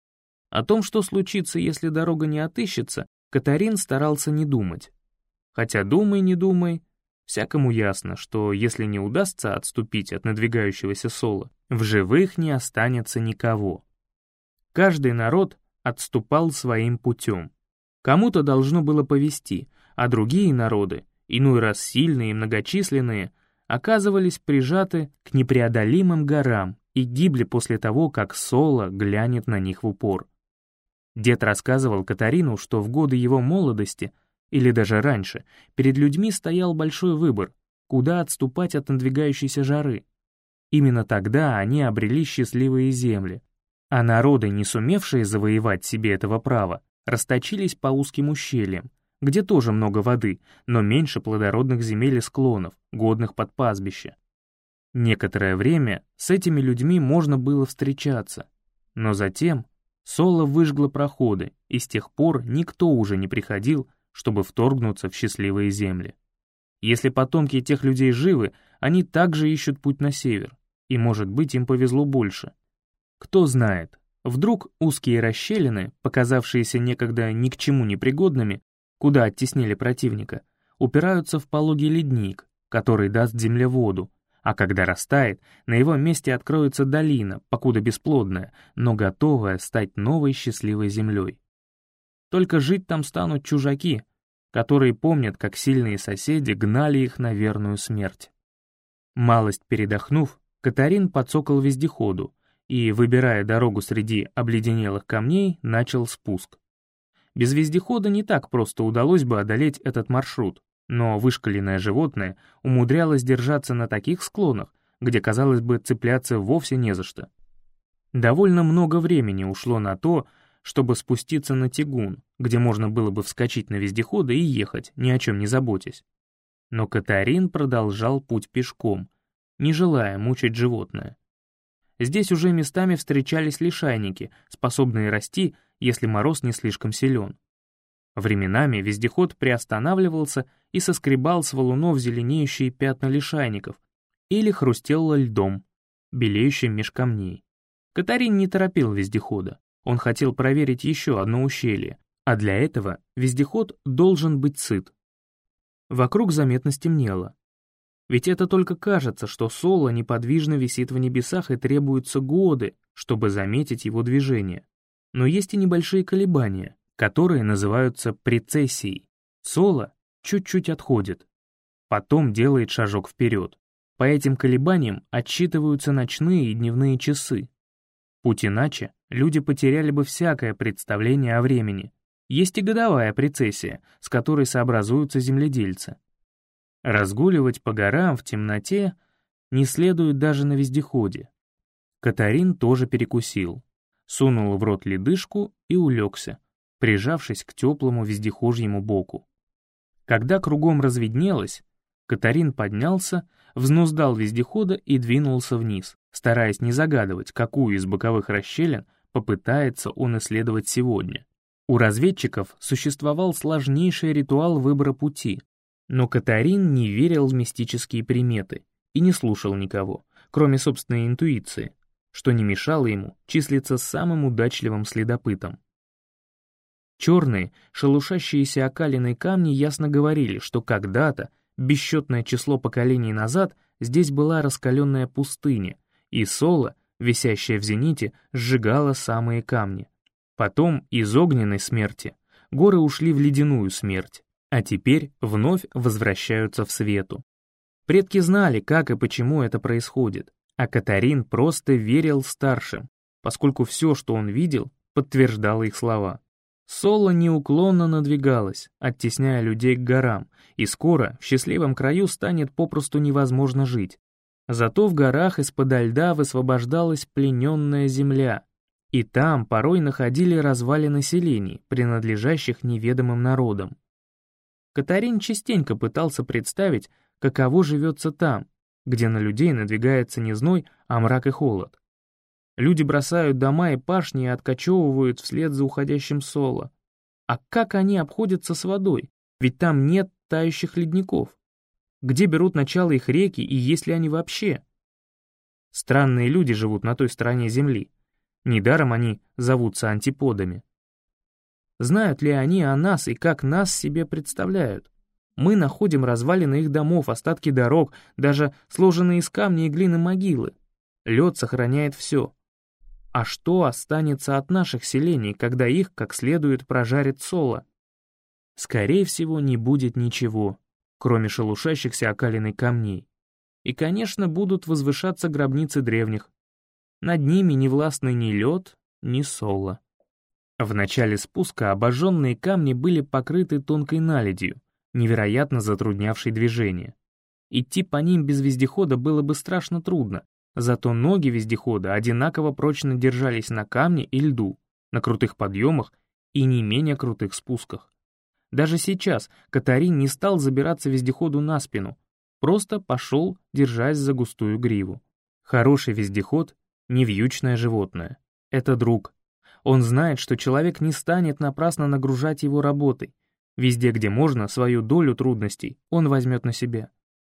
О том, что случится, если дорога не отыщется, Катарин старался не думать. Хотя думай, не думай, всякому ясно, что если не удастся отступить от надвигающегося Соло, в живых не останется никого. Каждый народ отступал своим путем. Кому-то должно было повести, а другие народы, иной раз сильные и многочисленные, оказывались прижаты к непреодолимым горам и гибли после того, как Соло глянет на них в упор. Дед рассказывал Катарину, что в годы его молодости, или даже раньше, перед людьми стоял большой выбор, куда отступать от надвигающейся жары. Именно тогда они обрели счастливые земли, а народы, не сумевшие завоевать себе этого права, расточились по узким ущельям, где тоже много воды, но меньше плодородных земель и склонов, годных под пастбище. Некоторое время с этими людьми можно было встречаться, но затем Соло выжгло проходы, и с тех пор никто уже не приходил, чтобы вторгнуться в счастливые земли. Если потомки тех людей живы, они также ищут путь на север, и, может быть, им повезло больше. Кто знает, вдруг узкие расщелины, показавшиеся некогда ни к чему не пригодными, куда оттеснили противника, упираются в пологий ледник, который даст земле воду, а когда растает, на его месте откроется долина, покуда бесплодная, но готовая стать новой счастливой землей. Только жить там станут чужаки, которые помнят, как сильные соседи гнали их на верную смерть. Малость передохнув, Катарин подсокал вездеходу и, выбирая дорогу среди обледенелых камней, начал спуск. Без вездехода не так просто удалось бы одолеть этот маршрут, но вышкаленное животное умудрялось держаться на таких склонах, где, казалось бы, цепляться вовсе не за что. Довольно много времени ушло на то, чтобы спуститься на тягун, где можно было бы вскочить на вездехода и ехать, ни о чем не заботясь. Но Катарин продолжал путь пешком, не желая мучить животное. Здесь уже местами встречались лишайники, способные расти, если мороз не слишком силен. Временами вездеход приостанавливался и соскребал с валунов зеленеющие пятна лишайников или хрустел льдом, белеющим меж камней. Катарин не торопил вездехода, он хотел проверить еще одно ущелье, а для этого вездеход должен быть сыт. Вокруг заметно стемнело. Ведь это только кажется, что Соло неподвижно висит в небесах и требуются годы, чтобы заметить его движение. Но есть и небольшие колебания, которые называются прецессией. Соло чуть-чуть отходит, потом делает шажок вперед. По этим колебаниям отсчитываются ночные и дневные часы. Будь иначе, люди потеряли бы всякое представление о времени. Есть и годовая прецессия, с которой сообразуются земледельцы. Разгуливать по горам в темноте не следует даже на вездеходе. Катарин тоже перекусил, сунул в рот ледышку и улегся, прижавшись к теплому вездехожьему боку. Когда кругом разведнелось, Катарин поднялся, взнуздал вездехода и двинулся вниз, стараясь не загадывать, какую из боковых расщелин попытается он исследовать сегодня. У разведчиков существовал сложнейший ритуал выбора пути, но Катарин не верил в мистические приметы и не слушал никого, кроме собственной интуиции, что не мешало ему числиться самым удачливым следопытом. Черные, шелушащиеся окалиной камни ясно говорили, что когда-то, бесчетное число поколений назад, здесь была раскаленная пустыня, и Соло, висящая в зените, сжигала самые камни. Потом из огненной смерти горы ушли в ледяную смерть, а теперь вновь возвращаются в свету. Предки знали, как и почему это происходит, а Катарин просто верил старшим, поскольку все, что он видел, подтверждало их слова. Соло неуклонно надвигалась, оттесняя людей к горам, и скоро в счастливом краю станет попросту невозможно жить. Зато в горах из-подо льда высвобождалась плененная земля, и там порой находили развалины селений, принадлежащих неведомым народам. Катарин частенько пытался представить, каково живется там, где на людей надвигается не зной, а мрак и холод. Люди бросают дома и пашни и откачевывают вслед за уходящим Соло. А как они обходятся с водой? Ведь там нет тающих ледников. Где берут начало их реки и есть ли они вообще? Странные люди живут на той стороне Земли. Недаром они зовутся антиподами. Знают ли они о нас и как нас себе представляют? Мы находим развалины их домов, остатки дорог, даже сложенные из камня и глины могилы. Лед сохраняет все. А что останется от наших селений, когда их как следует прожарит Соло? Скорее всего, не будет ничего, кроме шелушащихся окалиной камней. И, конечно, будут возвышаться гробницы древних. Над ними не властны ни лед, ни Соло. В начале спуска обожженные камни были покрыты тонкой наледью, невероятно затруднявшей движение. Идти по ним без вездехода было бы страшно трудно, зато ноги вездехода одинаково прочно держались на камне и льду, на крутых подъемах и не менее крутых спусках. Даже сейчас Катарин не стал забираться вездеходу на спину, просто пошел, держась за густую гриву. Хороший вездеход — не вьючное животное. Это друг. Он знает, что человек не станет напрасно нагружать его работой. Везде, где можно, свою долю трудностей он возьмет на себя.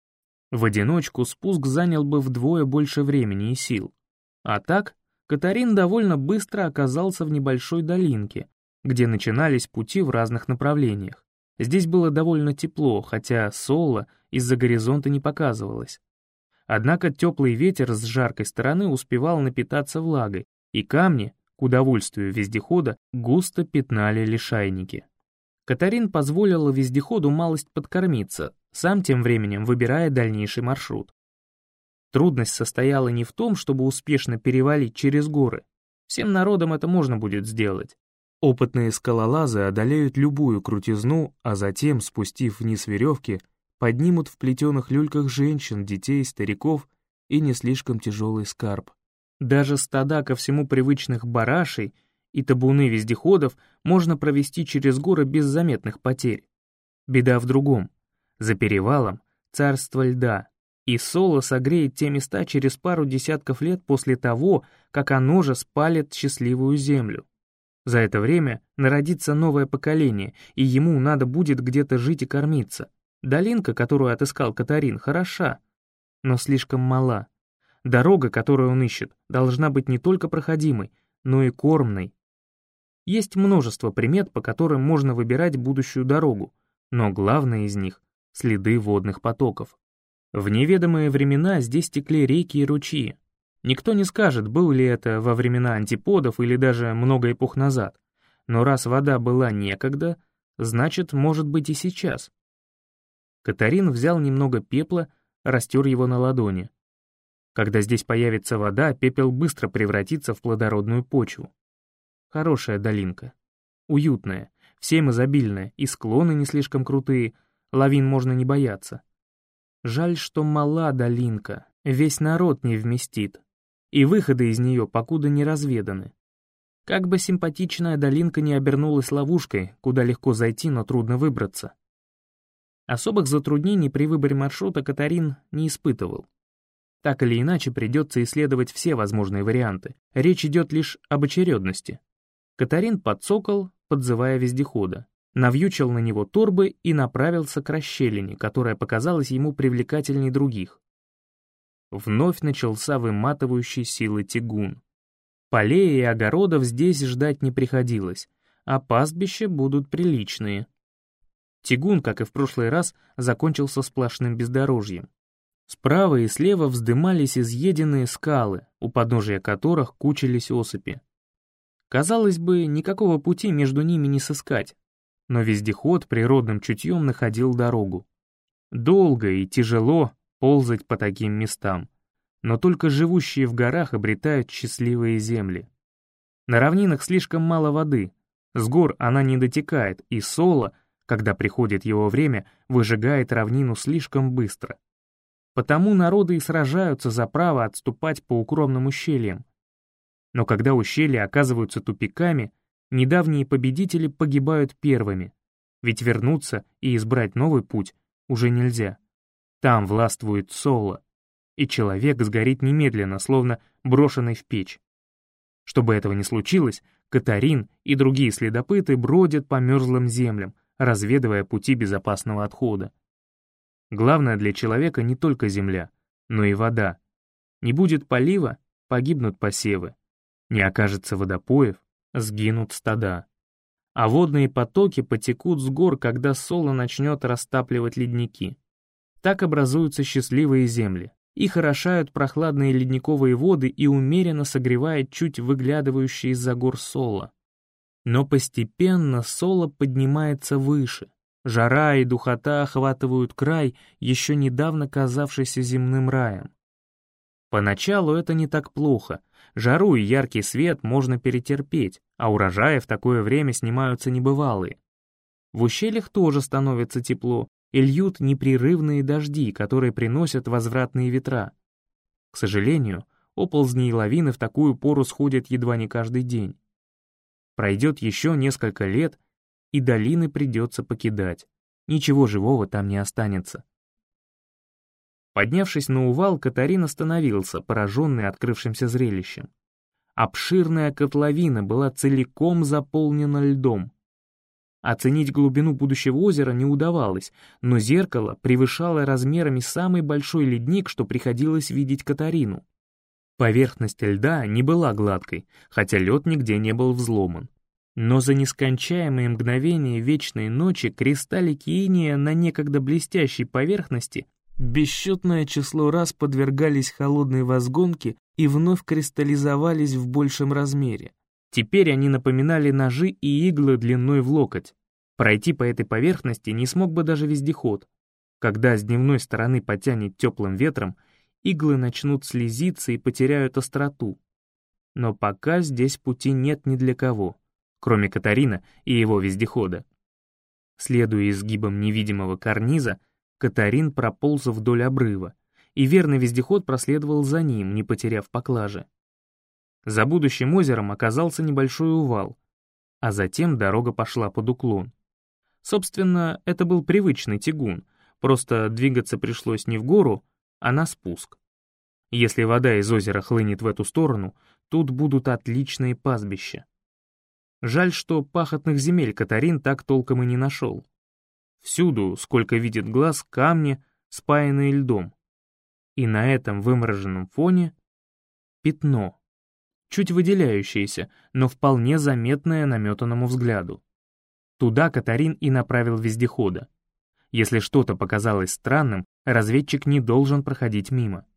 В одиночку спуск занял бы вдвое больше времени и сил. А так, Катарин довольно быстро оказался в небольшой долинке, где начинались пути в разных направлениях. Здесь было довольно тепло, хотя Соло из-за горизонта не показывалось. Однако теплый ветер с жаркой стороны успевал напитаться влагой, и камни, к удовольствию вездехода, густо пятнали лишайники. Катарин позволила вездеходу малость подкормиться, сам тем временем выбирая дальнейший маршрут. Трудность состояла не в том, чтобы успешно перевалить через горы. Всем народам это можно будет сделать. Опытные скалолазы одолеют любую крутизну, а затем, спустив вниз веревки, поднимут в плетеных люльках женщин, детей, стариков и не слишком тяжелый скарб. Даже стада ко всему привычных барашей и табуны вездеходов можно провести через горы без заметных потерь. Беда в другом. За перевалом царство льда, и Соло согреет те места через пару десятков лет после того, как оно же спалит счастливую землю. За это время народится новое поколение, и ему надо будет где-то жить и кормиться. Долинка, которую отыскал Катарин, хороша, но слишком мала. Дорога, которую он ищет, должна быть не только проходимой, но и кормной. Есть множество примет, по которым можно выбирать будущую дорогу, но главное из них — следы водных потоков. В неведомые времена здесь текли реки и ручьи. Никто не скажет, был ли это во времена антиподов или даже много эпох назад, но раз вода была некогда, значит, может быть и сейчас. Катарин взял немного пепла, растер его на ладони. Когда здесь появится вода, пепел быстро превратится в плодородную почву. Хорошая долинка. Уютная, всем изобильная, и склоны не слишком крутые, лавин можно не бояться. Жаль, что мала долинка, весь народ не вместит, и выходы из нее покуда не разведаны. Как бы симпатичная долинка не обернулась ловушкой, куда легко зайти, но трудно выбраться. Особых затруднений при выборе маршрута Катарин не испытывал. Так или иначе придется исследовать все возможные варианты. Речь идет лишь об очередности. Катарин подцокал, подзывая вездехода, навьючил на него торбы и направился к расщелине, которая показалась ему привлекательней других. Вновь начался выматывающий силы тягун. Полей и огородов здесь ждать не приходилось, а пастбища будут приличные. Тягун, как и в прошлый раз, закончился сплошным бездорожьем. Справа и слева вздымались изъеденные скалы, у подножия которых кучились осыпи. Казалось бы, никакого пути между ними не сыскать, но вездеход природным чутьем находил дорогу. Долго и тяжело ползать по таким местам, но только живущие в горах обретают счастливые земли. На равнинах слишком мало воды, с гор она не дотекает, и Соло, когда приходит его время, выжигает равнину слишком быстро. Потому народы и сражаются за право отступать по укромным ущельям. Но когда ущелья оказываются тупиками, недавние победители погибают первыми, ведь вернуться и избрать новый путь уже нельзя. Там властвует Соло, и человек сгорит немедленно, словно брошенный в печь. Чтобы этого не случилось, Катарин и другие следопыты бродят по мерзлым землям, разведывая пути безопасного отхода. Главное для человека не только земля, но и вода. Не будет полива — погибнут посевы. Не окажется водопоев — сгинут стада. А водные потоки потекут с гор, когда соло начнет растапливать ледники. Так образуются счастливые земли. Их орошают прохладные ледниковые воды и умеренно согревает чуть выглядывающее из-за гор соло. Но постепенно соло поднимается выше. Жара и духота охватывают край, еще недавно казавшийся земным раем. Поначалу это не так плохо. Жару и яркий свет можно перетерпеть, а урожаи в такое время снимаются небывалые. В ущельях тоже становится тепло, и льют непрерывные дожди, которые приносят возвратные ветра. К сожалению, оползни и лавины в такую пору сходят едва не каждый день. Пройдет еще несколько лет, и долины придется покидать. Ничего живого там не останется. Поднявшись на увал, Катарин остановился, пораженный открывшимся зрелищем. Обширная котловина была целиком заполнена льдом. Оценить глубину будущего озера не удавалось, но зеркало превышало размерами самый большой ледник, что приходилось видеть Катарину. Поверхность льда не была гладкой, хотя лед нигде не был взломан. Но за нескончаемые мгновения вечной ночи кристаллики иния на некогда блестящей поверхности бесчетное число раз подвергались холодной возгонке и вновь кристаллизовались в большем размере. Теперь они напоминали ножи и иглы длиной в локоть. Пройти по этой поверхности не смог бы даже вездеход. Когда с дневной стороны потянет теплым ветром, иглы начнут слезиться и потеряют остроту. Но пока здесь пути нет ни для кого, кроме Катарина и его вездехода. Следуя изгибам невидимого карниза, Катарин прополз вдоль обрыва, и верный вездеход проследовал за ним, не потеряв поклажи. За будущим озером оказался небольшой увал, а затем дорога пошла под уклон. Собственно, это был привычный тягун, просто двигаться пришлось не в гору, а на спуск. Если вода из озера хлынет в эту сторону, тут будут отличные пастбища. Жаль, что пахотных земель Катарин так толком и не нашел. Всюду, сколько видит глаз, камни, спаянные льдом. И на этом вымороженном фоне пятно, чуть выделяющееся, но вполне заметное наметанному взгляду. Туда Катарин и направил вездехода. Если что-то показалось странным, разведчик не должен проходить мимо.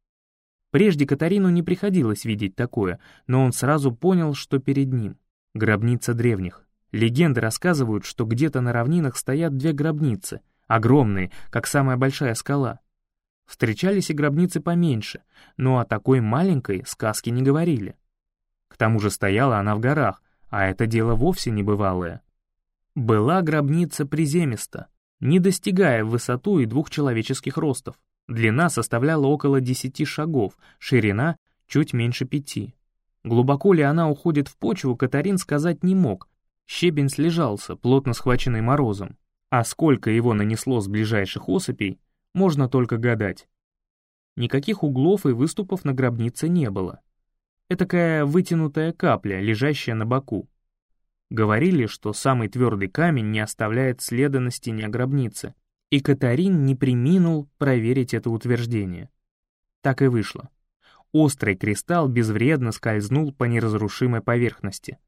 Прежде Катарину не приходилось видеть такое, но он сразу понял, что перед ним — гробница древних. Легенды рассказывают, что где-то на равнинах стоят две гробницы, огромные, как самая большая скала. Встречались и гробницы поменьше, но о такой маленькой сказки не говорили. К тому же стояла она в горах, а это дело вовсе небывалое. Была гробница приземиста, не достигая в высоту и 2 человеческих ростов. Длина составляла около 10 шагов, ширина чуть меньше 5. Глубоко ли она уходит в почву, Катарин сказать не мог. Щебень слежался, плотно схваченный морозом, а сколько его нанесло с ближайших осыпей, можно только гадать. Никаких углов и выступов на гробнице не было. Этакая вытянутая капля, лежащая на боку. Говорили, что самый твердый камень не оставляет следа на стене гробницы, и Катарин не преминул проверить это утверждение. Так и вышло. Острый кристалл безвредно скользнул по неразрушимой поверхности.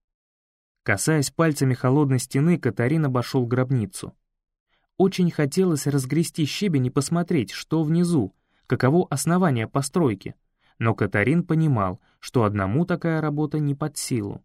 Касаясь пальцами холодной стены, Катарин обошел гробницу. Очень хотелось разгрести щебень и посмотреть, что внизу, каково основание постройки, но Катарин понимал, что одному такая работа не под силу.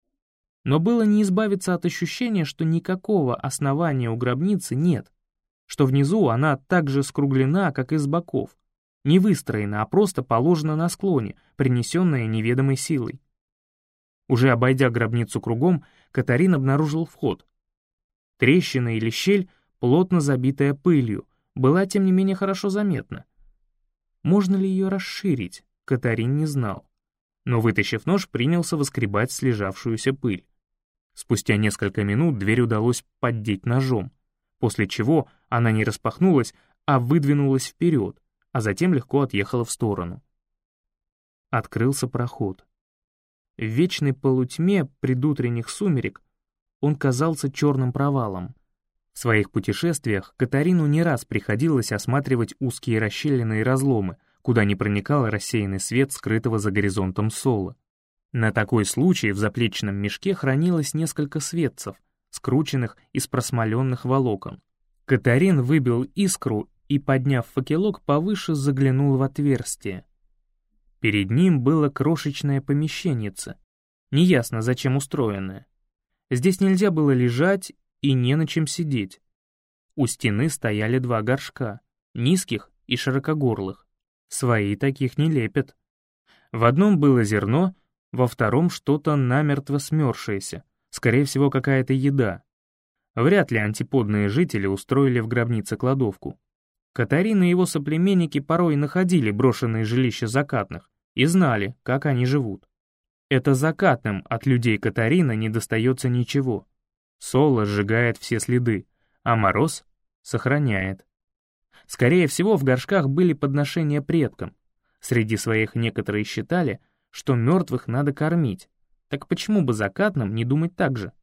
Но было не избавиться от ощущения, что никакого основания у гробницы нет, что внизу она так же скруглена, как и с боков, не выстроена, а просто положена на склоне, принесенная неведомой силой. Уже обойдя гробницу кругом, Катарин обнаружил вход. Трещина или щель, плотно забитая пылью, была тем не менее хорошо заметна. Можно ли ее расширить, Катарин не знал, но, вытащив нож, принялся воскребать слежавшуюся пыль. Спустя несколько минут дверь удалось поддеть ножом, после чего она не распахнулась, а выдвинулась вперед, а затем легко отъехала в сторону. Открылся проход. В вечной полутьме предутренних сумерек он казался черным провалом. В своих путешествиях Катарину не раз приходилось осматривать узкие расщелины и разломы, куда не проникал рассеянный свет скрытого за горизонтом Соло. На такой случай в заплечном мешке хранилось несколько светцев, скрученных из просмоленных волокон. Катарин выбил искру и, подняв факелок повыше, заглянул в отверстие. Перед ним было крошечное помещенце, неясно зачем устроенное. Здесь нельзя было лежать и не на чем сидеть. У стены стояли 2 горшка, низких и широкогорлых. Свои таких не лепят. В одном было зерно, во втором что-то намертво смерзшееся, скорее всего, какая-то еда. Вряд ли антиподные жители устроили в гробнице кладовку. Катарин и его соплеменники порой находили брошенные жилища закатных и знали, как они живут. Это закатным от людей Катарина не достается ничего. Соло сжигает все следы, а мороз сохраняет. Скорее всего, в горшках были подношения предкам. Среди своих некоторые считали, что мертвых надо кормить. Так почему бы закатным не думать так же?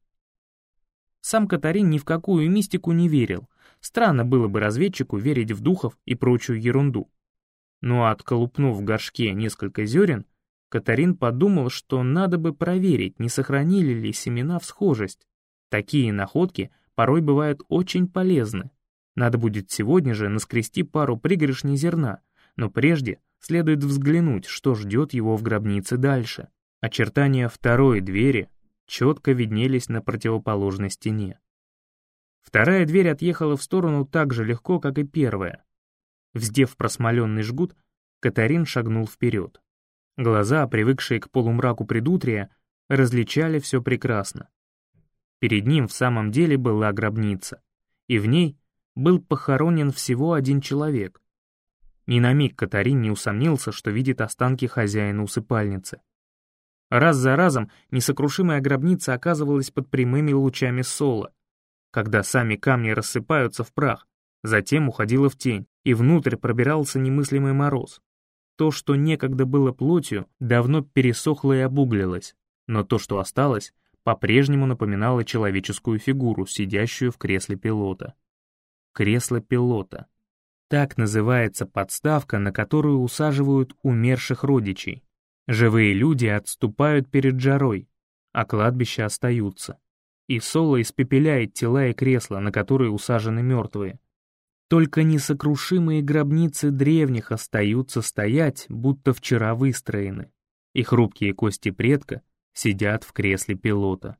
Сам Катарин ни в какую мистику не верил. Странно было бы разведчику верить в духов и прочую ерунду. Но отколупнув в горшке несколько зерен, Катарин подумал, что надо бы проверить, не сохранили ли семена всхожесть. Такие находки порой бывают очень полезны. Надо будет сегодня же наскрести пару пригоршней зерна, но прежде следует взглянуть, что ждет его в гробнице дальше. Очертания второй двери четко виднелись на противоположной стене. Вторая дверь отъехала в сторону так же легко, как и первая. Вздев просмоленный жгут, Катарин шагнул вперед. Глаза, привыкшие к полумраку предутрия, различали все прекрасно. Перед ним в самом деле была гробница, и в ней был похоронен всего 1 человек. Ни на миг Катарин не усомнился, что видит останки хозяина усыпальницы. Раз за разом несокрушимая гробница оказывалась под прямыми лучами Соло, когда сами камни рассыпаются в прах, затем уходила в тень, и внутрь пробирался немыслимый мороз. То, что некогда было плотью, давно пересохло и обуглилось, но то, что осталось, по-прежнему напоминало человеческую фигуру, сидящую в кресле пилота. Кресло пилота. Так называется подставка, на которую усаживают умерших родичей. Живые люди отступают перед жарой, а кладбища остаются. И Соло испепеляет тела и кресла, на которые усажены мертвые. Только несокрушимые гробницы древних остаются стоять, будто вчера выстроены, и хрупкие кости предка сидят в кресле пилота.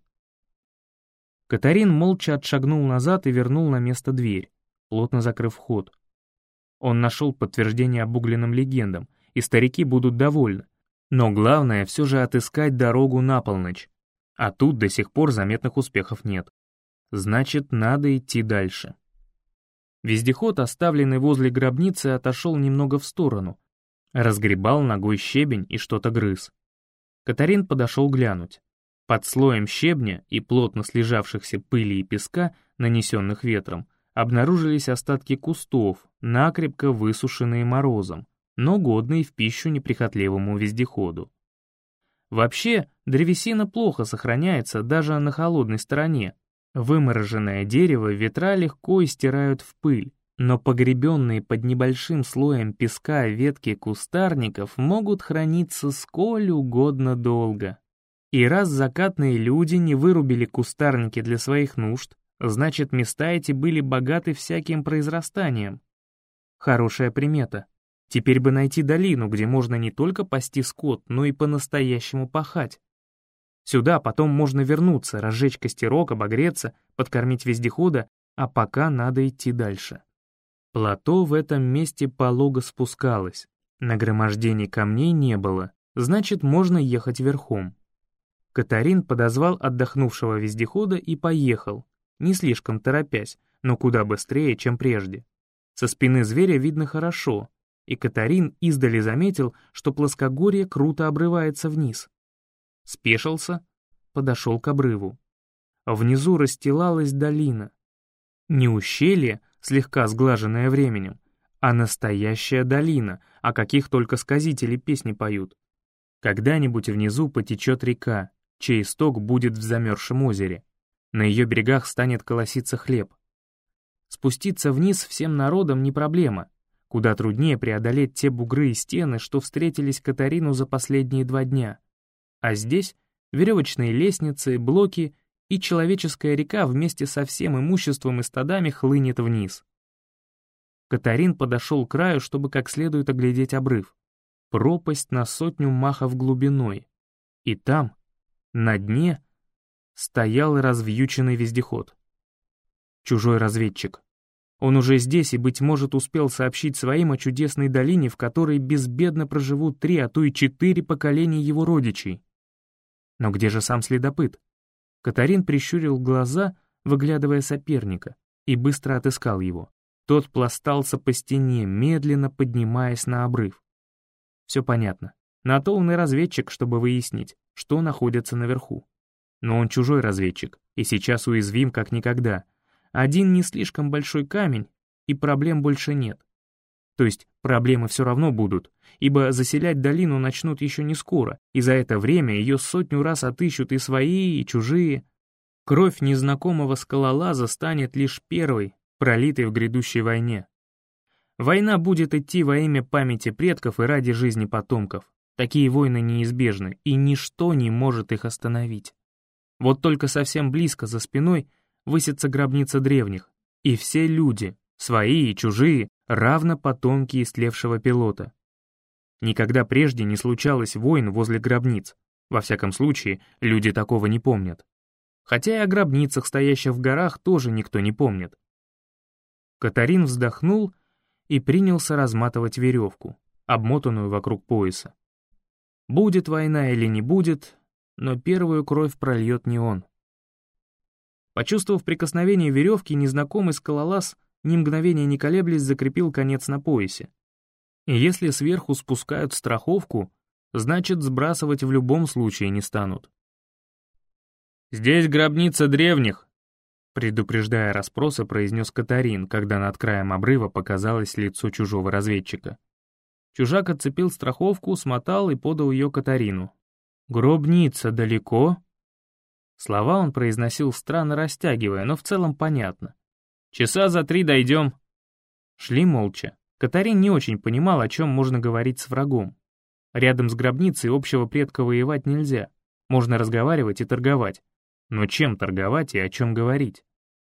Катарин молча отшагнул назад и вернул на место дверь, плотно закрыв вход. Он нашел подтверждение обугленным легендам, и старики будут довольны. Но главное все же отыскать дорогу на полночь, а тут до сих пор заметных успехов нет. Значит, надо идти дальше. Вездеход, оставленный возле гробницы, отошел немного в сторону, разгребал ногой щебень и что-то грыз. Катарин подошел глянуть. Под слоем щебня и плотно слежавшихся пыли и песка, нанесенных ветром, обнаружились остатки кустов, накрепко высушенные морозом, но годные в пищу неприхотливому вездеходу. Вообще, древесина плохо сохраняется даже на холодной стороне. Вымороженное дерево ветра легко истирают в пыль, но погребенные под небольшим слоем песка ветки кустарников могут храниться сколь угодно долго. И раз закатные люди не вырубили кустарники для своих нужд, значит, места эти были богаты всяким произрастанием. Хорошая примета. Теперь бы найти долину, где можно не только пасти скот, но и по-настоящему пахать. Сюда потом можно вернуться, разжечь костерок, обогреться, подкормить вездехода, а пока надо идти дальше. Плато в этом месте полого спускалось. Нагромождений камней не было, значит, можно ехать верхом. Катарин подозвал отдохнувшего вездехода и поехал, не слишком торопясь, но куда быстрее, чем прежде. Со спины зверя видно хорошо, и Катарин издали заметил, что плоскогорье круто обрывается вниз. Спешился, подошел к обрыву. Внизу расстилалась долина. Не ущелье, слегка сглаженное временем, а настоящая долина, о каких только сказители песни поют. Когда-нибудь внизу потечет река, чей исток будет в замерзшем озере. На ее берегах станет колоситься хлеб. Спуститься вниз всем народом не проблема. Куда труднее преодолеть те бугры и стены, что встретились Катарину за последние 2 дня. А здесь веревочные лестницы, блоки и человеческая река вместе со всем имуществом и стадами хлынет вниз. Катарин подошел к краю, чтобы как следует оглядеть обрыв. Пропасть на 100 махов глубиной. И там, на дне, стоял развьюченный вездеход. Чужой разведчик. Он уже здесь и, быть может, успел сообщить своим о чудесной долине, в которой безбедно проживут 3, а то и 4 поколения его родичей. Но где же сам следопыт? Катарин прищурил глаза, выглядывая соперника, и быстро отыскал его. Тот пластался по стене, медленно поднимаясь на обрыв. Все понятно. На то он и разведчик, чтобы выяснить, что находится наверху. Но он чужой разведчик, и сейчас уязвим как никогда. Один не слишком большой камень, и проблем больше нет. То есть проблемы все равно будут, ибо заселять долину начнут еще не скоро, и за это время ее 100 раз отыщут и свои, и чужие. Кровь незнакомого скалолаза станет лишь первой, пролитой в грядущей войне. Война будет идти во имя памяти предков и ради жизни потомков. Такие войны неизбежны, и ничто не может их остановить. Вот только совсем близко за спиной высится гробница древних, и все люди, свои и чужие, равно потомки истлевшего пилота. Никогда прежде не случалось войн возле гробниц, во всяком случае, люди такого не помнят. Хотя и о гробницах, стоящих в горах, тоже никто не помнит. Катарин вздохнул и принялся разматывать веревку, обмотанную вокруг пояса. Будет война или не будет, но первую кровь прольет не он. Почувствовав прикосновение веревки, незнакомый скалолаз, ни мгновения не колеблясь, закрепил конец на поясе. И если сверху спускают страховку, значит, сбрасывать в любом случае не станут. «Здесь гробница древних», — предупреждая расспросы, произнес Катарин, когда над краем обрыва показалось лицо чужого разведчика. Чужак отцепил страховку, смотал и подал ее Катарину. «Гробница далеко?» Слова он произносил странно растягивая, но в целом понятно. «Часа за 3 дойдем». Шли молча. Катарин не очень понимал, о чем можно говорить с врагом. Рядом с гробницей общего предка воевать нельзя. Можно разговаривать и торговать. Но чем торговать и о чем говорить?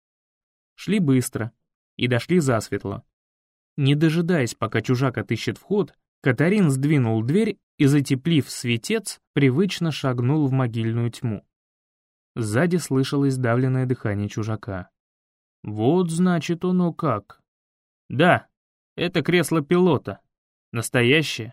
Шли быстро и дошли засветло. Не дожидаясь, пока чужак отыщет вход, Катарин сдвинул дверь и, затеплив светец, привычно шагнул в могильную тьму. Сзади слышалось сдавленное дыхание чужака. Вот значит оно как. Да, это кресло пилота. Настоящее.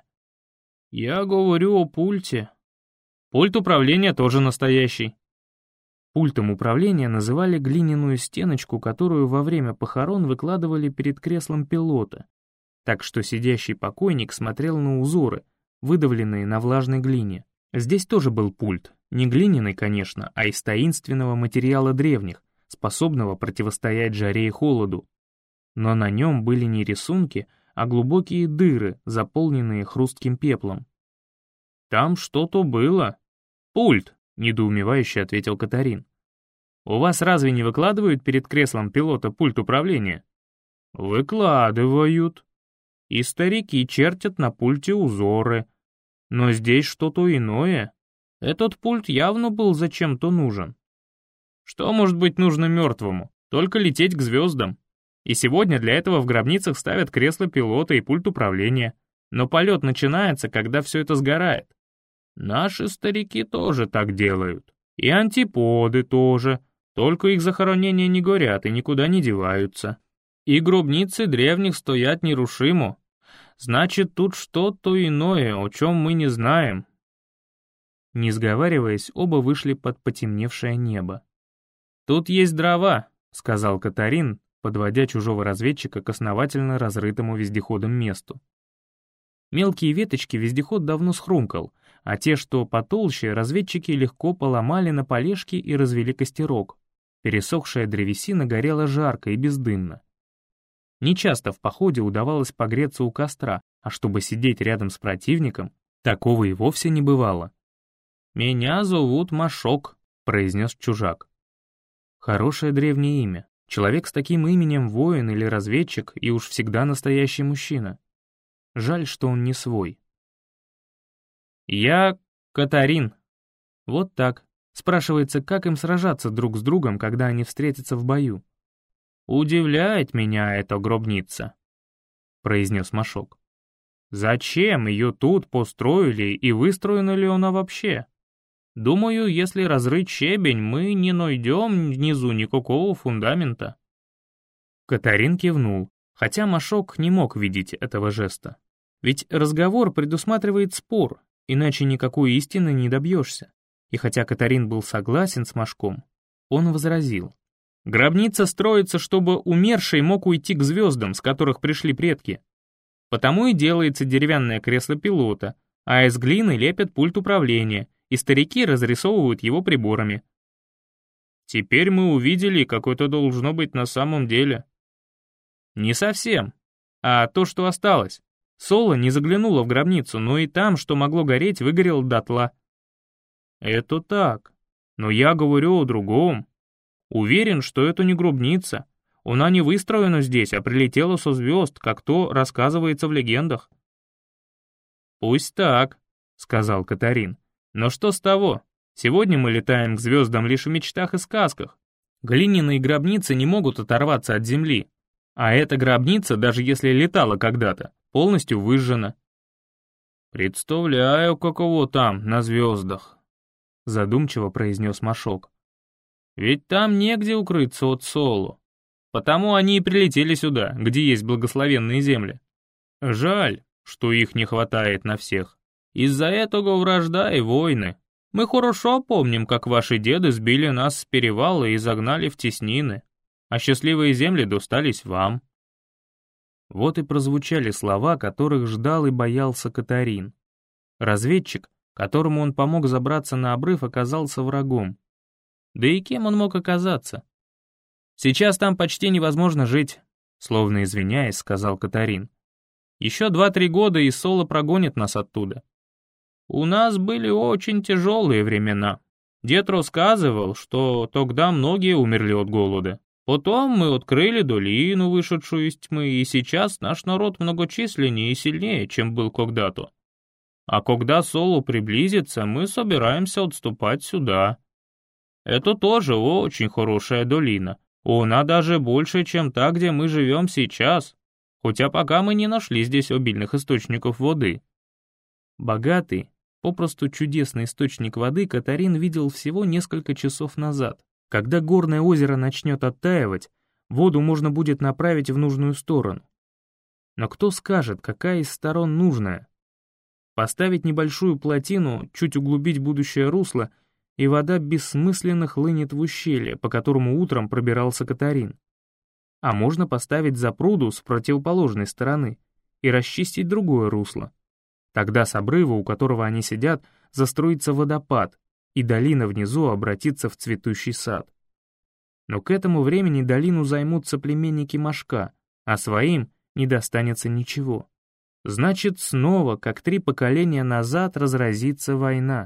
Я говорю о пульте. Пульт управления тоже настоящий. Пультом управления называли глиняную стеночку, которую во время похорон выкладывали перед креслом пилота, так что сидящий покойник смотрел на узоры, выдавленные на влажной глине. Здесь тоже был пульт, не глиняный, конечно, а из таинственного материала древних, способного противостоять жаре и холоду. Но на нем были не рисунки, а глубокие дыры, заполненные хрустким пеплом. «Там что-то было. Пульт», — недоумевающе ответил Катарин. «У вас разве не выкладывают перед креслом пилота пульт управления?» «Выкладывают. И старики чертят на пульте узоры. Но здесь что-то иное. Этот пульт явно был зачем-то нужен. Что может быть нужно мертвому? Только лететь к звездам. И сегодня для этого в гробницах ставят кресло пилота и пульт управления. Но полет начинается, когда все это сгорает. Наши старики тоже так делают. И антиподы тоже. Только их захоронения не горят и никуда не деваются. И гробницы древних стоят нерушимо. Значит, тут что-то иное, о чем мы не знаем». Не сговариваясь, оба вышли под потемневшее небо. «Тут есть дрова», — сказал Катарин, подводя чужого разведчика к основательно разрытому вездеходом месту. Мелкие веточки вездеход давно схрумкал, а те, что потолще, разведчики легко поломали на полежки и развели костерок. Пересохшая древесина горела жарко и бездымно. Нечасто в походе удавалось погреться у костра, а чтобы сидеть рядом с противником, Такого и вовсе не бывало. «Меня зовут Машок», — произнес чужак. Хорошее древнее имя. Человек с таким именем — воин или разведчик, и уж всегда настоящий мужчина. Жаль, что он не свой. «Я Катарин». Вот так. Спрашивается, как им сражаться друг с другом, когда они встретятся в бою. «Удивляет меня эта гробница», — произнес Машок. «Зачем ее тут построили и выстроена ли она вообще? Думаю, если разрыть щебень, мы не найдем внизу никакого фундамента». Катарин кивнул, хотя Машок не мог видеть этого жеста. Ведь разговор предусматривает спор, иначе никакой истины не добьешься. И хотя Катарин был согласен с Машком, он возразил. «Гробница строится, чтобы умерший мог уйти к звездам, с которых пришли предки. Потому и делается деревянное кресло пилота, а из глины лепят пульт управления, и старики разрисовывают его приборами. Теперь мы увидели, как это должно быть на самом деле». «Не совсем, а то, что осталось. Соло не заглянула в гробницу, но и там, что могло гореть, выгорело дотла». «Это так, но я говорю о другом. Уверен, что это не гробница. Она не выстроена здесь, а прилетела со звезд, как то рассказывается в легендах». «Пусть так», — сказал Катарин. «Но что с того? Сегодня мы летаем к звездам лишь в мечтах и сказках. Глиняные гробницы не могут оторваться от земли. А эта гробница, даже если летала когда-то, полностью выжжена». «Представляю, каково там, на звездах», — задумчиво произнес Машок. «Ведь там негде укрыться от Соло. Потому они и прилетели сюда, где есть благословенные земли. Жаль, что их не хватает на всех. Из-за этого вражда и войны. Мы хорошо помним, как ваши деды сбили нас с перевала и загнали в теснины, а счастливые земли достались вам». Вот и прозвучали слова, которых ждал и боялся Катарин. Разведчик, которому он помог забраться на обрыв, оказался врагом. Да и кем он мог оказаться? «Сейчас там почти невозможно жить», — словно извиняясь, сказал Катарин. «Еще 2-3 года, и Соло прогонит нас оттуда». «У нас были очень тяжелые времена. Дед рассказывал, что тогда многие умерли от голода. Потом мы открыли долину, вышедшую из тьмы, и сейчас наш народ многочисленнее и сильнее, чем был когда-то. А когда Соло приблизится, мы собираемся отступать сюда. Это тоже очень хорошая долина. Она даже больше, чем та, где мы живем сейчас, хотя пока мы не нашли здесь обильных источников воды». Богатый, попросту чудесный источник воды Катарин видел всего несколько часов назад. Когда горное озеро начнет оттаивать, воду можно будет направить в нужную сторону. Но кто скажет, какая из сторон нужная? Поставить небольшую плотину, чуть углубить будущее русло, и вода бессмысленно хлынет в ущелье, по которому утром пробирался Катарин. А можно поставить запруду с противоположной стороны и расчистить другое русло. Тогда с обрыва, у которого они сидят, застроится водопад, и долина внизу обратится в цветущий сад. Но к этому времени долину займут соплеменники Машка, а своим не достанется ничего. Значит, снова, как 3 поколения назад, разразится война.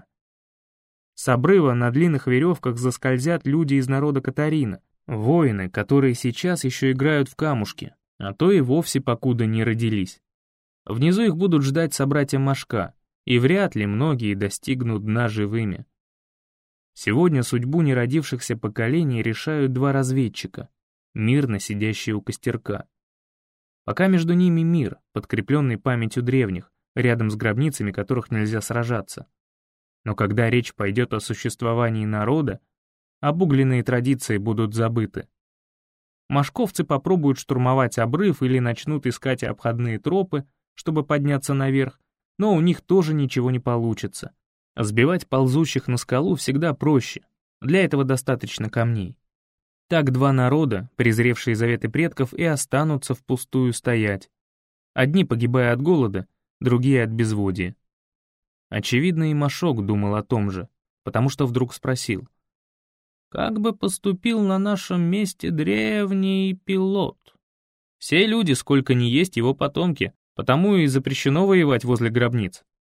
С обрыва на длинных веревках заскользят люди из народа Катарина, воины, которые сейчас еще играют в камушки, а то и вовсе покуда не родились. Внизу их будут ждать собратья Машка, и вряд ли многие достигнут дна живыми. Сегодня судьбу неродившихся поколений решают 2 разведчика, мирно сидящие у костерка. Пока между ними мир, подкрепленный памятью древних, рядом с гробницами которых нельзя сражаться. Но когда речь пойдет о существовании народа, обугленные традиции будут забыты. Машковцы попробуют штурмовать обрыв или начнут искать обходные тропы, чтобы подняться наверх, но у них тоже ничего не получится. Сбивать ползущих на скалу всегда проще, для этого достаточно камней. Так 2 народа, презревшие заветы предков, и останутся впустую стоять. Одни погибая от голода, другие от безводия. Очевидно, и Машок думал о том же, потому что вдруг спросил. «Как бы поступил на нашем месте древний пилот? Все люди, сколько ни есть, его потомки, потому и запрещено воевать возле гробниц».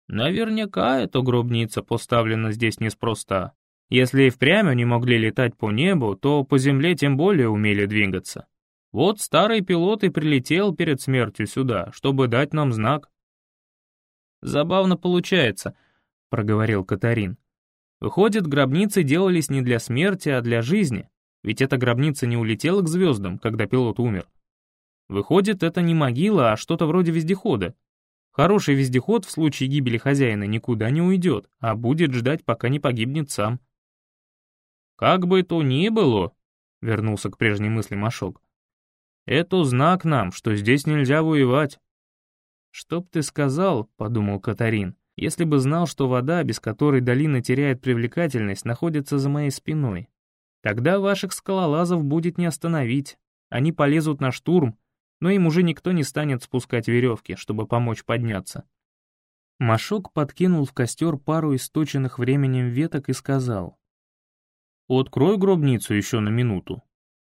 Наверняка эта гробница поставлена здесь неспроста. Если и впрямь они могли летать по небу, то по земле тем более умели двигаться. Вот старый пилот и прилетел перед смертью сюда, чтобы дать нам знак. «Забавно получается», — проговорил Катарин. «Выходит, гробницы делались не для смерти, а для жизни, ведь эта гробница не улетела к звездам, когда пилот умер. Выходит, это не могила, а что-то вроде вездехода. Хороший вездеход в случае гибели хозяина никуда не уйдет, а будет ждать, пока не погибнет сам». «Как бы то ни было», — вернулся к прежней мысли Машок, — «это знак нам, что здесь нельзя воевать». «Что б ты сказал, — подумал Катарин, — если бы знал, что вода, без которой долина теряет привлекательность, находится за моей спиной? Тогда ваших скалолазов будет не остановить. Они полезут на штурм, но им уже никто не станет спускать веревки, чтобы помочь подняться». Машок подкинул в костер пару источенных временем веток и сказал: «Открой гробницу еще на минуту».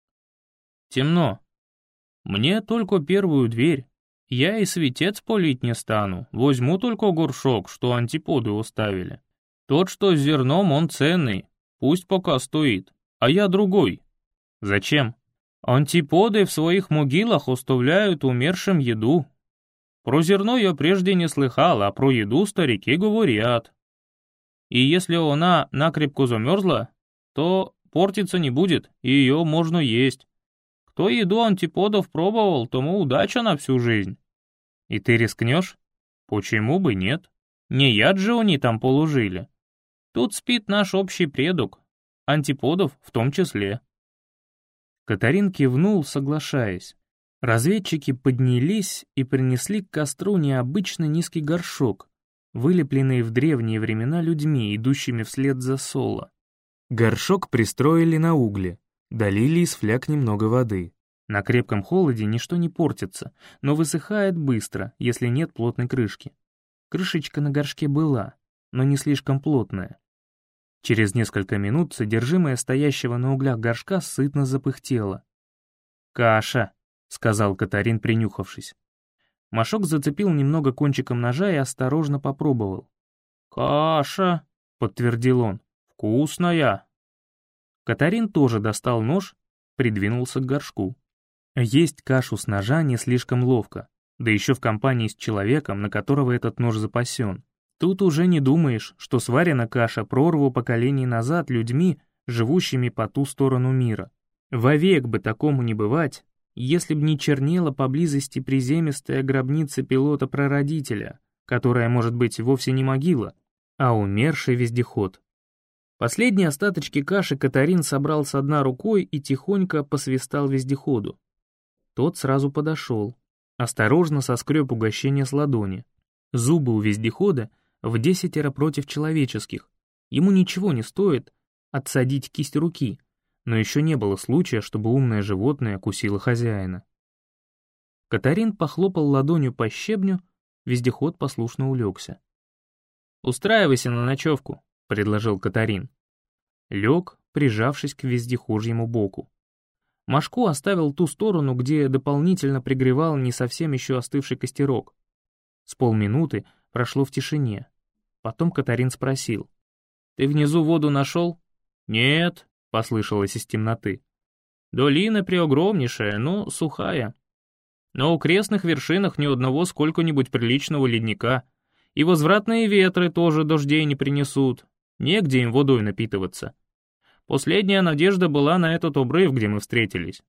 «Темно. Мне только первую дверь. Я и светец полить не стану, возьму только горшок, что антиподы уставили. Тот, что с зерном, он ценный, пусть пока стоит, а я другой». «Зачем?» «Антиподы в своих могилах оставляют умершим еду. Про зерно я прежде не слыхал, а про еду старики говорят. И если она накрепко замерзла, то портиться не будет, и ее можно есть. Кто еду антиподов пробовал, тому удача на всю жизнь». «И ты рискнешь?» «Почему бы нет? Не яд же они там положили. Тут спит наш общий предок, антиподов в том числе». Катарин кивнул, соглашаясь. Разведчики поднялись и принесли к костру необычно низкий горшок, вылепленный в древние времена людьми, идущими вслед за Соло. Горшок пристроили на угле, долили из фляг немного воды. На крепком холоде ничто не портится, но высыхает быстро, если нет плотной крышки. Крышечка на горшке была, но не слишком плотная. Через несколько минут содержимое стоящего на углях горшка сытно запыхтело. «Каша», — сказал Катарин, принюхавшись. Машок зацепил немного кончиком ножа и осторожно попробовал. «Каша», — подтвердил он, — «вкусная». Катарин тоже достал нож, придвинулся к горшку. Есть кашу с ножа не слишком ловко, да еще в компании с человеком, на которого этот нож запасен. Тут уже не думаешь, что сварена каша прорву поколений назад людьми, живущими по ту сторону мира. Вовек бы такому не бывать, если б не чернела поблизости приземистая гробница пилота-прародителя, которая, может быть, вовсе не могила, а умерший вездеход. Последние остаточки каши Катарин собрал с дна рукой и тихонько посвистал вездеходу. Тот сразу подошел, осторожно соскреб угощение с ладони. Зубы у вездехода в 10 против человеческих. Ему ничего не стоит отсадить кисть руки, но еще не было случая, чтобы умное животное кусило хозяина. Катарин похлопал ладонью по щебню, вездеход послушно улегся. «Устраивайся на ночевку», — предложил Катарин. Лег, прижавшись к вездехожьему боку. Машку оставил ту сторону, где дополнительно пригревал не совсем еще остывший костерок. С полминуты прошло в тишине. Потом Катарин спросил: «Ты внизу воду нашел?» «Нет», — послышалось из темноты. «Долина преогромнейшая, но сухая. На окрестных вершинах ни одного сколько-нибудь приличного ледника. И возвратные ветры тоже дождей не принесут. Негде им водой напитываться. Последняя надежда была на этот обрыв, где мы встретились».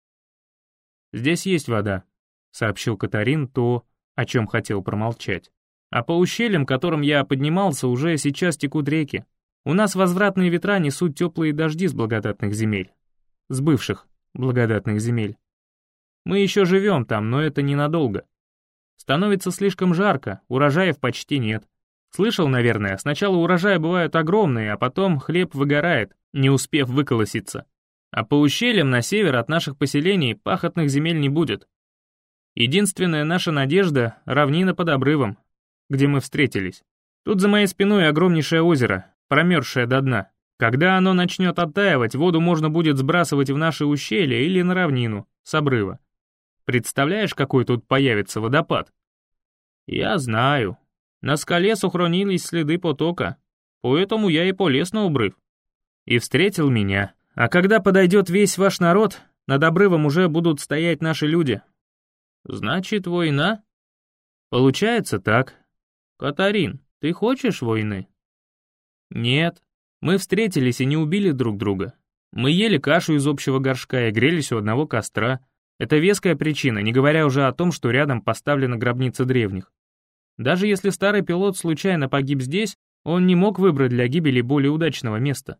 «Здесь есть вода», — сообщил Катарин то, о чем хотел промолчать. «А по ущельям, которым я поднимался, уже сейчас текут реки. У нас возвратные ветра несут теплые дожди с благодатных земель. С бывших благодатных земель. Мы еще живем там, но это ненадолго. Становится слишком жарко, урожаев почти нет. Слышал, наверное, сначала урожаи бывают огромные, а потом хлеб выгорает, не успев выколоситься. А по ущельям на север от наших поселений пахотных земель не будет. Единственная наша надежда — равнина под обрывом, где мы встретились. Тут за моей спиной огромнейшее озеро, промерзшее до дна. Когда оно начнет оттаивать, воду можно будет сбрасывать в наши ущелья или на равнину, с обрыва. Представляешь, какой тут появится водопад?» «Я знаю. На скале сохранились следы потока, поэтому я и полез на обрыв. И встретил меня. А когда подойдет весь ваш народ, над обрывом уже будут стоять наши люди. Значит, война? Получается так. Катарин, ты хочешь войны? Нет. Мы встретились и не убили друг друга. Мы ели кашу из общего горшка и грелись у одного костра. Это веская причина, не говоря уже о том, что рядом поставлена гробница древних. Даже если старый пилот случайно погиб здесь, он не мог выбрать для гибели более удачного места.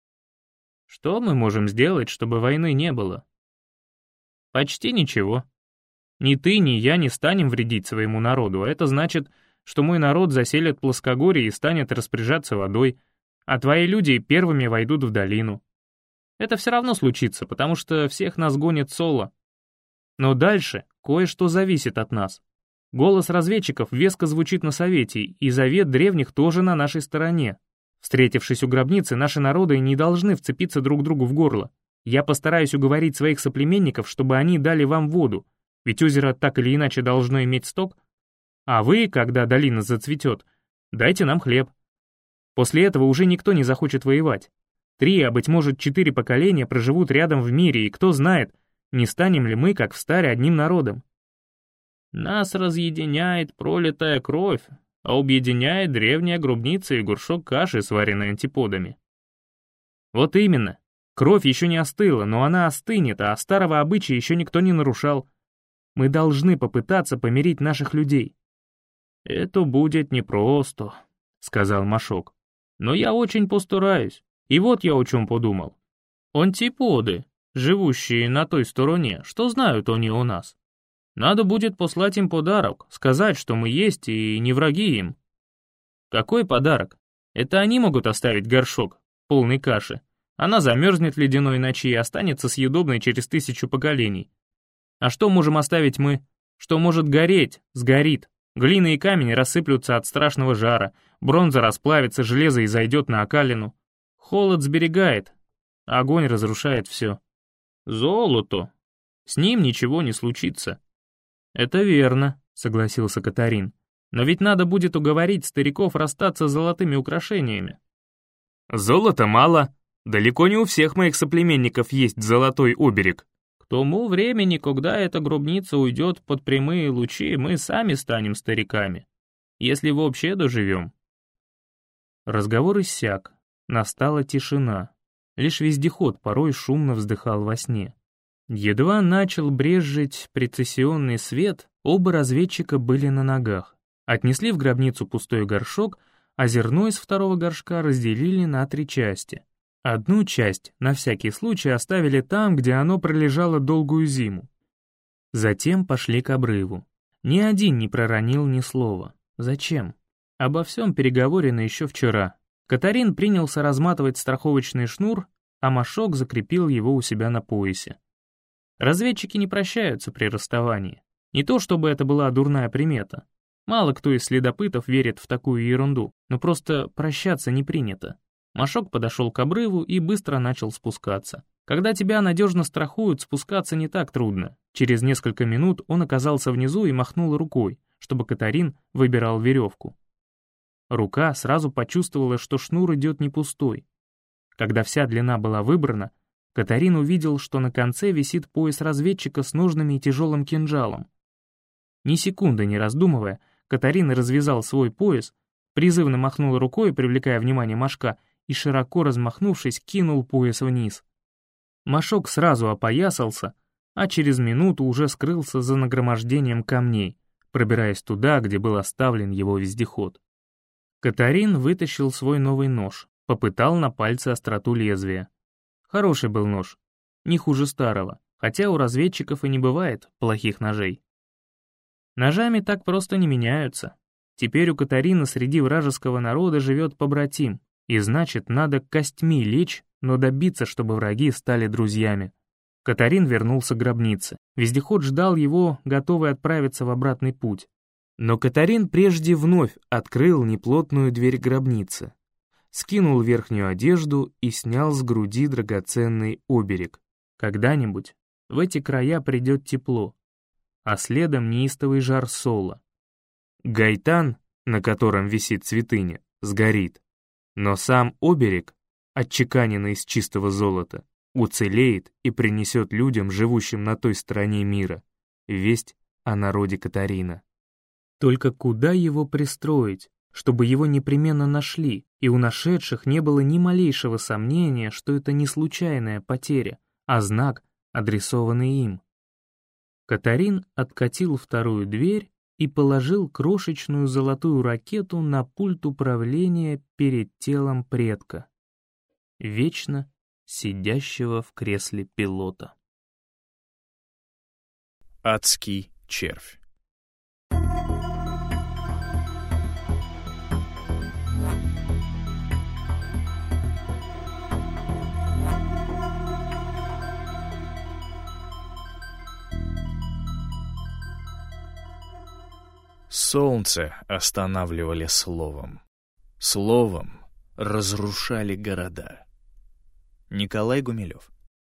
Что мы можем сделать, чтобы войны не было? Почти ничего. Ни ты, ни я не станем вредить своему народу, а это значит, что мой народ заселит плоскогорье и станет распоряжаться водой, а твои люди первыми войдут в долину. Это все равно случится, потому что всех нас гонит Соло. Но дальше кое-что зависит от нас. Голос разведчиков веско звучит на совете, и завет древних тоже на нашей стороне. Встретившись у гробницы, наши народы не должны вцепиться друг другу в горло. Я постараюсь уговорить своих соплеменников, чтобы они дали вам воду, ведь озеро так или иначе должно иметь сток. А вы, когда долина зацветет, дайте нам хлеб. После этого уже никто не захочет воевать. 3, а быть может 4 поколения проживут рядом в мире, и кто знает, не станем ли мы, как в старе, одним народом. Нас разъединяет пролитая кровь, а объединяет древняя гробница и горшок каши, сваренной антиподами. Вот именно. Кровь еще не остыла, но она остынет, а старого обычая еще никто не нарушал. Мы должны попытаться помирить наших людей. «Это будет непросто», — сказал Машок. «Но я очень постараюсь. И вот я о чем подумал. Антиподы, живущие на той стороне, что знают они о нас? Надо будет послать им подарок, сказать, что мы есть и не враги им». «Какой подарок? Это они могут оставить горшок, полный каши. Она замерзнет ледяной ночи и останется съедобной через 1000 поколений. А что можем оставить мы? Что может гореть, сгорит. Глина и камень рассыплются от страшного жара, бронза расплавится, железо изойдет на окалину. Холод сберегает, огонь разрушает все. Золото. С ним ничего не случится». «Это верно», — согласился Катарин. «Но ведь надо будет уговорить стариков расстаться с золотыми украшениями». «Золота мало. Далеко не у всех моих соплеменников есть золотой оберег. К тому времени, когда эта гробница уйдет под прямые лучи, мы сами станем стариками. Если вообще доживем». Разговор иссяк. Настала тишина. Лишь вездеход порой шумно вздыхал во сне. Едва начал брезжить прецессионный свет, оба разведчика были на ногах. Отнесли в гробницу пустой горшок, а зерно из второго горшка разделили на 3 части. Одну часть на всякий случай оставили там, где оно пролежало долгую зиму. Затем пошли к обрыву. Ни один не проронил ни слова. Зачем? Обо всем переговорено еще вчера. Катарин принялся разматывать страховочный шнур, а Машок закрепил его у себя на поясе. Разведчики не прощаются при расставании. Не то чтобы это была дурная примета. Мало кто из следопытов верит в такую ерунду, но просто прощаться не принято. Машок подошел к обрыву и быстро начал спускаться. Когда тебя надежно страхуют, спускаться не так трудно. Через несколько минут он оказался внизу и махнул рукой, чтобы Катарин выбирал веревку. Рука сразу почувствовала, что шнур идет не пустой. Когда вся длина была выбрана, Катарин увидел, что на конце висит пояс разведчика с ножными и тяжелым кинжалом. Ни секунды не раздумывая, Катарин развязал свой пояс, призывно махнул рукой, привлекая внимание Машка, и, широко размахнувшись, кинул пояс вниз. Машок сразу опоясался, а через минуту уже скрылся за нагромождением камней, пробираясь туда, где был оставлен его вездеход. Катарин вытащил свой новый нож, попытал на пальце остроту лезвия. Хороший был нож, не хуже старого, хотя у разведчиков и не бывает плохих ножей. Ножами так просто не меняются. Теперь у Катарина среди вражеского народа живет побратим, и значит, надо костьми лечь, но добиться, чтобы враги стали друзьями. Катарин вернулся к гробнице. Вездеход ждал его, готовый отправиться в обратный путь. Но Катарин прежде вновь открыл неплотную дверь гробницы, скинул верхнюю одежду и снял с груди драгоценный оберег. Когда-нибудь в эти края придет тепло, а следом неистовый жар Соло. Гайтан на котором висит святыня, сгорит, но сам оберег, отчеканенный из чистого золота, уцелеет и принесет людям, живущим на той стороне мира, весть о народе Катарина. Только куда его пристроить, чтобы его непременно нашли, и у нашедших не было ни малейшего сомнения, что это не случайная потеря, а знак, адресованный им? Катарин откатил вторую дверь и положил крошечную золотую ракету на пульт управления перед телом предка, вечно сидящего в кресле пилота. Адский червь. Солнце останавливали словом. Словом разрушали города. Николай Гумилев.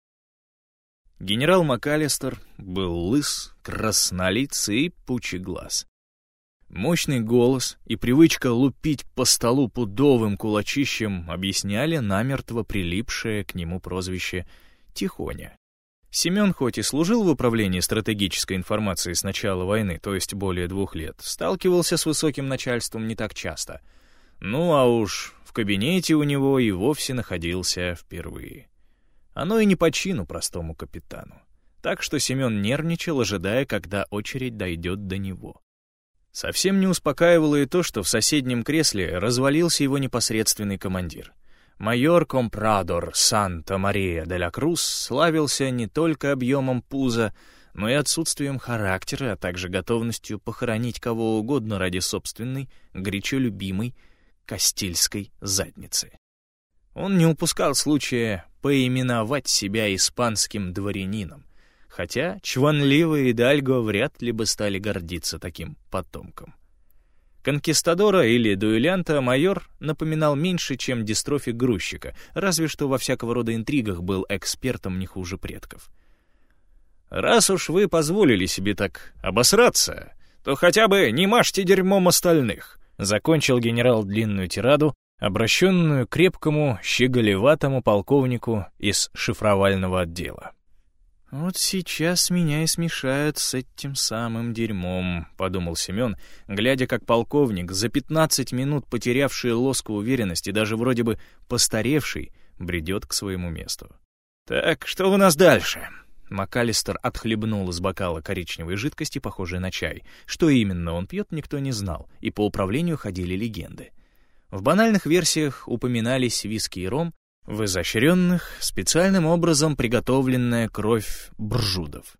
Генерал МакАлистер был лыс, краснолиц и пучеглаз. Мощный голос и привычка лупить по столу пудовым кулачищем объясняли намертво прилипшее к нему прозвище «Тихоня». Семен хоть и служил в управлении стратегической информацией с начала войны, то есть более 2 лет, сталкивался с высоким начальством не так часто. Ну а уж в кабинете у него и вовсе находился впервые. Оно и не по чину простому капитану. Так что Семен нервничал, ожидая, когда очередь дойдет до него. Совсем не успокаивало и то, что в соседнем кресле развалился его непосредственный командир. Майор Компрадор Санта-Мария-де-ла-Крус славился не только объемом пуза, но и отсутствием характера, а также готовностью похоронить кого угодно ради собственной, горячо любимой кастильской задницы. Он не упускал случая поименовать себя испанским дворянином, хотя чванливые идальго вряд ли бы стали гордиться таким потомком. Конкистадора или дуэлянта майор напоминал меньше, чем дистрофик-грузчика, разве что во всякого рода интригах был экспертом не хуже предков. «Раз уж вы позволили себе так обосраться, то хотя бы не мажьте дерьмом остальных», закончил генерал длинную тираду, обращенную к крепкому, щеголеватому полковнику из шифровального отдела. «Вот сейчас меня и смешают с этим самым дерьмом», — подумал Семен, глядя, как полковник, за 15 минут потерявший лоск уверенности, даже вроде бы постаревший, бредет к своему месту. «Так, что у нас дальше?» МакАлистер отхлебнул из бокала коричневой жидкости, похожей на чай. Что именно он пьет, никто не знал, и по управлению ходили легенды. В банальных версиях упоминались виски и ром, в изощренных, специальным образом приготовленная кровь бржудов.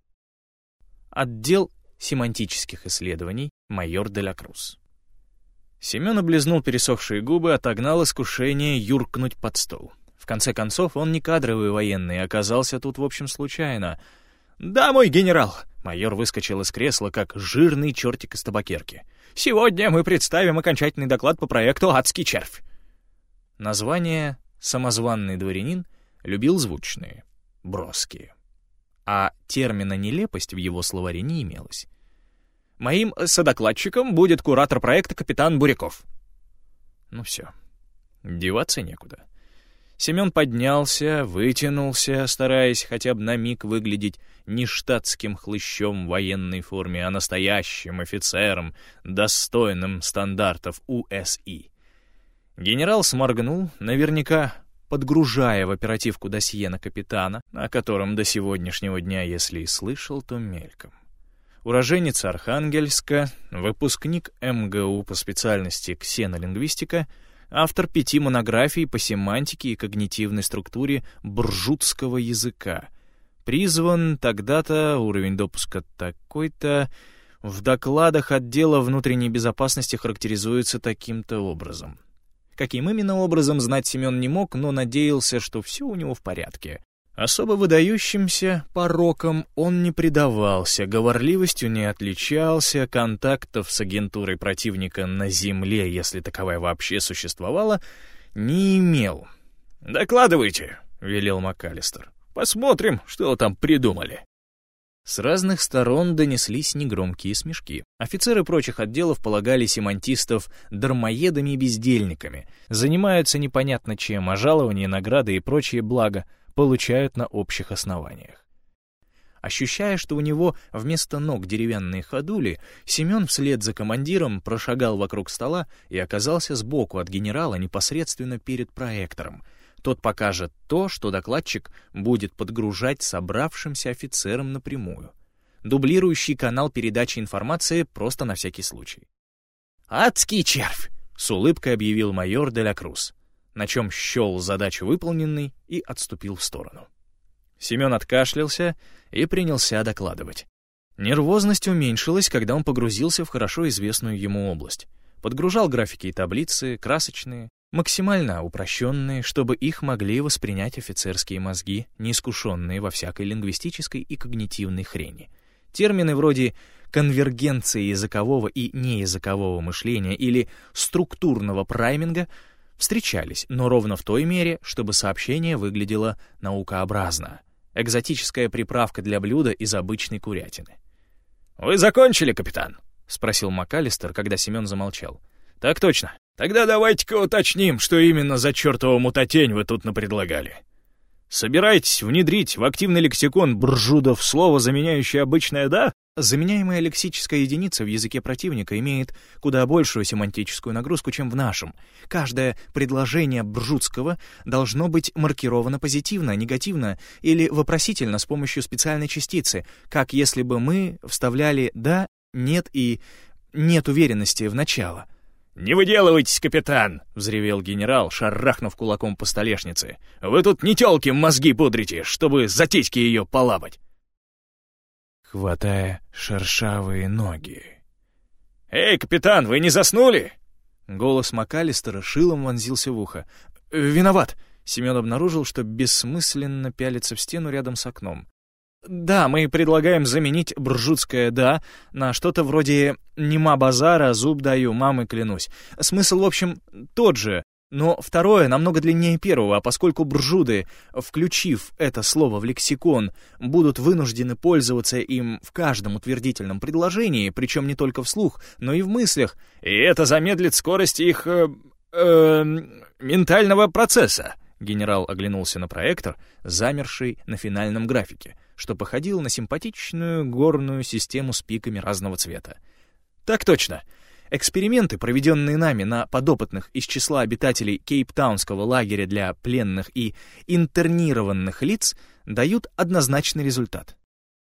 Отдел семантических исследований, майор де-ла-Крус. Семен облизнул пересохшие губы, отогнал искушение юркнуть под стол. В конце концов, он не кадровый военный, оказался тут, в общем, случайно. «Да, мой генерал!» Майор выскочил из кресла, как жирный чертик из табакерки. «Сегодня мы представим окончательный доклад по проекту «Адский червь». Название «самозванный дворянин» любил звучные, броские. А термина «нелепость» в его словаре не имелось. «Моим содокладчиком будет куратор проекта капитан Буряков». Ну все, деваться некуда. Семен поднялся, вытянулся, стараясь хотя бы на миг выглядеть не штатским хлыщом в военной форме, а настоящим офицером, достойным стандартов УСИ. Генерал сморгнул, наверняка подгружая в оперативку досье на капитана, о котором до сегодняшнего дня, если и слышал, то мельком. Уроженец Архангельска, выпускник МГУ по специальности ксенолингвистика, автор 5 монографий по семантике и когнитивной структуре бржудского языка. Призван тогда-то, уровень допуска такой-то, в докладах отдела внутренней безопасности характеризуется таким-то образом. Каким именно образом, знать Семен не мог, но надеялся, что все у него в порядке. Особо выдающимся порокам он не предавался, говорливостью не отличался, контактов с агентурой противника на земле, если таковая вообще существовала, не имел. «Докладывайте», — велел МакАлистер. «Посмотрим, что там придумали». С разных сторон донеслись негромкие смешки. Офицеры прочих отделов полагали семантистов дармоедами и бездельниками, занимаются непонятно чем, а жалования, награды и прочие блага получают на общих основаниях. Ощущая, что у него вместо ног деревянные ходули, Семен вслед за командиром прошагал вокруг стола и оказался сбоку от генерала непосредственно перед проектором. Тот покажет то, что докладчик будет подгружать собравшимся офицерам напрямую. Дублирующий канал передачи информации просто на всякий случай. «Адский червь!» — с улыбкой объявил майор де ла Круз, на чем счел задачу выполненной и отступил в сторону. Семен откашлялся и принялся докладывать. Нервозность уменьшилась, когда он погрузился в хорошо известную ему область. Подгружал графики и таблицы, красочные, максимально упрощенные, чтобы их могли воспринять офицерские мозги, неискушенные во всякой лингвистической и когнитивной хрени. Термины вроде конвергенции языкового и неязыкового мышления или структурного прайминга встречались, но ровно в той мере, чтобы сообщение выглядело наукообразно. Экзотическая приправка для блюда из обычной курятины. «Вы закончили, капитан?» — спросил МакАлистер, когда Семен замолчал. «Так точно. Тогда давайте-ка уточним, что именно за чертову мутатень вы тут напредлагали. Собираетесь внедрить в активный лексикон бржудов слово, заменяющее обычное «да»?» Заменяемая лексическая единица в языке противника имеет куда большую семантическую нагрузку, чем в нашем. Каждое предложение бржудского должно быть маркировано позитивно, негативно или вопросительно с помощью специальной частицы, как если бы мы вставляли «да», «нет» и «нет уверенности» в начало. «Не выделывайтесь, капитан!» — взревел генерал, шарахнув кулаком по столешнице. «Вы тут не тёлке мозги пудрите, чтобы за титьки ее полапать!» Хватая шершавые ноги. «Эй, капитан, вы не заснули?» Голос МакАлистера шилом вонзился в ухо. «Виноват!» — Семен обнаружил, что бессмысленно пялится в стену рядом с окном. «Да, мы предлагаем заменить бржудское «да» на что-то вроде «нема базара, зуб даю, мамой клянусь». Смысл, в общем, тот же, но второе намного длиннее первого, а поскольку бржуды, включив это слово в лексикон, будут вынуждены пользоваться им в каждом утвердительном предложении, причем не только вслух, но и в мыслях, и это замедлит скорость их... ментального процесса. Генерал оглянулся на проектор, замерший на финальном графике, что походил на симпатичную горную систему с пиками разного цвета. Так точно. Эксперименты, проведенные нами на подопытных из числа обитателей Кейптаунского лагеря для пленных и интернированных лиц, дают однозначный результат.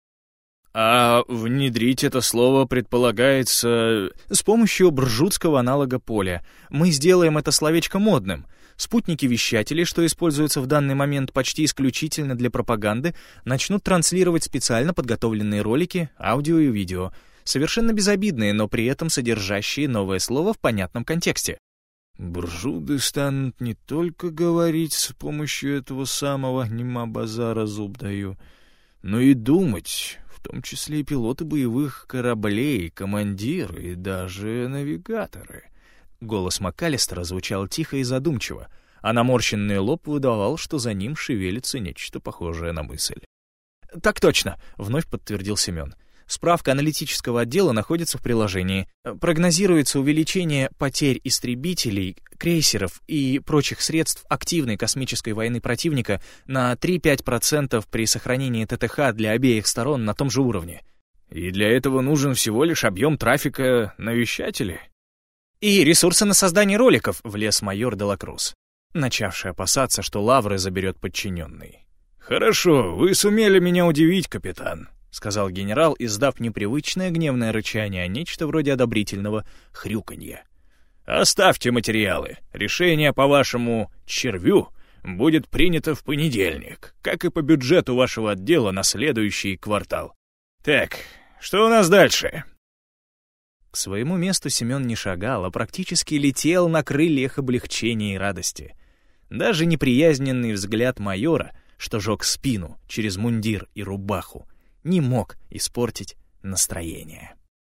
А внедрить это слово предполагается с помощью бржудского аналога поля. Мы сделаем это словечко модным. Спутники-вещатели, что используются в данный момент почти исключительно для пропаганды, начнут транслировать специально подготовленные ролики, аудио и видео, совершенно безобидные, но при этом содержащие новое слово в понятном контексте. Бржуды станут не только говорить с помощью этого самого «нема базара, зуб даю», но и думать, в том числе и пилоты боевых кораблей, командиры и даже навигаторы. Голос МакАлистера звучал тихо и задумчиво, а наморщенный лоб выдавал, что за ним шевелится нечто похожее на мысль. «Так точно», — вновь подтвердил Семен. Справка аналитического отдела находится в приложении. Прогнозируется увеличение потерь истребителей, крейсеров и прочих средств активной космической войны противника на 3-5% при сохранении ТТХ для обеих сторон на том же уровне. И для этого нужен всего лишь объем трафика на вещатели. И ресурсы на создание роликов, влез майор де ла Круз, начавший опасаться, что лавры заберет подчиненный. «Хорошо, вы сумели меня удивить, капитан», — сказал генерал, издав непривычное гневное рычание, а нечто вроде одобрительного хрюканья. «Оставьте материалы. Решение по вашему червю будет принято в понедельник, как и по бюджету вашего отдела на следующий квартал. Так, что у нас дальше?» К своему месту Семен не шагал, а практически летел на крыльях облегчения и радости. Даже неприязненный взгляд майора, что жег спину через мундир и рубаху, не мог испортить настроение.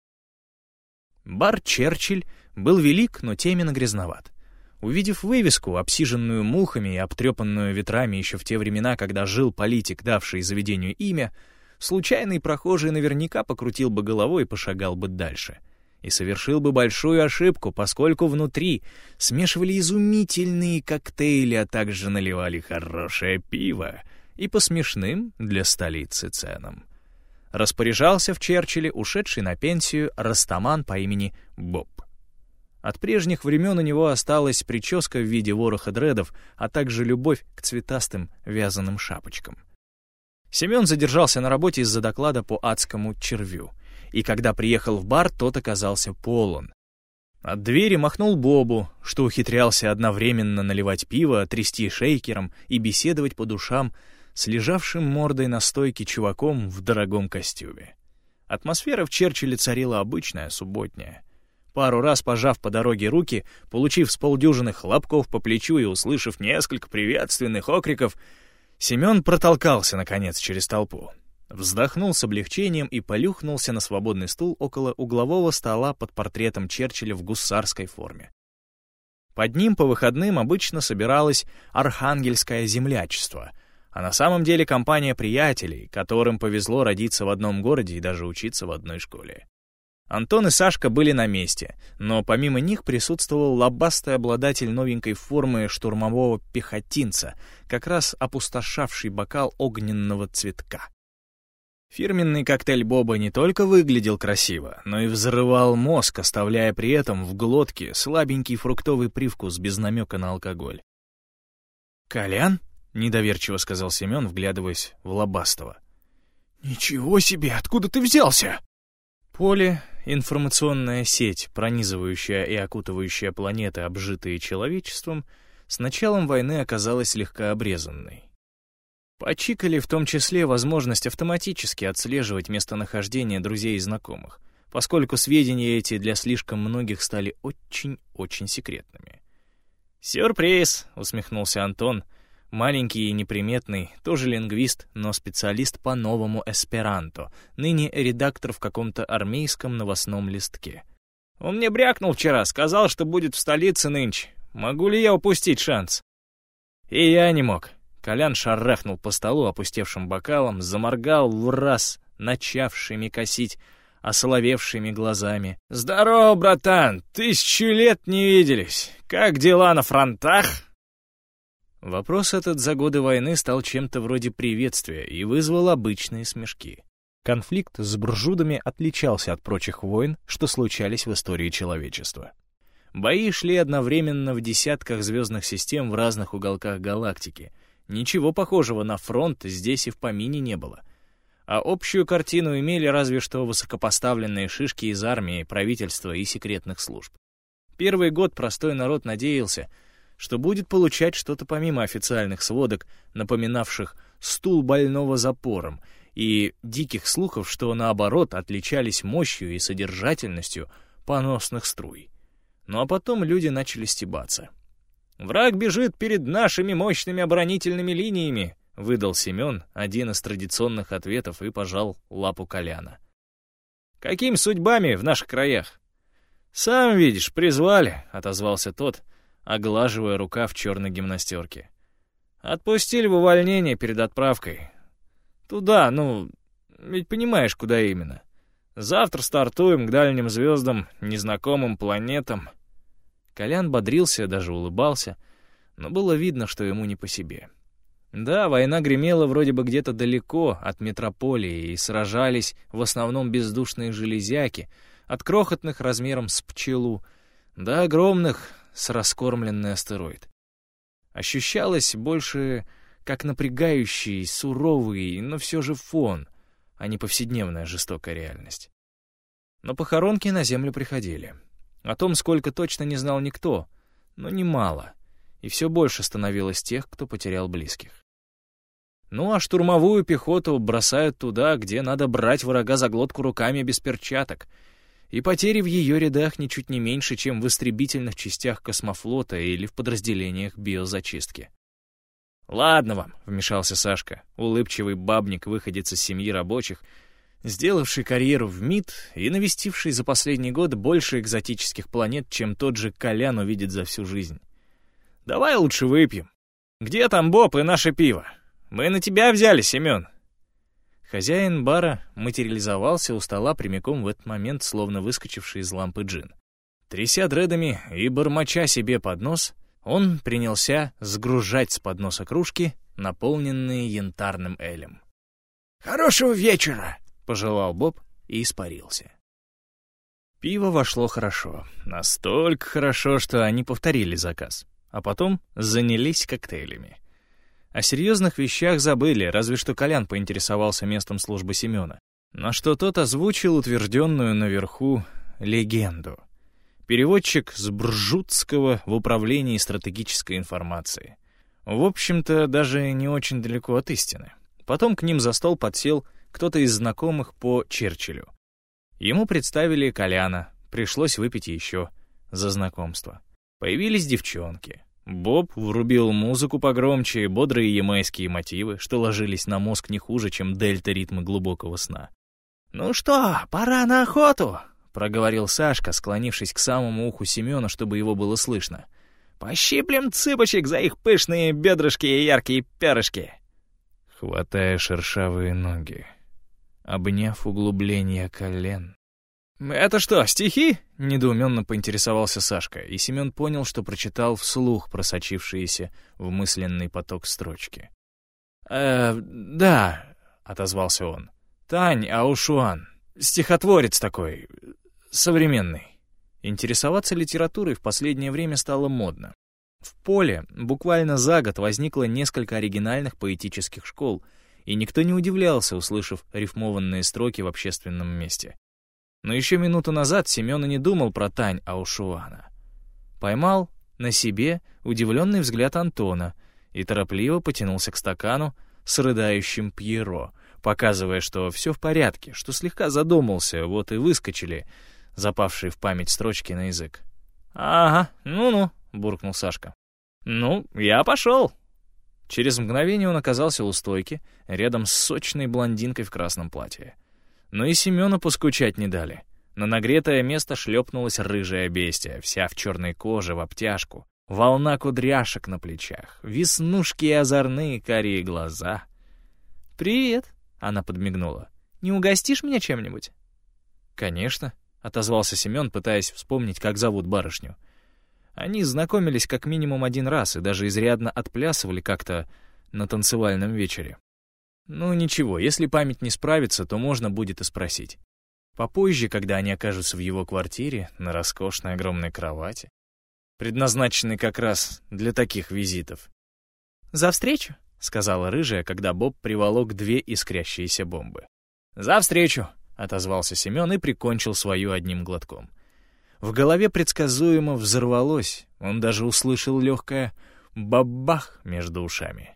Бар «Черчилль» был велик, но темен и грязноват. Увидев вывеску, обсиженную мухами и обтрепанную ветрами еще в те времена, когда жил политик, давший заведению имя, случайный прохожий наверняка покрутил бы головой и пошагал бы дальше. И совершил бы большую ошибку, поскольку внутри смешивали изумительные коктейли, а также наливали хорошее пиво и по смешным для столицы ценам. Распоряжался в Черчилле ушедший на пенсию растаман по имени Боб. От прежних времен у него осталась прическа в виде вороха дредов, а также любовь к цветастым вязаным шапочкам. Семен задержался на работе из-за доклада по адскому червю, и когда приехал в бар, тот оказался полон. От двери махнул Бобу, что ухитрялся одновременно наливать пиво, трясти шейкером и беседовать по душам с лежавшим мордой на стойке чуваком в дорогом костюме. Атмосфера в Черчилле царила обычная, субботняя. Пару раз пожав по дороге руки, получив с полдюжины хлопков по плечу и услышав несколько приветственных окриков, Семен протолкался, наконец, через толпу. Вздохнул с облегчением и полюхнулся на свободный стул около углового стола под портретом Черчилля в гусарской форме. Под ним по выходным обычно собиралось архангельское землячество, а на самом деле компания приятелей, которым повезло родиться в одном городе и даже учиться в одной школе. Антон и Сашка были на месте, но помимо них присутствовал лобастый обладатель новенькой формы штурмового пехотинца, как раз опустошавший бокал огненного цветка. Фирменный коктейль Боба не только выглядел красиво, но и взрывал мозг, оставляя при этом в глотке слабенький фруктовый привкус без намека на алкоголь. «Колян?» — недоверчиво сказал Семен, вглядываясь в лобастого. «Ничего себе! Откуда ты взялся?» Поле, информационная сеть, пронизывающая и окутывающая планеты, обжитые человечеством, с началом войны оказалась слегка обрезанной. Почикали в том числе возможность автоматически отслеживать местонахождение друзей и знакомых, поскольку сведения эти для слишком многих стали очень-очень секретными. «Сюрприз!» — усмехнулся Антон, маленький и неприметный, тоже лингвист, но специалист по новому эсперанто, ныне редактор в каком-то армейском новостном листке. «Он мне брякнул вчера, сказал, что будет в столице нынче. Могу ли я упустить шанс?» «И я не мог». Колян шарахнул по столу опустевшим бокалом, заморгал в раз начавшими косить осоловевшими глазами. «Здорово, братан! 1000 лет не виделись! Как дела на фронтах?» Вопрос этот за годы войны стал чем-то вроде приветствия и вызвал обычные смешки. Конфликт с буржудами отличался от прочих войн, что случались в истории человечества. Бои шли одновременно в десятках звездных систем в разных уголках галактики. Ничего похожего на фронт здесь и в помине не было. А общую картину имели разве что высокопоставленные шишки из армии, правительства и секретных служб. Первый год простой народ надеялся, что будет получать что-то помимо официальных сводок, напоминавших стул больного запором, и диких слухов, что, наоборот, отличались мощью и содержательностью поносных струй. Ну а потом люди начали стебаться. «Враг бежит перед нашими мощными оборонительными линиями», — выдал Семен один из традиционных ответов и пожал лапу Коляна. «Какими судьбами в наших краях?» «Сам видишь, призвали», — отозвался тот, оглаживая рукав черной гимнастерки. «Отпустили в увольнение перед отправкой. Туда, ведь понимаешь, куда именно. Завтра стартуем к дальним звездам, незнакомым планетам». Колян бодрился, даже улыбался, но было видно, что ему не по себе. Да, война гремела вроде бы где-то далеко от метрополии, и сражались в основном бездушные железяки, от крохотных размером с пчелу, до огромных с раскормленный астероид. Ощущалось больше как напрягающий, суровый, но все же фон, а не повседневная жестокая реальность. Но похоронки на Землю приходили. О том, сколько точно не знал никто, но немало, и все больше становилось тех, кто потерял близких. Ну а штурмовую пехоту бросают туда, где надо брать врага за глотку руками без перчаток, и потери в ее рядах ничуть не меньше, чем в истребительных частях космофлота или в подразделениях биозачистки. «Ладно вам», — вмешался Сашка, улыбчивый бабник, выходец из семьи рабочих, сделавший карьеру в МИД и навестивший за последний год больше экзотических планет, чем тот же Колян увидит за всю жизнь. «Давай лучше выпьем. Где там Боб и наше пиво? Мы на тебя взяли, Семен». Хозяин бара материализовался у стола прямиком в этот момент, словно выскочивший из лампы джин. Тряся дредами и бормоча себе под нос, он принялся сгружать с подноса кружки, наполненные янтарным элем. «Хорошего вечера!» — пожелал Боб и испарился. Пиво вошло хорошо. Настолько хорошо, что они повторили заказ. А потом занялись коктейлями. О серьезных вещах забыли, разве что Колян поинтересовался местом службы Семена, на что тот озвучил утвержденную наверху легенду. Переводчик с Бржутского в управлении стратегической информации. В общем-то, даже не очень далеко от истины. Потом к ним за стол подсел кто-то из знакомых по Черчиллю. Ему представили Коляна, пришлось выпить еще за знакомство. Появились девчонки. Боб врубил музыку погромче, бодрые ямайские мотивы, что ложились на мозг не хуже, чем дельта-ритмы глубокого сна. «Ну что, пора на охоту!» — проговорил Сашка, склонившись к самому уху Семена, чтобы его было слышно. «Пощиплем цыпочек за их пышные бедрышки и яркие перышки!» Хватая шершавые ноги, обняв углубление колен. «Это что, стихи?» — недоуменно поинтересовался Сашка, и Семен понял, что прочитал вслух просочившиеся в мысленный поток строчки. «Да», — отозвался он. «Тань Аушуан. Стихотворец такой, современный». Интересоваться литературой в последнее время стало модно. В Поле буквально за год возникло несколько оригинальных поэтических школ, и никто не удивлялся, услышав рифмованные строки в общественном месте. Но еще минуту назад Семен и не думал про Тань Аушуана. Поймал на себе удивленный взгляд Антона и торопливо потянулся к стакану с рыдающим Пьеро, показывая, что все в порядке, что слегка задумался, вот и выскочили запавшие в память строчки на язык. «Ага, ну-ну», — буркнул Сашка. «Ну, я пошел». Через мгновение он оказался у стойки, рядом с сочной блондинкой в красном платье. Но и Семену поскучать не дали. На нагретое место шлепнулась рыжая бестия, вся в черной коже, в обтяжку. Волна кудряшек на плечах, веснушки и озорные карие глаза. «Привет», — она подмигнула. «Не угостишь меня чем-нибудь?» «Конечно», — отозвался Семен, пытаясь вспомнить, как зовут барышню. Они знакомились как минимум один раз и даже изрядно отплясывали как-то на танцевальном вечере. Ну ничего, если память не справится, то можно будет и спросить. Попозже, когда они окажутся в его квартире, на роскошной огромной кровати, предназначенной как раз для таких визитов. «За встречу», — сказала рыжая, когда Боб приволок 2 искрящиеся бомбы. «За встречу», — отозвался Семен и прикончил свою одним глотком. В голове предсказуемо взорвалось, он даже услышал легкое «бабах» между ушами.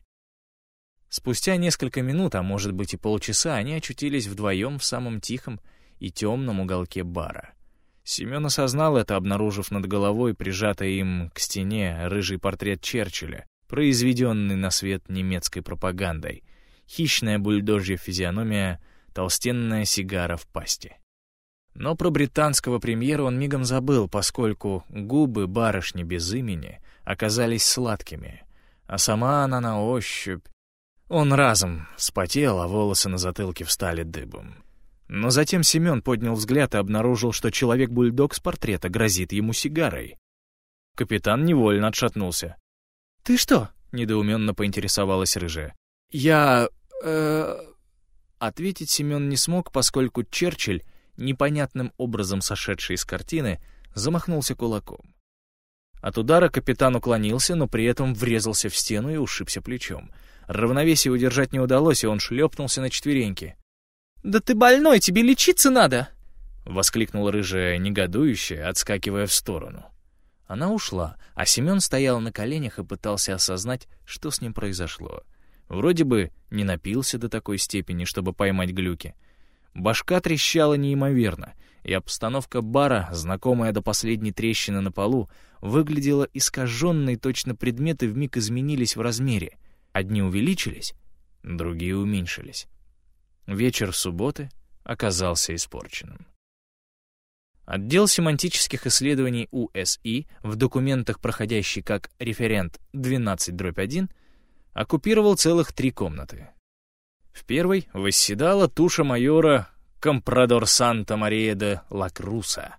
Спустя несколько минут, а может быть и полчаса, они очутились вдвоем в самом тихом и темном уголке бара. Семен осознал это, обнаружив над головой прижатый им к стене рыжий портрет Черчилля, произведенный на свет немецкой пропагандой, хищная бульдожья физиономия, толстенная сигара в пасти. Но про британского премьера он мигом забыл, поскольку губы барышни без имени оказались сладкими, а сама она на ощупь. Он разом вспотел, а волосы на затылке встали дыбом. Но затем Семен поднял взгляд и обнаружил, что человек-бульдог с портрета грозит ему сигарой. Капитан невольно отшатнулся. «Ты что?» — недоуменно поинтересовалась рыжая. «Я... Ответить Семен не смог, поскольку Черчилль, непонятным образом сошедший из картины, замахнулся кулаком. От удара капитан уклонился, но при этом врезался в стену и ушибся плечом. Равновесие удержать не удалось, и он шлепнулся на четвереньки. «Да ты больной, тебе лечиться надо!» — воскликнула рыжая негодующе, отскакивая в сторону. Она ушла, а Семен стоял на коленях и пытался осознать, что с ним произошло. Вроде бы не напился до такой степени, чтобы поймать глюки. Башка трещала неимоверно, и обстановка бара, знакомая до последней трещины на полу, выглядела искаженной, точно предметы вмиг изменились в размере. Одни увеличились, другие уменьшились. Вечер субботы оказался испорченным. Отдел семантических исследований УСИ, в документах проходящий как референт 12/1, оккупировал целых 3 комнаты. В первой восседала туша майора компрадор Санта-Мария де Лакруса,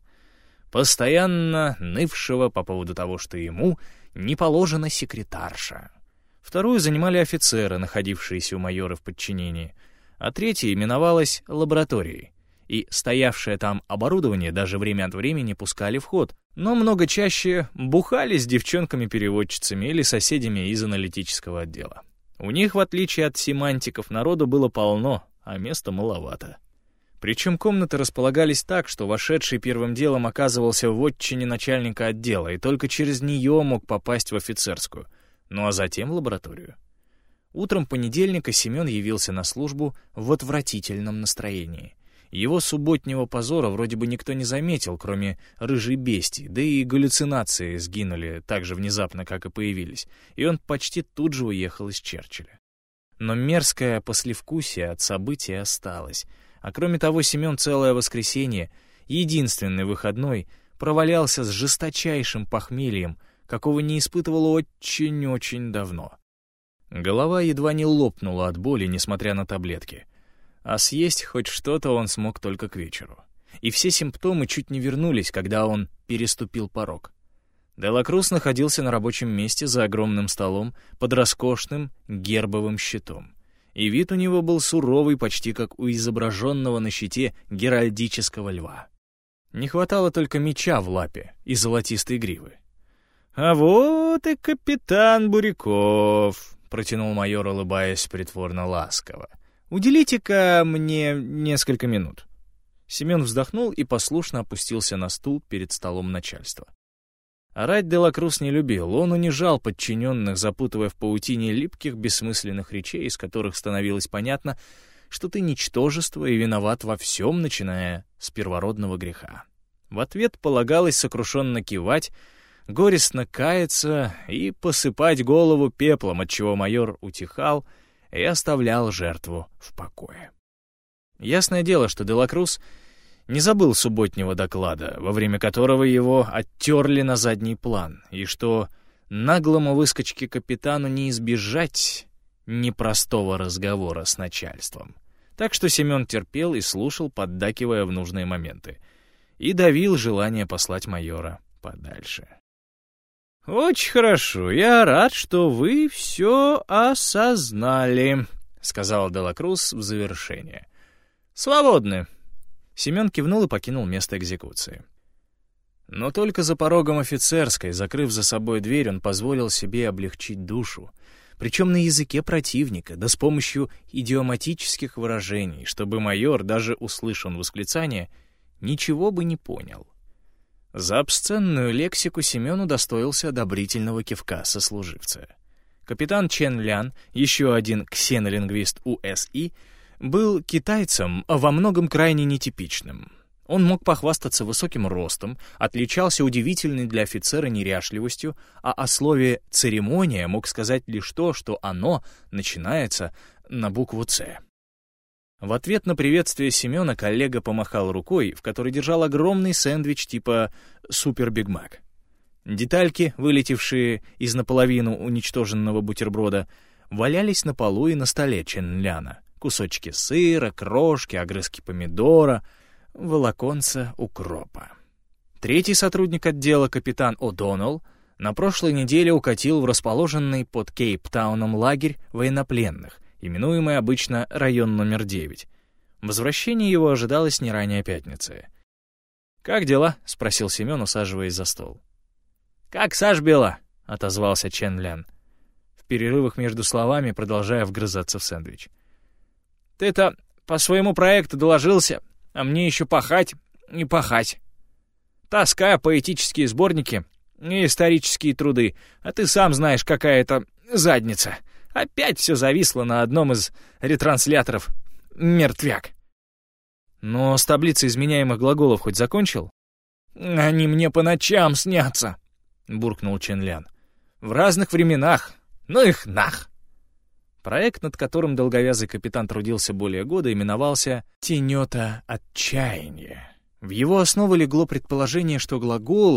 постоянно нывшего по поводу того, что ему не положена секретарша. Вторую занимали офицеры, находившиеся у майора в подчинении, а третья именовалась лабораторией, и стоявшее там оборудование даже время от времени пускали в ход, но много чаще бухали с девчонками-переводчицами или соседями из аналитического отдела. У них, в отличие от семантиков, народу было полно, а места маловато. Причем комнаты располагались так, что вошедший первым делом оказывался в вотчине начальника отдела и только через нее мог попасть в офицерскую, ну а затем в лабораторию. Утром понедельника Семен явился на службу в отвратительном настроении. Его субботнего позора вроде бы никто не заметил, кроме рыжей бестии, да и галлюцинации сгинули так же внезапно, как и появились, и он почти тут же уехал из Черчилля. Но мерзкое послевкусие от события осталось, а кроме того Семен целое воскресенье, единственный выходной, провалялся с жесточайшим похмельем, какого не испытывал очень-очень давно. Голова едва не лопнула от боли, несмотря на таблетки. А съесть хоть что-то он смог только к вечеру. И все симптомы чуть не вернулись, когда он переступил порог. Де Лакрус находился на рабочем месте за огромным столом под роскошным гербовым щитом. И вид у него был суровый, почти как у изображенного на щите геральдического льва. Не хватало только меча в лапе и золотистой гривы. «А вот и капитан Буряков», — протянул майор, улыбаясь притворно ласково. «Уделите-ка мне несколько минут». Семен вздохнул и послушно опустился на стул перед столом начальства. Орать де Лакрус не любил, он унижал подчиненных, запутывая в паутине липких бессмысленных речей, из которых становилось понятно, что ты ничтожество и виноват во всем, начиная с первородного греха. В ответ полагалось сокрушенно кивать, горестно каяться и посыпать голову пеплом, отчего майор утихал и оставлял жертву в покое. Ясное дело, что де Лакрус не забыл субботнего доклада, во время которого его оттерли на задний план, и что наглому выскочке капитану не избежать непростого разговора с начальством. Так что Семен терпел и слушал, поддакивая в нужные моменты, и давил желание послать майора подальше. «Очень хорошо, я рад, что вы все осознали», — сказал де Лакрус в завершение. «Свободны». Семен кивнул и покинул место экзекуции. Но только за порогом офицерской, закрыв за собой дверь, он позволил себе облегчить душу, причем на языке противника, да с помощью идиоматических выражений, чтобы майор, даже услышав восклицание, ничего бы не понял. За обсценную лексику Семен удостоился одобрительного кивка сослуживца. Капитан Чен Лян, еще один ксенолингвист УСИ, был китайцем, во многом крайне нетипичным. Он мог похвастаться высоким ростом, отличался удивительной для офицера неряшливостью, а о слове «церемония» мог сказать лишь то, что оно начинается на букву «Ц». В ответ на приветствие Семена коллега помахал рукой, в которой держал огромный сэндвич типа «Супер Биг Мак». Детальки, вылетевшие из наполовину уничтоженного бутерброда, валялись на полу и на столе Чен Ляна. Кусочки сыра, крошки, огрызки помидора, волоконца укропа. Третий сотрудник отдела, капитан О'Доннелл, на прошлой неделе укатил в расположенный под Кейптауном лагерь военнопленных, именуемый обычно район номер 9. Возвращение его ожидалось не ранее пятницы. «Как дела?» — спросил Семен, усаживаясь за стол. «Как сажбела?» — отозвался Чен Лян, в перерывах между словами продолжая вгрызаться в сэндвич. «Ты-то по своему проекту доложился, а мне еще пахать и пахать. Таскаю поэтические сборники и исторические труды, а ты сам знаешь, какая это задница. Опять все зависло на одном из ретрансляторов. Мертвяк». «Но с таблицей изменяемых глаголов хоть закончил?» «Они мне по ночам снятся», — буркнул Чен Лян. «В разных временах. Ну их нах». Проект, над которым долговязый капитан трудился более года, именовался «Тенета отчаяния». В его основу легло предположение, что глаголы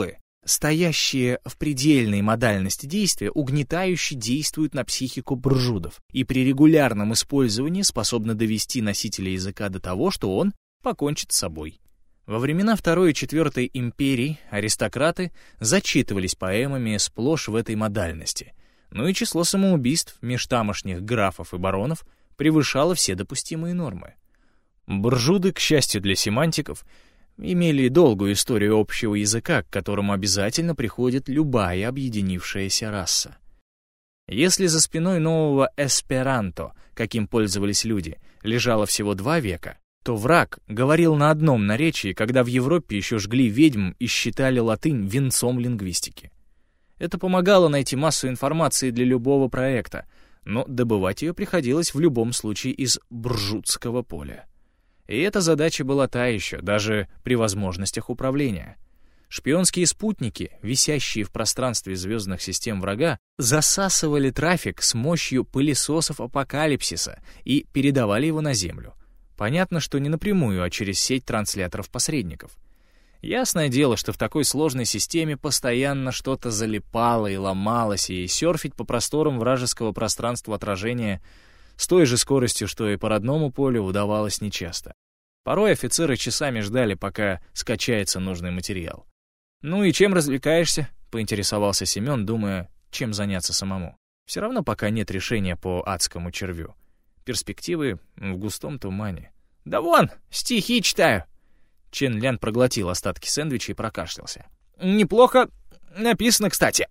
стоящие в предельной модальности действия, угнетающе действуют на психику бржудов и при регулярном использовании способны довести носителя языка до того, что он покончит с собой. Во времена Второй и Четвертой империй аристократы зачитывались поэмами сплошь в этой модальности, но и число самоубийств межтамошних графов и баронов превышало все допустимые нормы. Бржуды, к счастью для семантиков, имели долгую историю общего языка, к которому обязательно приходит любая объединившаяся раса. Если за спиной нового эсперанто, каким пользовались люди, лежало всего 2 века, то враг говорил на одном наречии, когда в Европе еще жгли ведьм и считали латынь венцом лингвистики. Это помогало найти массу информации для любого проекта, но добывать ее приходилось в любом случае из бржудского поля. И эта задача была та еще, даже при возможностях управления. Шпионские спутники, висящие в пространстве звездных систем врага, засасывали трафик с мощью пылесосов апокалипсиса и передавали его на Землю. Понятно, что не напрямую, а через сеть трансляторов-посредников. Ясное дело, что в такой сложной системе постоянно что-то залипало и ломалось, и серфить по просторам вражеского пространства отражения с той же скоростью, что и по родному полю, удавалось нечасто. Порой офицеры часами ждали, пока скачается нужный материал. «Ну и чем развлекаешься?» — поинтересовался Семен, думая, чем заняться самому. Все равно пока нет решения по адскому червю. Перспективы в густом тумане. «Да вон, стихи читаю!» Чен Лян проглотил остатки сэндвича и прокашлялся. «Неплохо написано, кстати.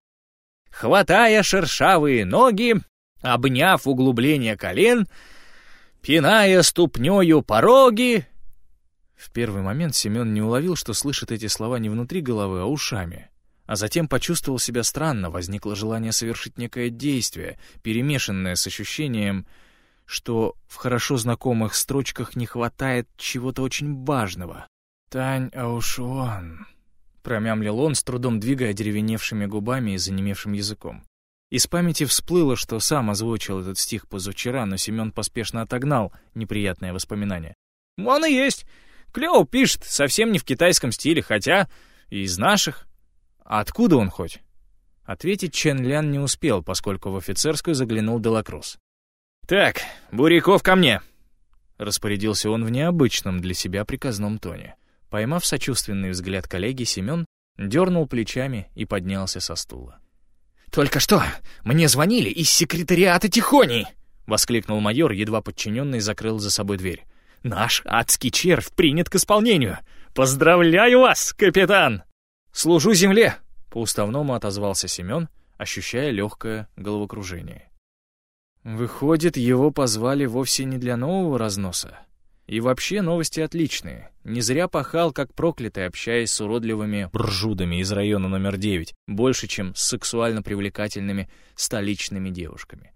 Хватая шершавые ноги, обняв углубление колен, пиная ступнёю пороги...» В первый момент Семен не уловил, что слышит эти слова не внутри головы, а ушами. А затем почувствовал себя странно, возникло желание совершить некое действие, перемешанное с ощущением, что в хорошо знакомых строчках не хватает чего-то очень важного. «Тань Аушуан», — промямлил он, с трудом двигая деревеневшими губами и занемевшим языком. Из памяти всплыло, что сам озвучил этот стих позавчера, но Семен поспешно отогнал неприятное воспоминание. «Он и есть. Клёво пишет, совсем не в китайском стиле, хотя и из наших». «А откуда он хоть?» Ответить Чен Лян не успел, поскольку в офицерскую заглянул Делакрус. «Так, Буряков ко мне!» Распорядился он в необычном для себя приказном тоне. Поймав сочувственный взгляд коллеги, Семен дернул плечами и поднялся со стула. «Только что мне звонили из секретариата Тихонии!» — воскликнул майор, едва подчиненный закрыл за собой дверь. «Наш адский червь принят к исполнению! Поздравляю вас, капитан!» «Служу земле!» — по-уставному отозвался Семен, ощущая легкое головокружение. Выходит, его позвали вовсе не для нового разноса. И вообще новости отличные. Не зря пахал, как проклятый, общаясь с уродливыми бржудами из района номер 9, больше, чем с сексуально привлекательными столичными девушками.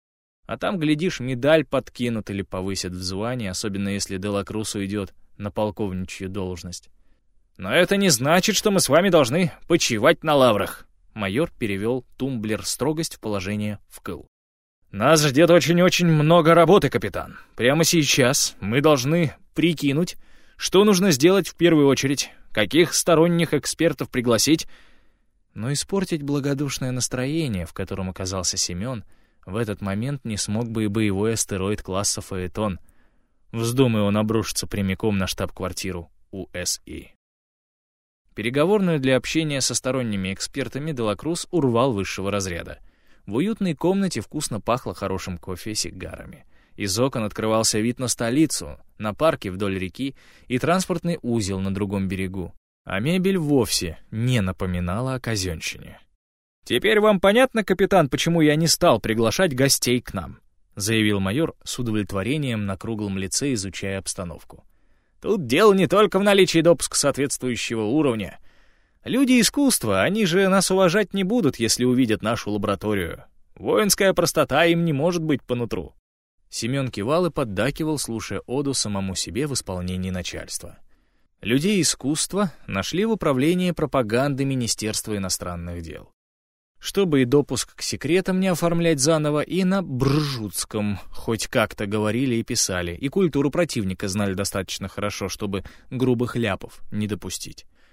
А там, глядишь, медаль подкинут или повысят в звании, особенно если Делакрус уйдет на полковничью должность. «Но это не значит, что мы с вами должны почивать на лаврах», — майор перевел тумблер строгость в положение вкл. «Нас ждет очень-очень много работы, капитан. Прямо сейчас мы должны прикинуть, что нужно сделать в первую очередь, каких сторонних экспертов пригласить». Но испортить благодушное настроение, в котором оказался Семен, в этот момент не смог бы и боевой астероид класса «Фаэтон». Вздумай он обрушиться прямиком на штаб-квартиру УСИ. Переговорную для общения со сторонними экспертами Делакрус урвал высшего разряда. В уютной комнате вкусно пахло хорошим кофе и сигарами. Из окон открывался вид на столицу, на парки вдоль реки и транспортный узел на другом берегу. А мебель вовсе не напоминала о казенщине. «Теперь вам понятно, капитан, почему я не стал приглашать гостей к нам?» — заявил майор с удовлетворением на круглом лице, изучая обстановку. «Тут дело не только в наличии допуска соответствующего уровня. Люди искусства, они же нас уважать не будут, если увидят нашу лабораторию. Воинская простота им не может быть по нутру». Семен кивал и поддакивал, слушая оду самому себе в исполнении начальства. Людей искусства нашли в управлении пропаганды Министерства иностранных дел. Чтобы и допуск к секретам не оформлять заново, и на бржудском хоть как-то говорили и писали, и культуру противника знали достаточно хорошо, чтобы грубых ляпов не допустить.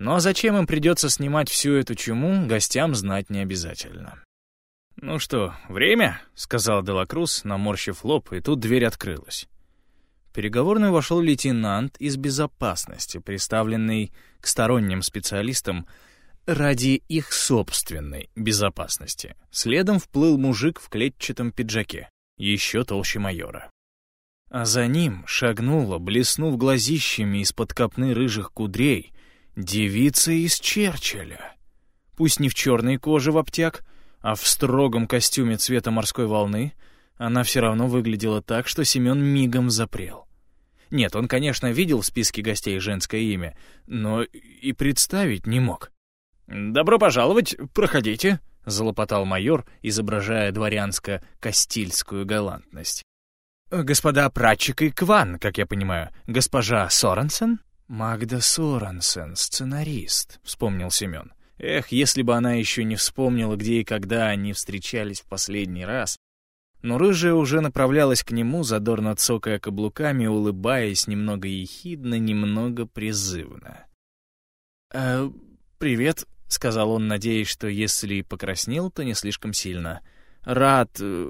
Но зачем им придется снимать всю эту чуму, гостям знать не обязательно. «Ну что, время?» — сказал Делакрус, наморщив лоб, и тут дверь открылась. В переговорную вошел лейтенант из безопасности, представленный к сторонним специалистам ради их собственной безопасности. Следом вплыл мужик в клетчатом пиджаке, еще толще майора. А за ним шагнула, блеснув глазищами из-под копны рыжих кудрей, девица из Черчилля. Пусть не в черной коже в обтяг, а в строгом костюме цвета морской волны, она все равно выглядела так, что Семен мигом запрел. Нет, он, конечно, видел в списке гостей женское имя, но и представить не мог. «Добро пожаловать, проходите», — залопотал майор, изображая дворянско-кастильскую галантность. «Господа Пратчик и Кван, как я понимаю. Госпожа Соренсен?» «Магда Соренсен, сценарист», — вспомнил Семен. Эх, если бы она еще не вспомнила, где и когда они встречались в последний раз. Но рыжая уже направлялась к нему, задорно цокая каблуками, улыбаясь немного ехидно, немного призывно. «Привет», — сказал он, надеясь, что если и покраснел, то не слишком сильно. «Рад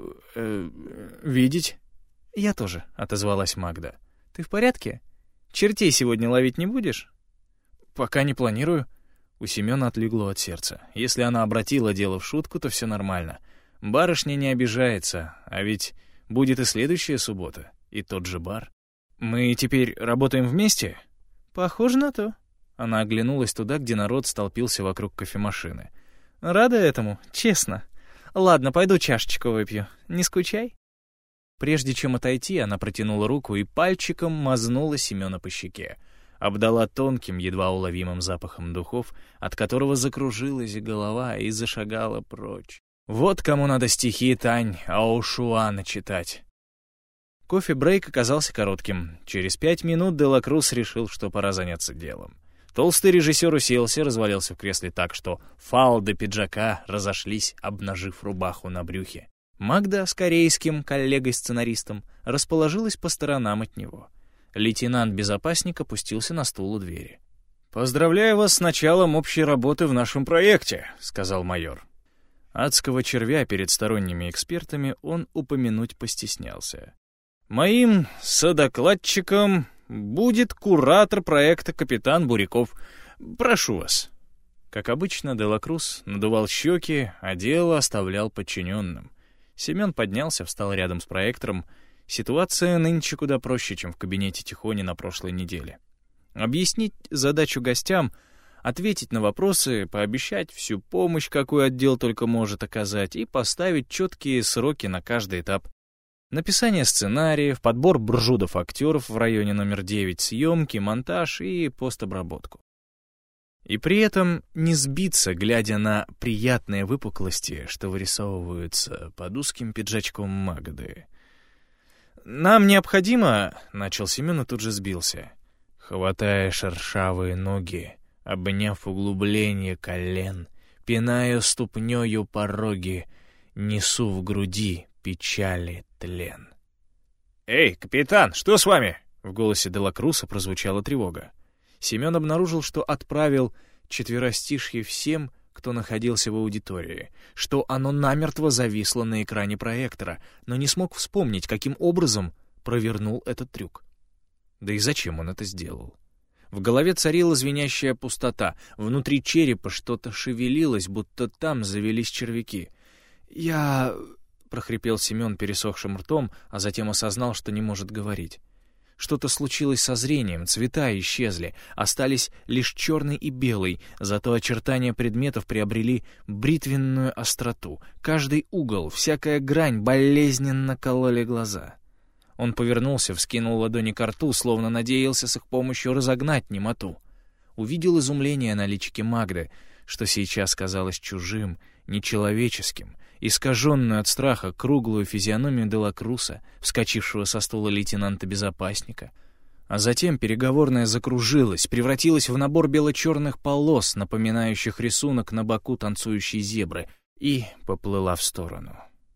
видеть». «Я тоже», — отозвалась Магда. «Ты в порядке? Чертей сегодня ловить не будешь?» «Пока не планирую». У Семена отлегло от сердца. Если она обратила дело в шутку, то все нормально. Барышня не обижается, а ведь будет и следующая суббота, и тот же бар. «Мы теперь работаем вместе?» «Похоже на то». Она оглянулась туда, где народ столпился вокруг кофемашины. «Рада этому, честно. Ладно, пойду чашечку выпью. Не скучай». Прежде чем отойти, она протянула руку и пальчиком мазнула Семена по щеке. Обдала тонким, едва уловимым запахом духов, от которого закружилась голова и зашагала прочь. Вот кому надо стихи Тань Аушуана читать. Кофе-брейк оказался коротким. Через 5 минут Делакрус решил, что пора заняться делом. Толстый режиссер уселся, развалился в кресле так, что фалды пиджака разошлись, обнажив рубаху на брюхе. Магда с корейским коллегой-сценаристом расположилась по сторонам от него. Лейтенант-безопасник опустился на стул у двери. «Поздравляю вас с началом общей работы в нашем проекте», — сказал майор. Адского червя перед сторонними экспертами он упомянуть постеснялся. «Моим содокладчиком будет куратор проекта капитан Буряков. Прошу вас». Как обычно, Делакрус надувал щеки, а дело оставлял подчиненным. Семен поднялся, встал рядом с проектором. Ситуация нынче куда проще, чем в кабинете Тихони на прошлой неделе. Объяснить задачу гостям, ответить на вопросы, пообещать всю помощь, какую отдел только может оказать, и поставить четкие сроки на каждый этап. Написание сценариев, подбор бржудов-актеров в районе номер 9, съемки, монтаж и постобработку. И при этом не сбиться, глядя на приятные выпуклости, что вырисовываются под узким пиджачком Магды. «Нам необходимо...» — начал Семен и тут же сбился. Хватая шершавые ноги, обняв углубление колен, пиная ступнёю пороги, несу в груди печали тлен. «Эй, капитан, что с вами?» — в голосе Делакруса прозвучала тревога. Семен обнаружил, что отправил четверостишье всем, кто находился в аудитории, что оно намертво зависло на экране проектора, но не смог вспомнить, каким образом провернул этот трюк. Да и зачем он это сделал? В голове царила звенящая пустота, внутри черепа что-то шевелилось, будто там завелись червяки. «Я...» — прохрипел Семен пересохшим ртом, а затем осознал, что не может говорить. Что-то случилось со зрением, цвета исчезли, остались лишь черный и белый, зато очертания предметов приобрели бритвенную остроту. Каждый угол, всякая грань болезненно кололи глаза. Он повернулся, вскинул ладони ко рту, словно надеялся с их помощью разогнать немоту. Увидел изумление на личике Магды, что сейчас казалось чужим, нечеловеческим, искаженную от страха круглую физиономию Делакруса, вскочившего со стула лейтенанта-безопасника. А затем переговорная закружилась, превратилась в набор бело-черных полос, напоминающих рисунок на боку танцующей зебры, и поплыла в сторону.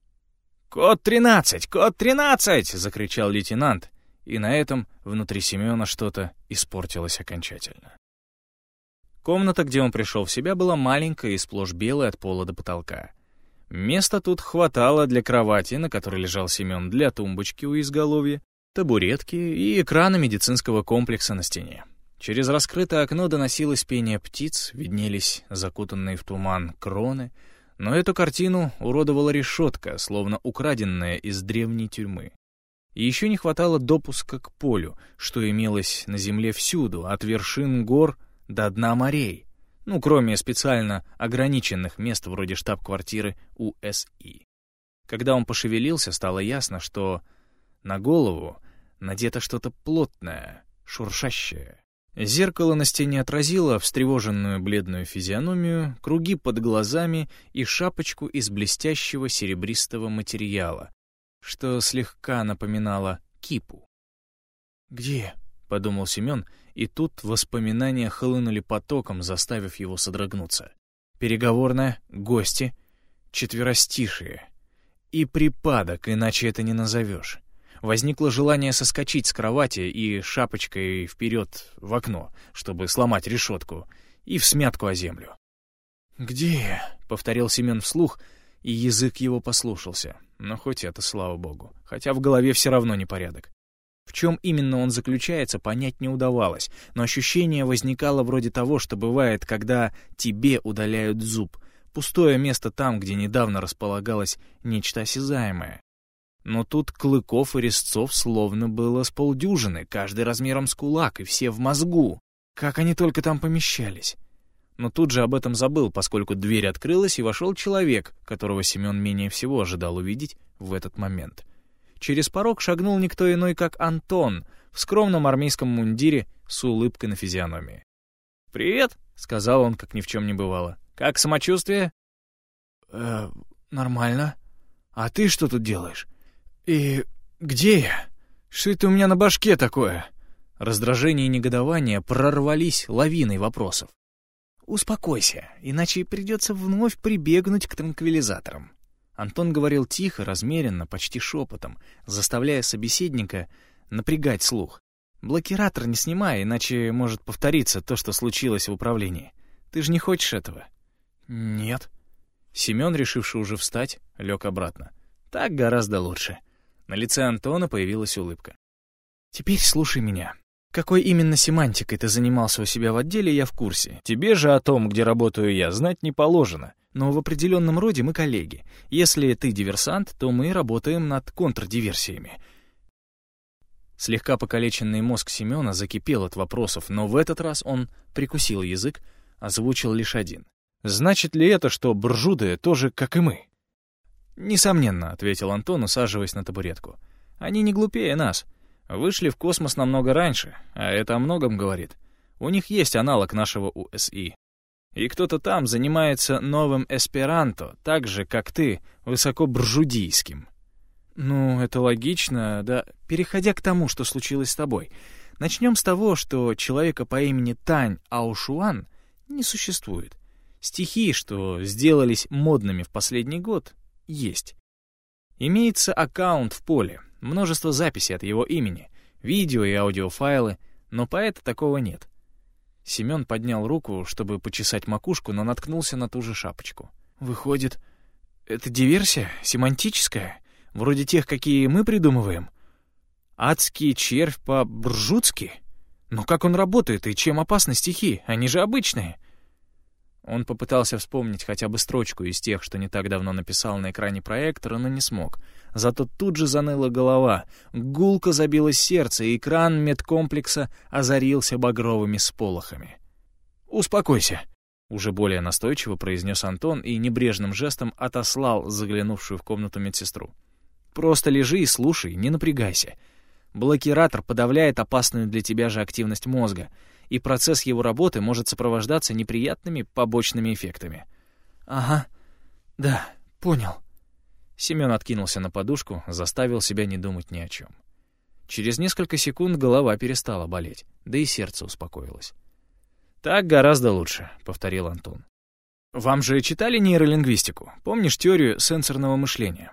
«Код 13! Код 13!» — закричал лейтенант, и на этом внутри Семена что-то испортилось окончательно. Комната, где он пришел в себя, была маленькая и сплошь белая от пола до потолка. Места тут хватало для кровати, на которой лежал Семен, для тумбочки у изголовья, табуретки и экрана медицинского комплекса на стене. Через раскрытое окно доносилось пение птиц, виднелись закутанные в туман кроны, но эту картину уродовала решетка, словно украденная из древней тюрьмы. И еще не хватало допуска к полю, что имелось на земле всюду, от вершин гор до дна морей, кроме специально ограниченных мест вроде штаб-квартиры УСИ. Когда он пошевелился, стало ясно, что на голову надето что-то плотное, шуршащее. Зеркало на стене отразило встревоженную бледную физиономию, круги под глазами и шапочку из блестящего серебристого материала, что слегка напоминало кипу. «Где?» — подумал Семен, и тут воспоминания хлынули потоком, заставив его содрогнуться. Переговорная, гости, четверостишие и припадок, иначе это не назовешь. Возникло желание соскочить с кровати и шапочкой вперед в окно, чтобы сломать решетку, и всмятку о землю. «Где?» — повторил Семен вслух, и язык его послушался. Но хоть это, слава богу, хотя в голове все равно непорядок. В чем именно он заключается, понять не удавалось, но ощущение возникало вроде того, что бывает, когда тебе удаляют зуб, пустое место там, где недавно располагалось нечто осязаемое. Но тут клыков и резцов словно было с полдюжины, каждый размером с кулак, и все в мозгу. Как они только там помещались. Но тут же об этом забыл, поскольку дверь открылась, и вошел человек, которого Семен менее всего ожидал увидеть в этот момент. Через порог шагнул никто иной, как Антон, в скромном армейском мундире с улыбкой на физиономии. «Привет», — сказал он, как ни в чем не бывало. «Как самочувствие?» Нормально. А ты что тут делаешь? И где я? Что это у меня на башке такое?» Раздражение и негодование прорвались лавиной вопросов. «Успокойся, иначе придется вновь прибегнуть к транквилизаторам». Антон говорил тихо, размеренно, почти шепотом, заставляя собеседника напрягать слух. «Блокиратор не снимай, иначе может повториться то, что случилось в управлении. Ты же не хочешь этого?» «Нет». Семен, решивший уже встать, лег обратно. «Так гораздо лучше». На лице Антона появилась улыбка. «Теперь слушай меня. Какой именно семантикой ты занимался у себя в отделе, я в курсе. Тебе же о том, где работаю я, знать не положено. Но в определенном роде мы коллеги. Если ты диверсант, то мы работаем над контрдиверсиями». Слегка покалеченный мозг Семена закипел от вопросов, но в этот раз он прикусил язык, озвучил лишь один. «Значит ли это, что бржуды тоже, как и мы?» «Несомненно», — ответил Антон, усаживаясь на табуретку. «Они не глупее нас. Вышли в космос намного раньше, а это о многом говорит. У них есть аналог нашего УСИ. И кто-то там занимается новым эсперанто, так же, как ты, высокобржудийским». «Ну, это логично, да. Переходя к тому, что случилось с тобой, начнем с того, что человека по имени Тань Аошуан не существует. Стихи, что сделались модными в последний год, есть. Имеется аккаунт в поле, множество записей от его имени, видео и аудиофайлы, но поэта такого нет». Семен поднял руку, чтобы почесать макушку, но наткнулся на ту же шапочку. «Выходит, это диверсия? Семантическая? Вроде тех, какие мы придумываем? Адский червь по-бржудски? Но как он работает и чем опасны стихи? Они же обычные». Он попытался вспомнить хотя бы строчку из тех, что не так давно написал на экране проектора, но не смог. Зато тут же заныла голова, гулко забилось сердце, и экран медкомплекса озарился багровыми сполохами. «Успокойся», — уже более настойчиво произнес Антон и небрежным жестом отослал заглянувшую в комнату медсестру. «Просто лежи и слушай, не напрягайся. Блокиратор подавляет опасную для тебя же активность мозга, и процесс его работы может сопровождаться неприятными побочными эффектами». «Ага, да, понял». Семен откинулся на подушку, заставил себя не думать ни о чем. Через несколько секунд голова перестала болеть, да и сердце успокоилось. «Так гораздо лучше», — повторил Антон. «Вам же читали нейролингвистику? Помнишь теорию сенсорного мышления?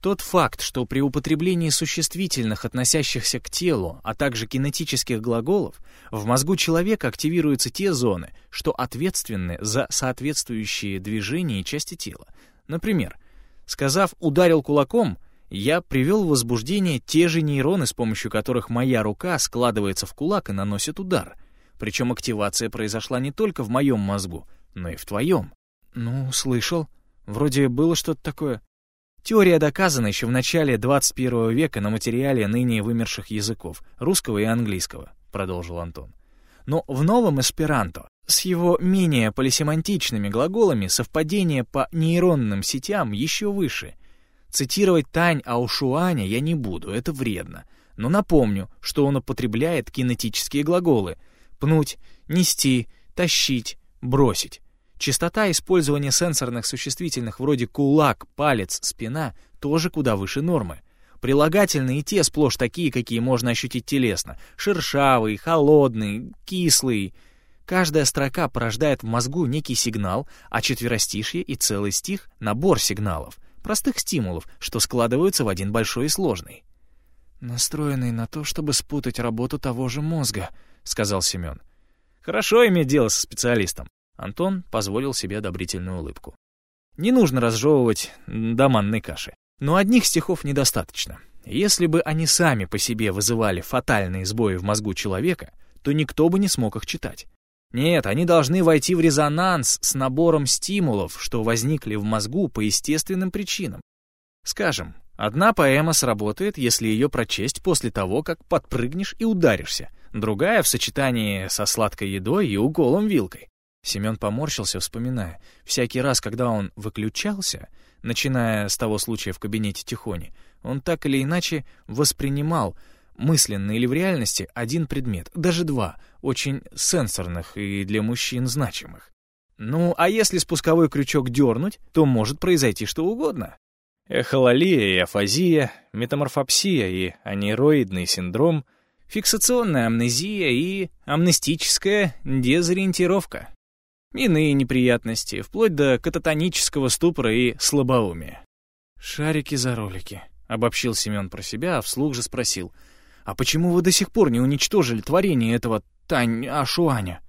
Тот факт, что при употреблении существительных, относящихся к телу, а также кинетических глаголов, в мозгу человека активируются те зоны, что ответственны за соответствующие движения и части тела. Например, сказав «ударил кулаком», я привел в возбуждение те же нейроны, с помощью которых моя рука складывается в кулак и наносит удар. Причем активация произошла не только в моем мозгу, но и в твоем. Ну, слышал. Вроде было что-то такое. Теория доказана еще в начале 21 века на материале ныне вымерших языков, русского и английского, продолжил Антон. Но в новом эсперанто с его менее полисемантичными глаголами совпадение по нейронным сетям еще выше. Цитировать Тань Аошуаня я не буду, это вредно. Но напомню, что он употребляет кинетические глаголы: пнуть, нести, тащить, бросить. Частота использования сенсорных существительных вроде кулак, палец, спина тоже куда выше нормы. Прилагательные и те сплошь такие, какие можно ощутить телесно. Шершавый, холодный, кислый. Каждая строка порождает в мозгу некий сигнал, а четверостишье и целый стих — набор сигналов, простых стимулов, что складываются в один большой и сложный. «Настроенный на то, чтобы спутать работу того же мозга», — сказал Семен. «Хорошо иметь дело со специалистом». Антон позволил себе одобрительную улыбку. Не нужно разжевывать до манной каши. Но одних стихов недостаточно. Если бы они сами по себе вызывали фатальные сбои в мозгу человека, то никто бы не смог их читать. Нет, они должны войти в резонанс с набором стимулов, что возникли в мозгу по естественным причинам. Скажем, одна поэма сработает, если ее прочесть после того, как подпрыгнешь и ударишься, другая в сочетании со сладкой едой и уколом вилкой. Семен поморщился, вспоминая. Всякий раз, когда он выключался, начиная с того случая в кабинете Тихони, он так или иначе воспринимал, мысленно или в реальности, один предмет, даже два, очень сенсорных и для мужчин значимых. Ну, а если спусковой крючок дернуть, то может произойти что угодно. Эхололия и афазия, метаморфопсия и анейроидный синдром, фиксационная амнезия и амнестическая дезориентировка. Иные неприятности, вплоть до кататонического ступора и слабоумия. «Шарики за ролики», — обобщил Семен про себя, а вслух же спросил: «А почему вы до сих пор не уничтожили творение этого Тань Аошуаня?»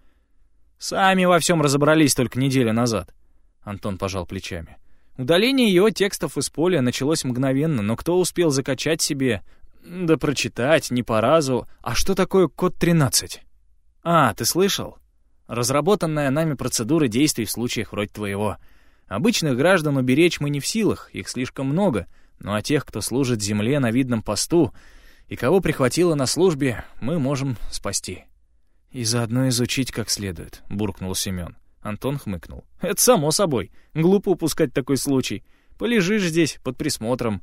«Сами во всем разобрались только неделю назад», — Антон пожал плечами. «Удаление его текстов из поля началось мгновенно, но кто успел закачать себе, да прочитать, не по разу. А что такое код 13? А, ты слышал? Разработанная нами процедура действий в случаях вроде твоего. Обычных граждан уберечь мы не в силах, их слишком много, ну а тех, кто служит земле на видном посту и кого прихватило на службе, мы можем спасти». «И заодно изучить как следует», — буркнул Семен. Антон хмыкнул. «Это само собой. Глупо упускать такой случай. Полежишь здесь под присмотром.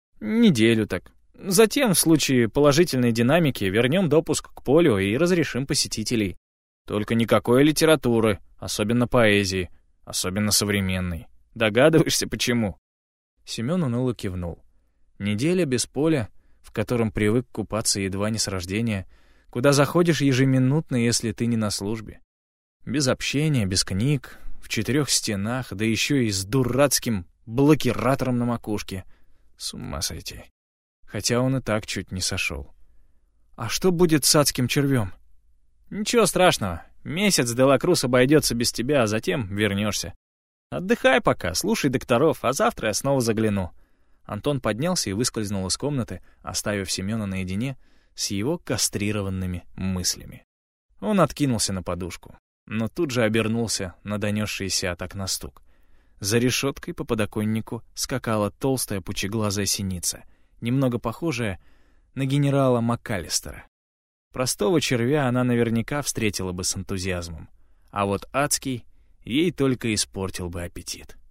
Неделю так. Затем, в случае положительной динамики, вернем допуск к полю и разрешим посетителей. Только никакой литературы, особенно поэзии, особенно современной. Догадываешься, почему?» Семен уныло кивнул. Неделя без поля, в котором привык купаться едва не с рождения, куда заходишь ежеминутно, если ты не на службе. Без общения, без книг, в 4 стенах, да еще и с дурацким блокиратором на макушке. С ума сойти. Хотя он и так чуть не сошел. «А что будет с адским червем?» «Ничего страшного. Месяц Делакрус обойдется без тебя, а затем вернешься. Отдыхай пока, слушай докторов, а завтра я снова загляну». Антон поднялся и выскользнул из комнаты, оставив Семена наедине с его кастрированными мыслями. Он откинулся на подушку, но тут же обернулся на донесшийся от окна стук. За решеткой по подоконнику скакала толстая пучеглазая синица, немного похожая на генерала МакАлистера. Простого червя она наверняка встретила бы с энтузиазмом, а вот адский ей только испортил бы аппетит.